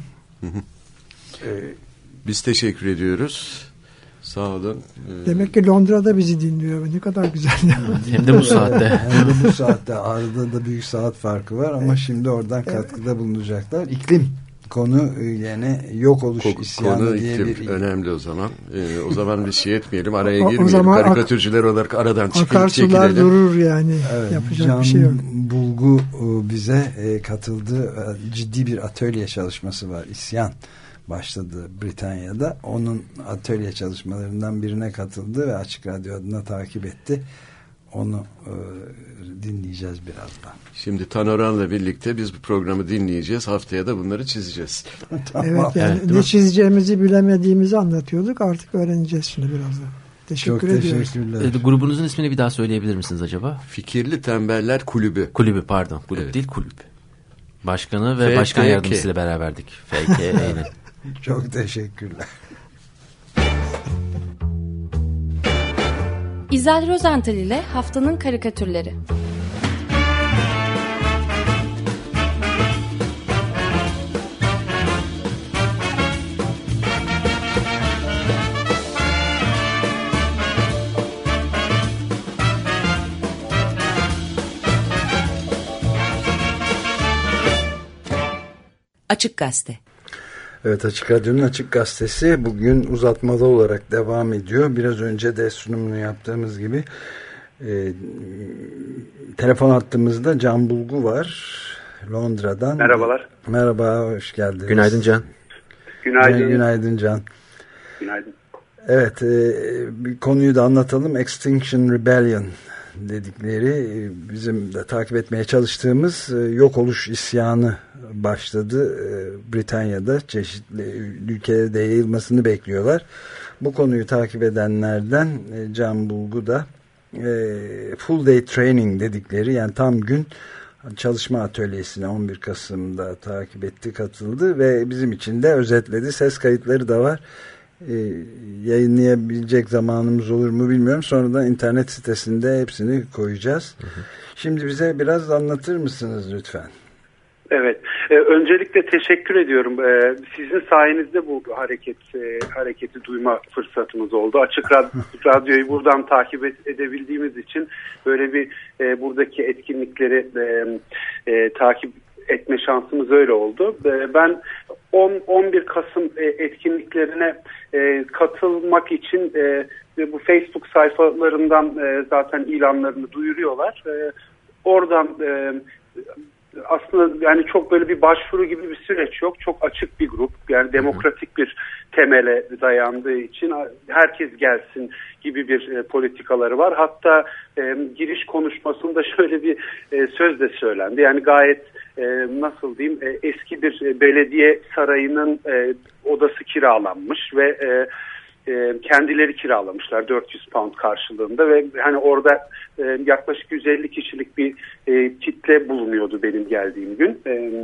Biz teşekkür ediyoruz. Sağ olun. Demek ki Londra'da bizi dinliyor. Ne kadar güzel. Hem de bu saatte. Hem de bu saatte. Arada da büyük saat farkı var ama şimdi oradan katkıda bulunacaklar. İklim konu yine yok oluş isyanı konu diye iklim bir... önemli o zaman. O zaman bir şey etmeyelim. Araya girmeyelim. Karikatürcüler olarak aradan çekilelim. Akarsular durur yani. Evet, yapacak bir şey yok. Bulgu bize katıldı. Ciddi bir atölye çalışması var. İsyan başladı Britanya'da. Onun atölye çalışmalarından birine katıldı ve Açık Radyo adına takip etti. Onu dinleyeceğiz birazdan. Şimdi Tanoran'la birlikte biz bu programı dinleyeceğiz. Haftaya da bunları çizeceğiz. Tamam. Evet, yani ne çizeceğimizi bilemediğimizi anlatıyorduk. Artık öğreneceğiz şimdi birazdan. Çok teşekkürler. Grubunuzun ismini bir daha söyleyebilir misiniz acaba? Fikirli Tembeller Kulübü. Kulübü pardon. Kulüp değil kulüp. Başkanı ve başkan yardımcısıyla beraberdik. FK Eylül. Çok teşekkürler. İzel Rozental ile haftanın karikatürleri. Açık Gazete. Evet, Açık Radyo'nun Açık Gazetesi bugün uzatmalı olarak devam ediyor. Biraz önce de sunumunu yaptığımız gibi telefon hattımızda Can Bulgu var Londra'dan. Merhabalar. Merhaba, hoş geldiniz. Günaydın Can. Günaydın. Günaydın Can. Günaydın. Evet, bir konuyu da anlatalım. Extinction Rebellion dedikleri bizim de takip etmeye çalıştığımız yok oluş isyanı başladı. Britanya'da çeşitli ülkelerde yayılmasını bekliyorlar. Bu konuyu takip edenlerden Can Bulgu da full day training dedikleri, yani tam gün çalışma atölyesine 11 Kasım'da takip etti, katıldı ve bizim için de özetledi. Ses kayıtları da var. Yayınlayabilecek zamanımız olur mu bilmiyorum. Sonradan internet sitesinde hepsini koyacağız. Şimdi bize biraz anlatır mısınız lütfen? Evet. Öncelikle teşekkür ediyorum. Sizin sayenizde bu hareketi duyma fırsatımız oldu. Açık Radyo'yu buradan takip edebildiğimiz için böyle bir buradaki etkinlikleri takip etme şansımız öyle oldu. Ben 11 Kasım etkinliklerine katılmak için bu Facebook sayfalarından zaten ilanlarını duyuruyorlar. Oradan aslında yani çok böyle bir başvuru gibi bir süreç yok. Çok açık bir grup. Yani demokratik bir temele dayandığı için herkes gelsin gibi bir politikaları var. Hatta giriş konuşmasında şöyle bir söz de söylendi. Yani gayet nasıl diyeyim, eski bir belediye sarayının odası kiralanmış ve kendileri kiralamışlar 400 pound karşılığında ve hani orada yaklaşık 150 kişilik bir kitle bulunuyordu benim geldiğim gün.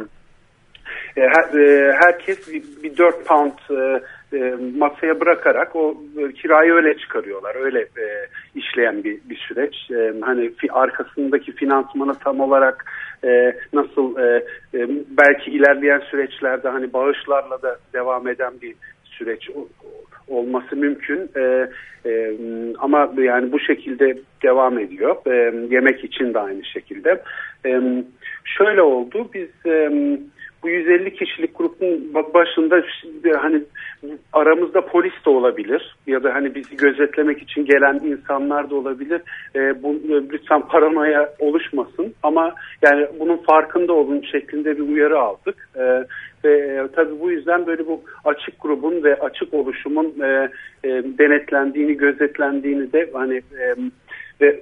Herkes bir 4 pound masaya bırakarak o kirayı öyle çıkarıyorlar. Öyle işleyen bir süreç. Hani arkasındaki finansmanı tam olarak nasıl belki ilerleyen süreçlerde hani bağışlarla da devam eden bir süreç olması mümkün ama yani bu şekilde devam ediyor. Yemek için de aynı şekilde. Şöyle oldu, biz bu 150 kişilik grubun başında hani aramızda polis de olabilir ya da hani bizi gözetlemek için gelen insanlar da olabilir. Bu lütfen paranoya oluşmasın ama yani bunun farkında olun şeklinde bir uyarı aldık. Ve tabii bu yüzden böyle bu açık grubun ve açık oluşumun denetlendiğini, gözetlendiğini de hani ve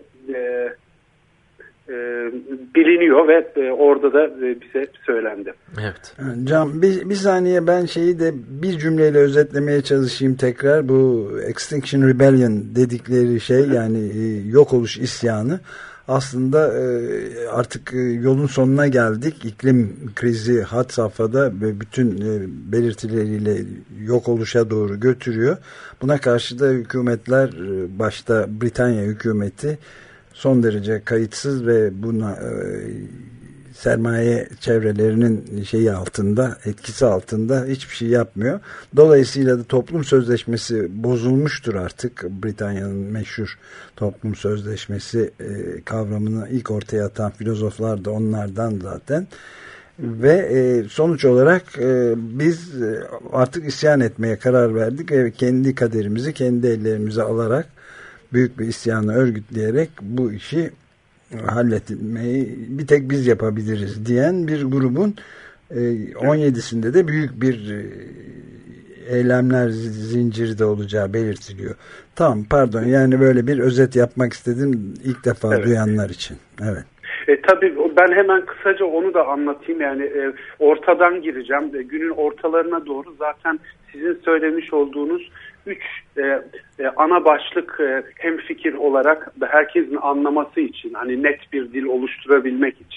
biliniyor ve orada da bize söylendi. Evet. Can, bir saniye, ben şeyi de bir cümleyle özetlemeye çalışayım tekrar. Bu Extinction Rebellion dedikleri şey, yani yok oluş isyanı. Aslında artık yolun sonuna geldik. İklim krizi had safhada ve bütün belirtileriyle yok oluşa doğru götürüyor. Buna karşı da hükümetler, başta Britanya hükümeti son derece kayıtsız ve buna sermaye çevrelerinin etkisi altında hiçbir şey yapmıyor. Dolayısıyla da toplum sözleşmesi bozulmuştur artık. Britanya'nın meşhur toplum sözleşmesi kavramını ilk ortaya atan filozoflar da onlardan zaten. Ve sonuç olarak biz artık isyan etmeye karar verdik ve kendi kaderimizi kendi ellerimize alarak, büyük bir isyanı örgütleyerek bu işi halletmeyi bir tek biz yapabiliriz diyen bir grubun 17'sinde de büyük bir eylemler zinciri de olacağı belirtiliyor. Tamam, pardon, yani böyle bir özet yapmak istedim ilk defa duyanlar için. Evet. Tabii ben hemen kısaca onu da anlatayım. Yani ortadan gireceğim. Günün ortalarına doğru zaten sizin söylemiş olduğunuz 3 ana başlık hemfikir olarak herkesin anlaması için, hani net bir dil oluşturabilmek için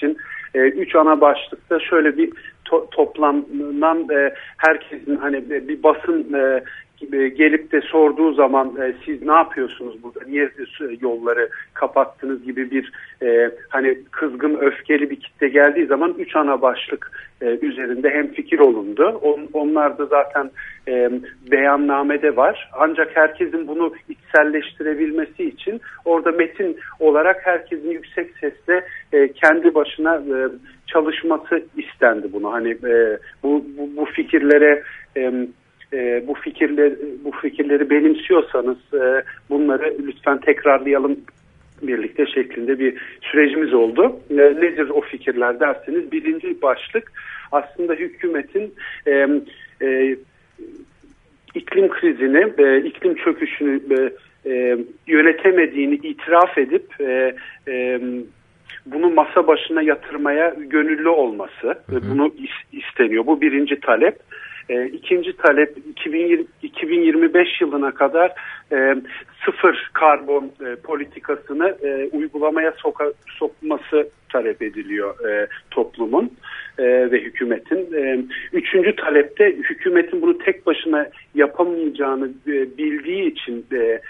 3 ana başlıkta şöyle bir toplanan herkesin hani bir basın gelip de sorduğu zaman siz ne yapıyorsunuz burada, niye yolları kapattınız gibi bir hani kızgın, öfkeli bir kitle geldiği zaman 3 ana başlık üzerinde hemfikir olundu. Onlar da zaten beyannamede var. Ancak herkesin bunu içselleştirebilmesi için orada metin olarak herkesin yüksek sesle kendi başına çalışması istendi bunu. Hani bu fikirlere bu fikirleri benimsiyorsanız bunları lütfen tekrarlayalım birlikte şeklinde bir sürecimiz oldu. Nedir o fikirler derseniz, birinci başlık aslında hükümetin iklim krizini, iklim çöküşünü yönetemediğini itiraf edip bunu masa başına yatırmaya gönüllü olması. Bunu isteniyor. Bu birinci talep. İkinci talep 2025 yılına kadar sıfır karbon politikasını uygulamaya sokması talep ediliyor toplumun ve hükümetin. Üçüncü talepte hükümetin bunu tek başına yapamayacağını bildiği için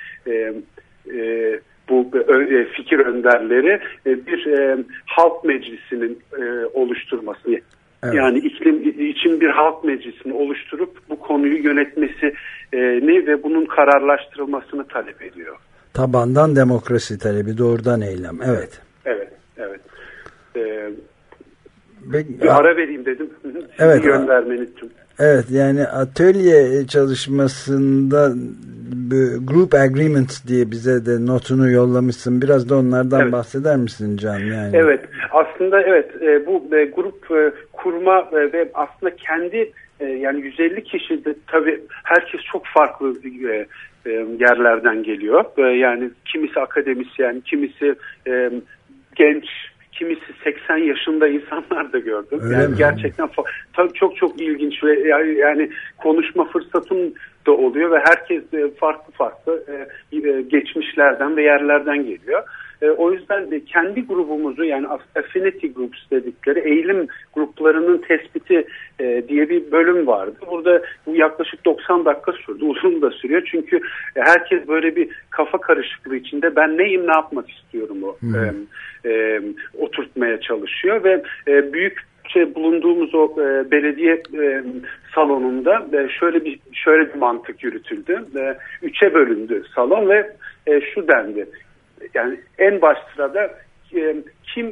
bu fikir önderleri bir halk meclisinin oluşturması. Evet. Yani iklim için bir halk meclisini oluşturup bu konuyu yönetmesini ve bunun kararlaştırılmasını talep ediyor. Tabandan demokrasi talebi, doğrudan eylem. Evet. Evet. Bir ara vereyim dedim. Evet. Göndermeniz için. Evet, yani atölye çalışmasında Group Agreements diye bize de notunu yollamışsın. Biraz da onlardan bahseder misin Can? Yani. Evet, aslında bu grup kurma ve aslında kendi yani 150 kişi de tabii herkes çok farklı yerlerden geliyor. Yani kimisi akademisyen, kimisi genç, kimisi 80 yaşında insanlar da gördüm. Öyle yani mi? Gerçekten tabii çok ilginç ve yani konuşma fırsatım da oluyor ve herkes farklı geçmişlerden ve yerlerden geliyor. O yüzden de kendi grubumuzu, yani affinity groups dedikleri eğilim gruplarının tespiti diye bir bölüm vardı. Burada bu yaklaşık 90 dakika sürdü. Uzun da sürüyor. Çünkü herkes böyle bir kafa karışıklığı içinde ben neyim, ne yapmak istiyorum oturtmaya çalışıyor ve büyük bulunduğumuz o belediye salonunda şöyle bir mantık yürütüldü. 3'e bölündü salon ve şu dendi. Yani en baş sırada kim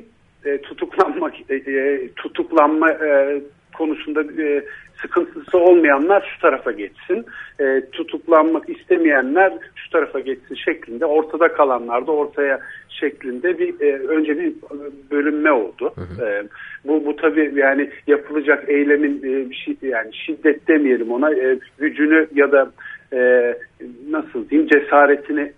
tutuklanma konusunda sıkıntısı olmayanlar şu tarafa geçsin, tutuklanmak istemeyenler şu tarafa geçsin şeklinde, ortada kalanlar da ortaya şeklinde önce bir bölünme oldu. Bu tabii yani yapılacak eylemin yani şiddet demeyelim ona, gücünü ya da nasıl diyeyim, cesaretini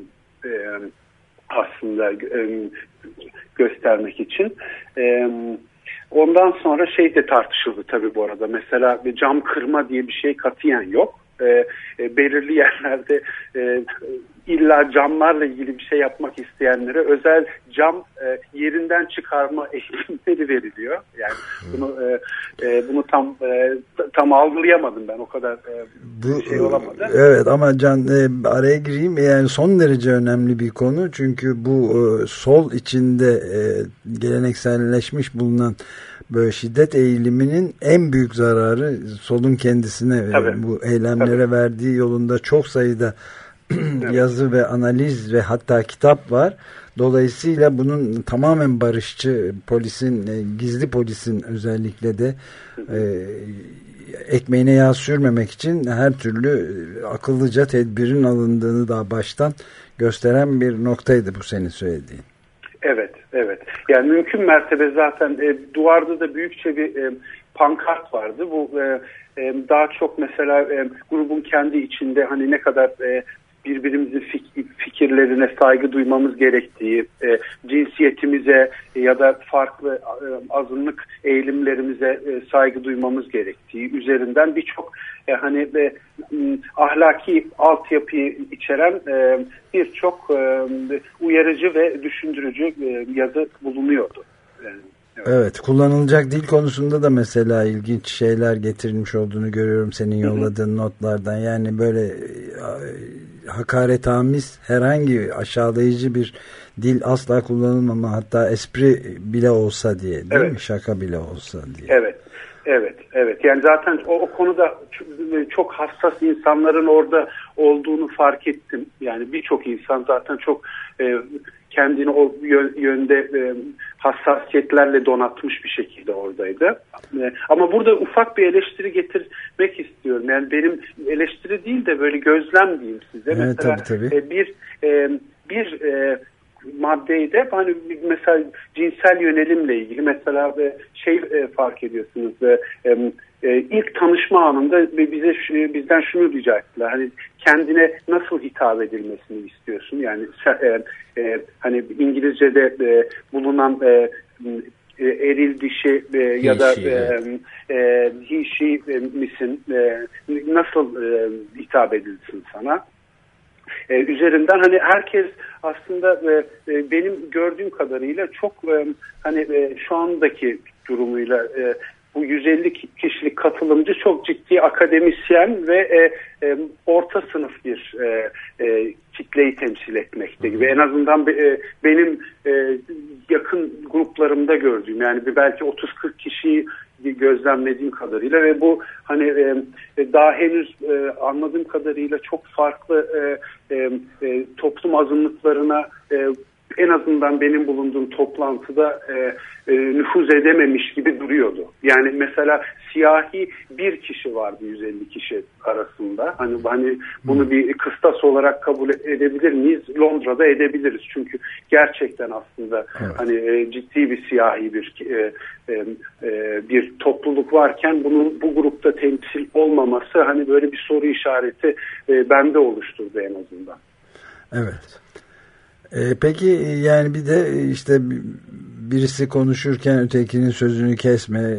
aslında göstermek için. Ondan sonra de tartışıldı tabii bu arada. Mesela cam kırma diye bir şey katiyen yok. Belirli yerlerde illa camlarla ilgili bir şey yapmak isteyenlere özel cam yerinden çıkarma eğitimleri veriliyor. Yani bunu tam algılayamadım ben, o kadar bir şey olamadı. Evet ama Can, araya gireyim, yani son derece önemli bir konu, çünkü bu sol içinde gelenekselleşmiş bulunan böyle şiddet eğiliminin en büyük zararı solun kendisine ve bu eylemlere verdiği yolunda çok sayıda yazı ve analiz ve hatta kitap var. Dolayısıyla bunun tamamen barışçı, gizli polisin özellikle de ekmeğine yağ sürmemek için her türlü akıllıca tedbirin alındığını daha baştan gösteren bir noktaydı bu senin söylediğin. Evet. Yani mümkün mertebe zaten duvarda da büyükçe bir pankart vardı. Bu daha çok mesela grubun kendi içinde hani ne kadar birbirimizin fikirlerine saygı duymamız gerektiği, cinsiyetimize ya da farklı azınlık eğilimlerimize saygı duymamız gerektiği üzerinden birçok ahlaki altyapıyı içeren birçok uyarıcı ve düşündürücü yazı bulunuyordu. Evet, kullanılacak dil konusunda da mesela ilginç şeyler getirilmiş olduğunu görüyorum senin yolladığın notlardan. Yani böyle hakaretamiz, herhangi aşağılayıcı bir dil asla kullanılmama, hatta espri bile olsa diye, değil mi? Şaka bile olsa diye. Evet. Yani zaten o konuda çok hassas insanların orada olduğunu fark ettim. Yani birçok insan zaten çok kendini o yönde hassasiyetlerle donatmış bir şekilde oradaydı. Ama burada ufak bir eleştiri getirmek istiyorum. Yani benim eleştiri değil de böyle gözlem diyeyim size. Evet, mesela tabii. bir maddeyi hani mesela cinsel yönelimle ilgili mesela fark ediyorsunuz. İlk tanışma anında bizden şunu rica ettiler. Hani kendine nasıl hitap edilmesini istiyorsun? Yani hani İngilizce'de bulunan eril dişi ya da he she misin? Nasıl hitap edilsin sana? Üzerinden hani herkes aslında benim gördüğüm kadarıyla çok hani şu andaki durumuyla bu 150 kişilik katılımcı çok ciddi akademisyen ve orta sınıf bir kitleyi temsil etmekte gibi. En azından benim yakın gruplarımda gördüğüm, yani belki 30-40 kişiyi gözlemlediğim kadarıyla ve bu hani daha henüz anladığım kadarıyla çok farklı toplum azınlıklarına en azından benim bulunduğum toplantıda nüfuz edememiş gibi duruyordu. Yani mesela siyahi bir kişi vardı 150 kişi arasında. Hani bunu bir kıstas olarak kabul edebilir miyiz? Londra'da edebiliriz. Çünkü gerçekten aslında hani ciddi bir siyahi bir topluluk varken bunun bu grupta temsil olmaması hani böyle bir soru işareti bende oluşturdu en azından. Evet. Peki yani bir de işte birisi konuşurken ötekinin sözünü kesme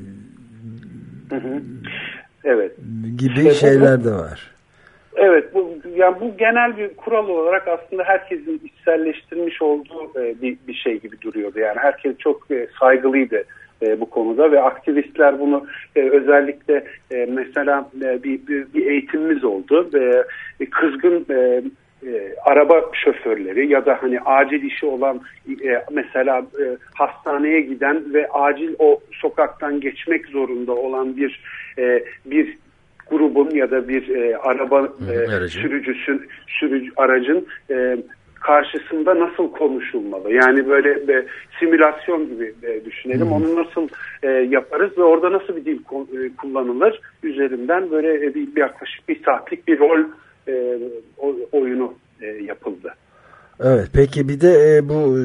evet gibi şeyler de var. Evet, bu genel bir kural olarak aslında herkesin içselleştirmiş olduğu bir şey gibi duruyordu. Yani herkes çok saygılıydı bu konuda ve aktivistler bunu özellikle mesela bir eğitimimiz oldu. Kızgın araba şoförleri ya da hani acil işi olan mesela hastaneye giden ve acil o sokaktan geçmek zorunda olan bir grubun ya da bir araba sürücü aracın karşısında nasıl konuşulmalı? Yani böyle simülasyon gibi düşünelim. Onu nasıl yaparız ve orada nasıl bir dil kullanılır? Üzerinden böyle yaklaşık bir saatlik bir rol oyunu yapıldı. Evet, peki bir de bu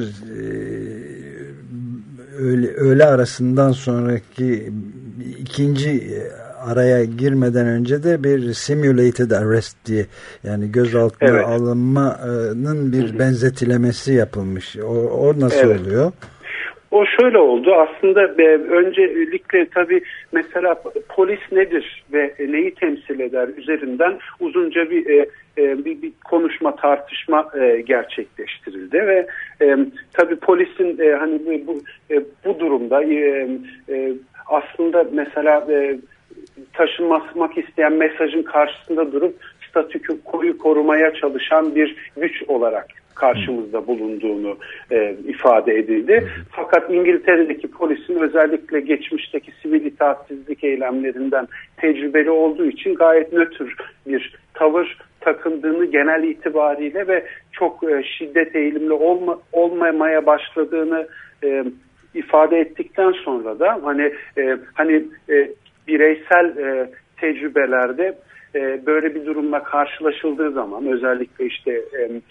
öğle arasından sonraki ikinci araya girmeden önce de bir simulated arrest diye, yani gözaltına alınmanın bir benzetilemesi yapılmış. O nasıl oluyor? O şöyle oldu aslında, öncelikle tabii mesela polis nedir ve neyi temsil eder üzerinden uzunca bir konuşma gerçekleştirildi ve tabii polisin hani bu durumda aslında mesela taşınmak isteyen mesajın karşısında durup statükoyu korumaya çalışan bir güç olarak karşımızda bulunduğunu ifade edildi. Fakat İngiltere'deki polisin özellikle geçmişteki sivil itaatsizlik eylemlerinden tecrübeli olduğu için gayet nötr bir tavır takındığını genel itibariyle ve çok şiddet eğilimli olmamaya başladığını ifade ettikten sonra da hani bireysel tecrübelerde böyle bir durumla karşılaşıldığı zaman özellikle işte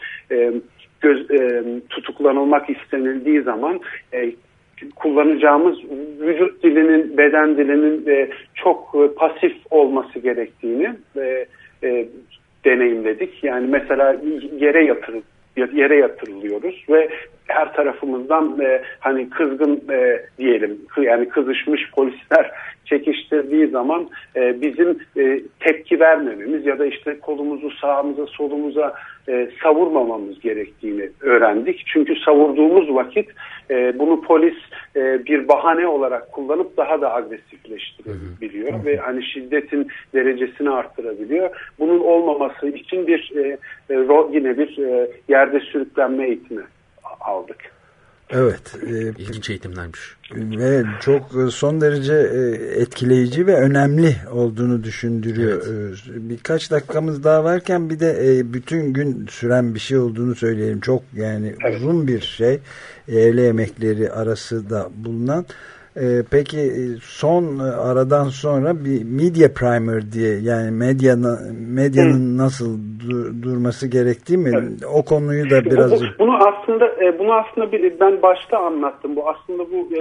tutuklanılmak istenildiği zaman kullanacağımız vücut dilinin, beden dilinin çok pasif olması gerektiğini deneyimledik. Yani mesela yere yatırılıyoruz ve her tarafımızdan hani kızgın diyelim, yani kızışmış polisler çekiştirdiği zaman bizim tepki vermememiz ya da işte kolumuzu sağımıza solumuza savurmamamız gerektiğini öğrendik. Çünkü savurduğumuz vakit bunu polis bir bahane olarak kullanıp daha da agresifleştirebiliyor ve hani şiddetin derecesini arttırabiliyor. Bunun olmaması için yine bir yerde sürüklenme eğitimi aldık. Evet. İlginç eğitimlermiş. Ve çok son derece etkileyici ve önemli olduğunu düşündürüyor. Evet. Birkaç dakikamız daha varken bir de bütün gün süren bir şey olduğunu söyleyelim. Çok yani uzun bir şey. Öğle yemekleri arası da bulunan. Peki son aradan sonra bir media primer diye yani medyanın nasıl durması gerektiği mi? Evet. O konuyu da biraz bunu aslında ben başta anlattım. Bu aslında bu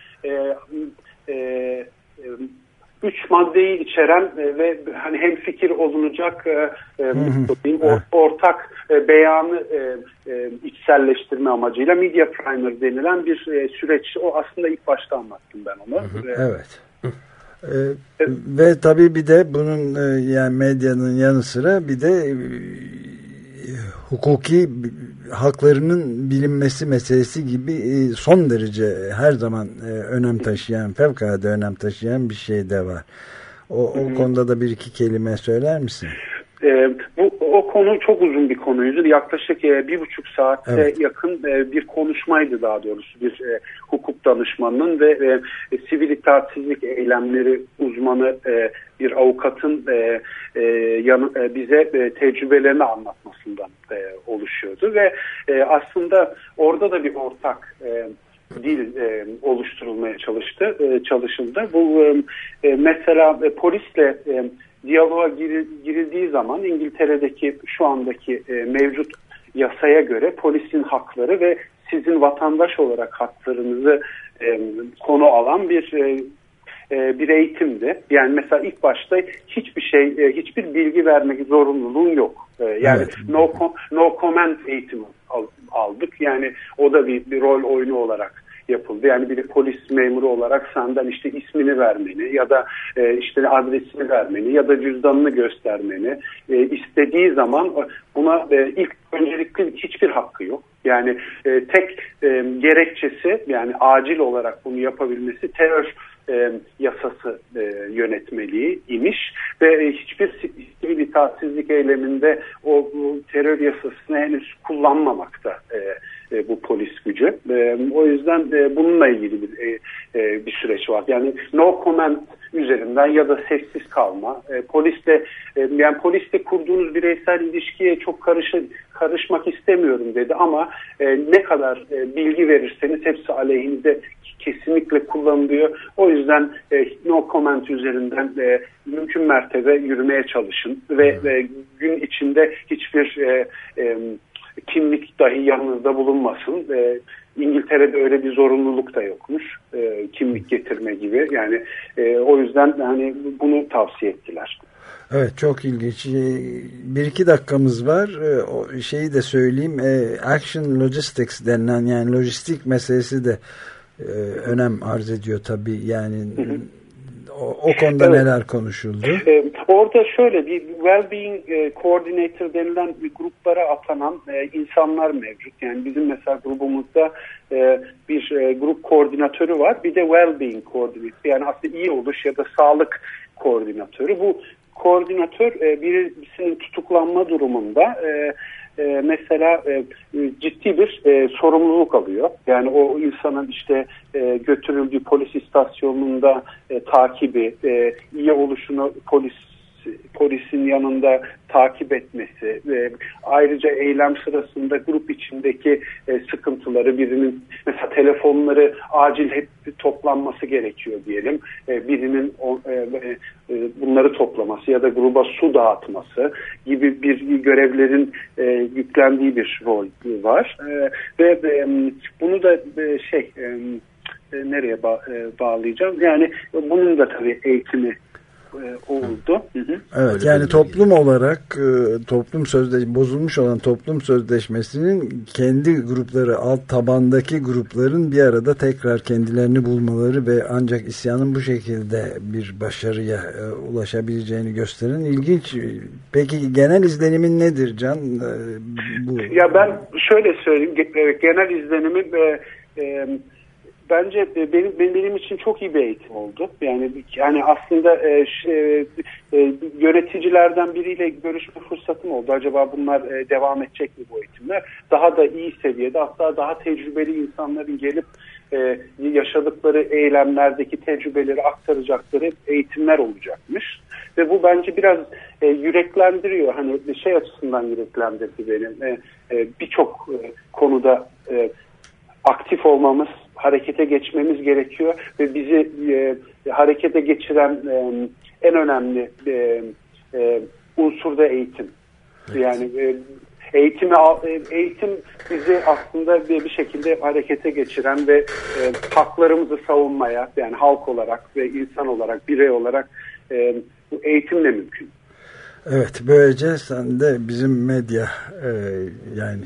3 maddeyi içeren ve hani hemfikir olunacak ortak beyanı içselleştirme amacıyla media primer denilen bir süreç. O aslında ilk başta anlattım ben onu. Evet. Ve tabii bir de bunun yani medyanın yanı sıra bir de hukuki haklarının bilinmesi meselesi gibi son derece her zaman önem taşıyan, fevkalade önem taşıyan bir şey de var. O konuda da bir iki kelime söyler misin? O konu çok uzun bir konuydu. Yaklaşık 1,5 saate yakın bir konuşmaydı daha doğrusu bir hukuk danışmanının ve sivil itaatsizlik eylemleri uzmanı bir avukatın bize tecrübelerini anlatmasından oluşuyordu ve aslında orada da bir ortak dil oluşturulmaya çalışıldı. Bu mesela polisle diyaloğa girildiği zaman İngiltere'deki şu andaki mevcut yasaya göre polisin hakları ve sizin vatandaş olarak haklarınızı konu alan bir eğitimdi. Yani mesela ilk başta hiçbir bilgi vermek zorunluluğun yok. Yani no comment eğitimi aldık. Yani o da bir rol oyunu olarak yapıldı. Yani bir polis memuru olarak senden işte ismini vermeni ya da işte adresini vermeni ya da cüzdanını göstermeni istediği zaman buna ilk öncelikli hiçbir hakkı yok. Yani tek gerekçesi yani acil olarak bunu yapabilmesi terör yasası yönetmeliği imiş ve hiçbir sivil itaatsizlik eyleminde o terör yasasını henüz kullanmamakta bu polis gücü. O yüzden bununla ilgili bir süreç var. Yani no comment üzerinden ya da sessiz kalma. Polisle kurduğunuz bireysel ilişkiye çok karışmak istemiyorum dedi ama ne kadar bilgi verirseniz hepsi aleyhinize kesinlikle kullanılıyor. O yüzden no comment üzerinden mümkün mertebe yürümeye çalışın ve gün içinde hiçbir kimlik dahi yanınızda bulunmasın. İngiltere'de öyle bir zorunluluk da yokmuş. Kimlik getirme gibi. Yani o yüzden hani bunu tavsiye ettiler. Evet, çok ilginç. 1-2 dakikamız var. O şeyi de söyleyeyim. Action Logistics denilen yani lojistik meselesi de önem arz ediyor tabii. Yani o konuda neler konuşuldu? Orada şöyle bir well-being coordinator denilen bir gruplara atanan insanlar mevcut. Yani bizim mesela grubumuzda bir grup koordinatörü var. Bir de well-being coordinator. Yani aslında iyi oluş ya da sağlık koordinatörü. Bu koordinatör birisinin tutuklanma durumunda mesela ciddi bir sorumluluk alıyor. Yani o insanın işte götürüldüğü polis istasyonunda takibi, iyi oluşunu polisin yanında takip etmesi ve ayrıca eylem sırasında grup içindeki sıkıntıları birinin mesela telefonları acil hep toplanması gerekiyor diyelim. Birinin bunları toplaması ya da gruba su dağıtması gibi bir görevlerin yüklendiği bir rol var. Ve bunu da nereye bağlayacağım? Yani bunun da tabii eğitimi oldu. Evet, öyle yani toplum olarak bozulmuş olan toplum sözleşmesinin kendi grupları, alt tabandaki grupların bir arada tekrar kendilerini bulmaları ve ancak isyanın bu şekilde bir başarıya ulaşabileceğini gösteren ilginç. Peki genel izlenimin nedir Can? Ya ben şöyle söyleyeyim, genel izlenimi bence benim için çok iyi bir eğitim oldu. Yani aslında yöneticilerden biriyle görüşme fırsatım oldu. Acaba bunlar devam edecek mi bu eğitimler? Daha da iyi seviyede, hatta daha tecrübeli insanların gelip yaşadıkları eylemlerdeki tecrübeleri aktaracakları eğitimler olacakmış. Ve bu bence biraz yüreklendiriyor. Hani şey açısından yüreklendirdi beni. Birçok konuda aktif olmamız, harekete geçmemiz gerekiyor ve bizi harekete geçiren en önemli unsur da eğitim. Evet. Yani eğitim bizi aslında bir şekilde harekete geçiren ve haklarımızı savunmaya, yani halk olarak ve insan olarak, birey olarak bu eğitimle mümkün. Evet, böylece sen de bizim medya yani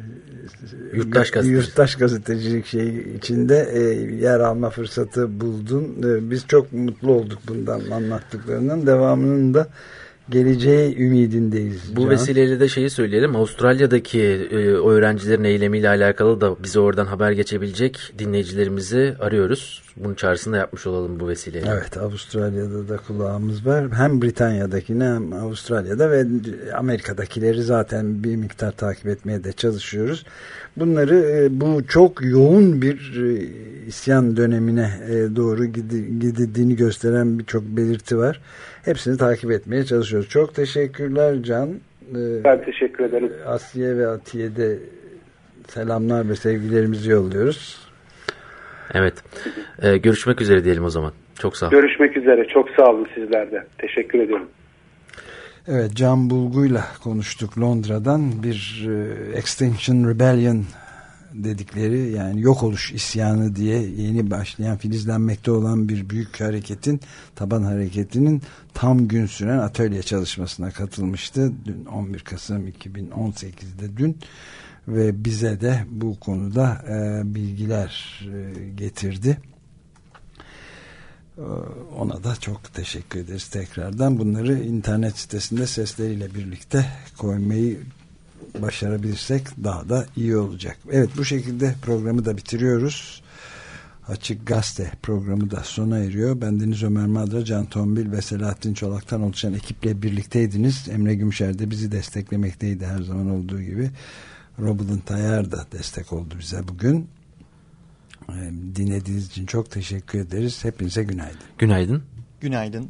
yurttaş gazetecilik içinde yer alma fırsatı buldun. Biz çok mutlu olduk bundan, anlattıklarının devamının da geleceği ümidindeyiz. Bu vesileyle de şeyi söyleyelim. Avustralya'daki öğrencilerin eylemiyle alakalı da bize oradan haber geçebilecek dinleyicilerimizi arıyoruz. Bunun çağrısını da yapmış olalım bu vesileyle. Evet, Avustralya'da da kulağımız var. Hem Britanya'dakini hem Avustralya'da ve Amerika'dakileri zaten bir miktar takip etmeye de çalışıyoruz. Bunları bu çok yoğun bir isyan dönemine doğru gidildiğini gösteren birçok belirti var. Hepsini takip etmeye çalışıyoruz. Çok teşekkürler Can. Ben teşekkür ederim. Asiye ve Atiye'de selamlar ve sevgilerimizi yolluyoruz. Evet. Görüşmek üzere diyelim o zaman. Çok sağ olun. Görüşmek üzere. Çok sağ olun sizler de. Teşekkür ediyorum. Evet, Can Bulgu'yla konuştuk Londra'dan. Bir Extinction Rebellion dedikleri, yani yok oluş isyanı diye yeni başlayan, filizlenmekte olan bir büyük hareketin, taban hareketinin tam gün süren atölye çalışmasına katılmıştı. Dün 11 Kasım 2018'de dün ve bize de bu konuda bilgiler getirdi. Ona da çok teşekkür ederiz tekrardan. Bunları internet sitesinde sesleriyle birlikte koymayı başarabilirsek daha da iyi olacak. Evet, bu şekilde programı da bitiriyoruz. Açık Gazete programı da sona eriyor. Bendeniz Ömer Madra, Can Tombil ve Selahattin Çolak'tan oluşan ekiple birlikteydiniz. Emre Gümşer de bizi desteklemekteydi her zaman olduğu gibi. Robin Tayyar da destek oldu bize bugün. Dinlediğiniz için çok teşekkür ederiz. Hepinize günaydın. Günaydın. Günaydın.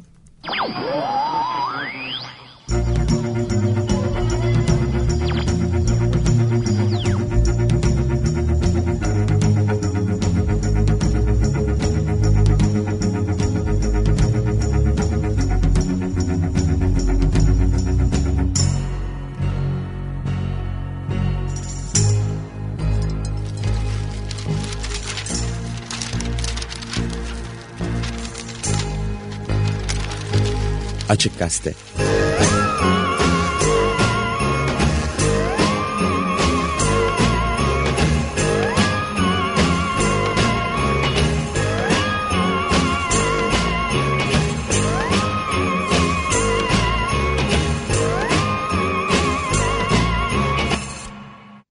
Açık Gazete.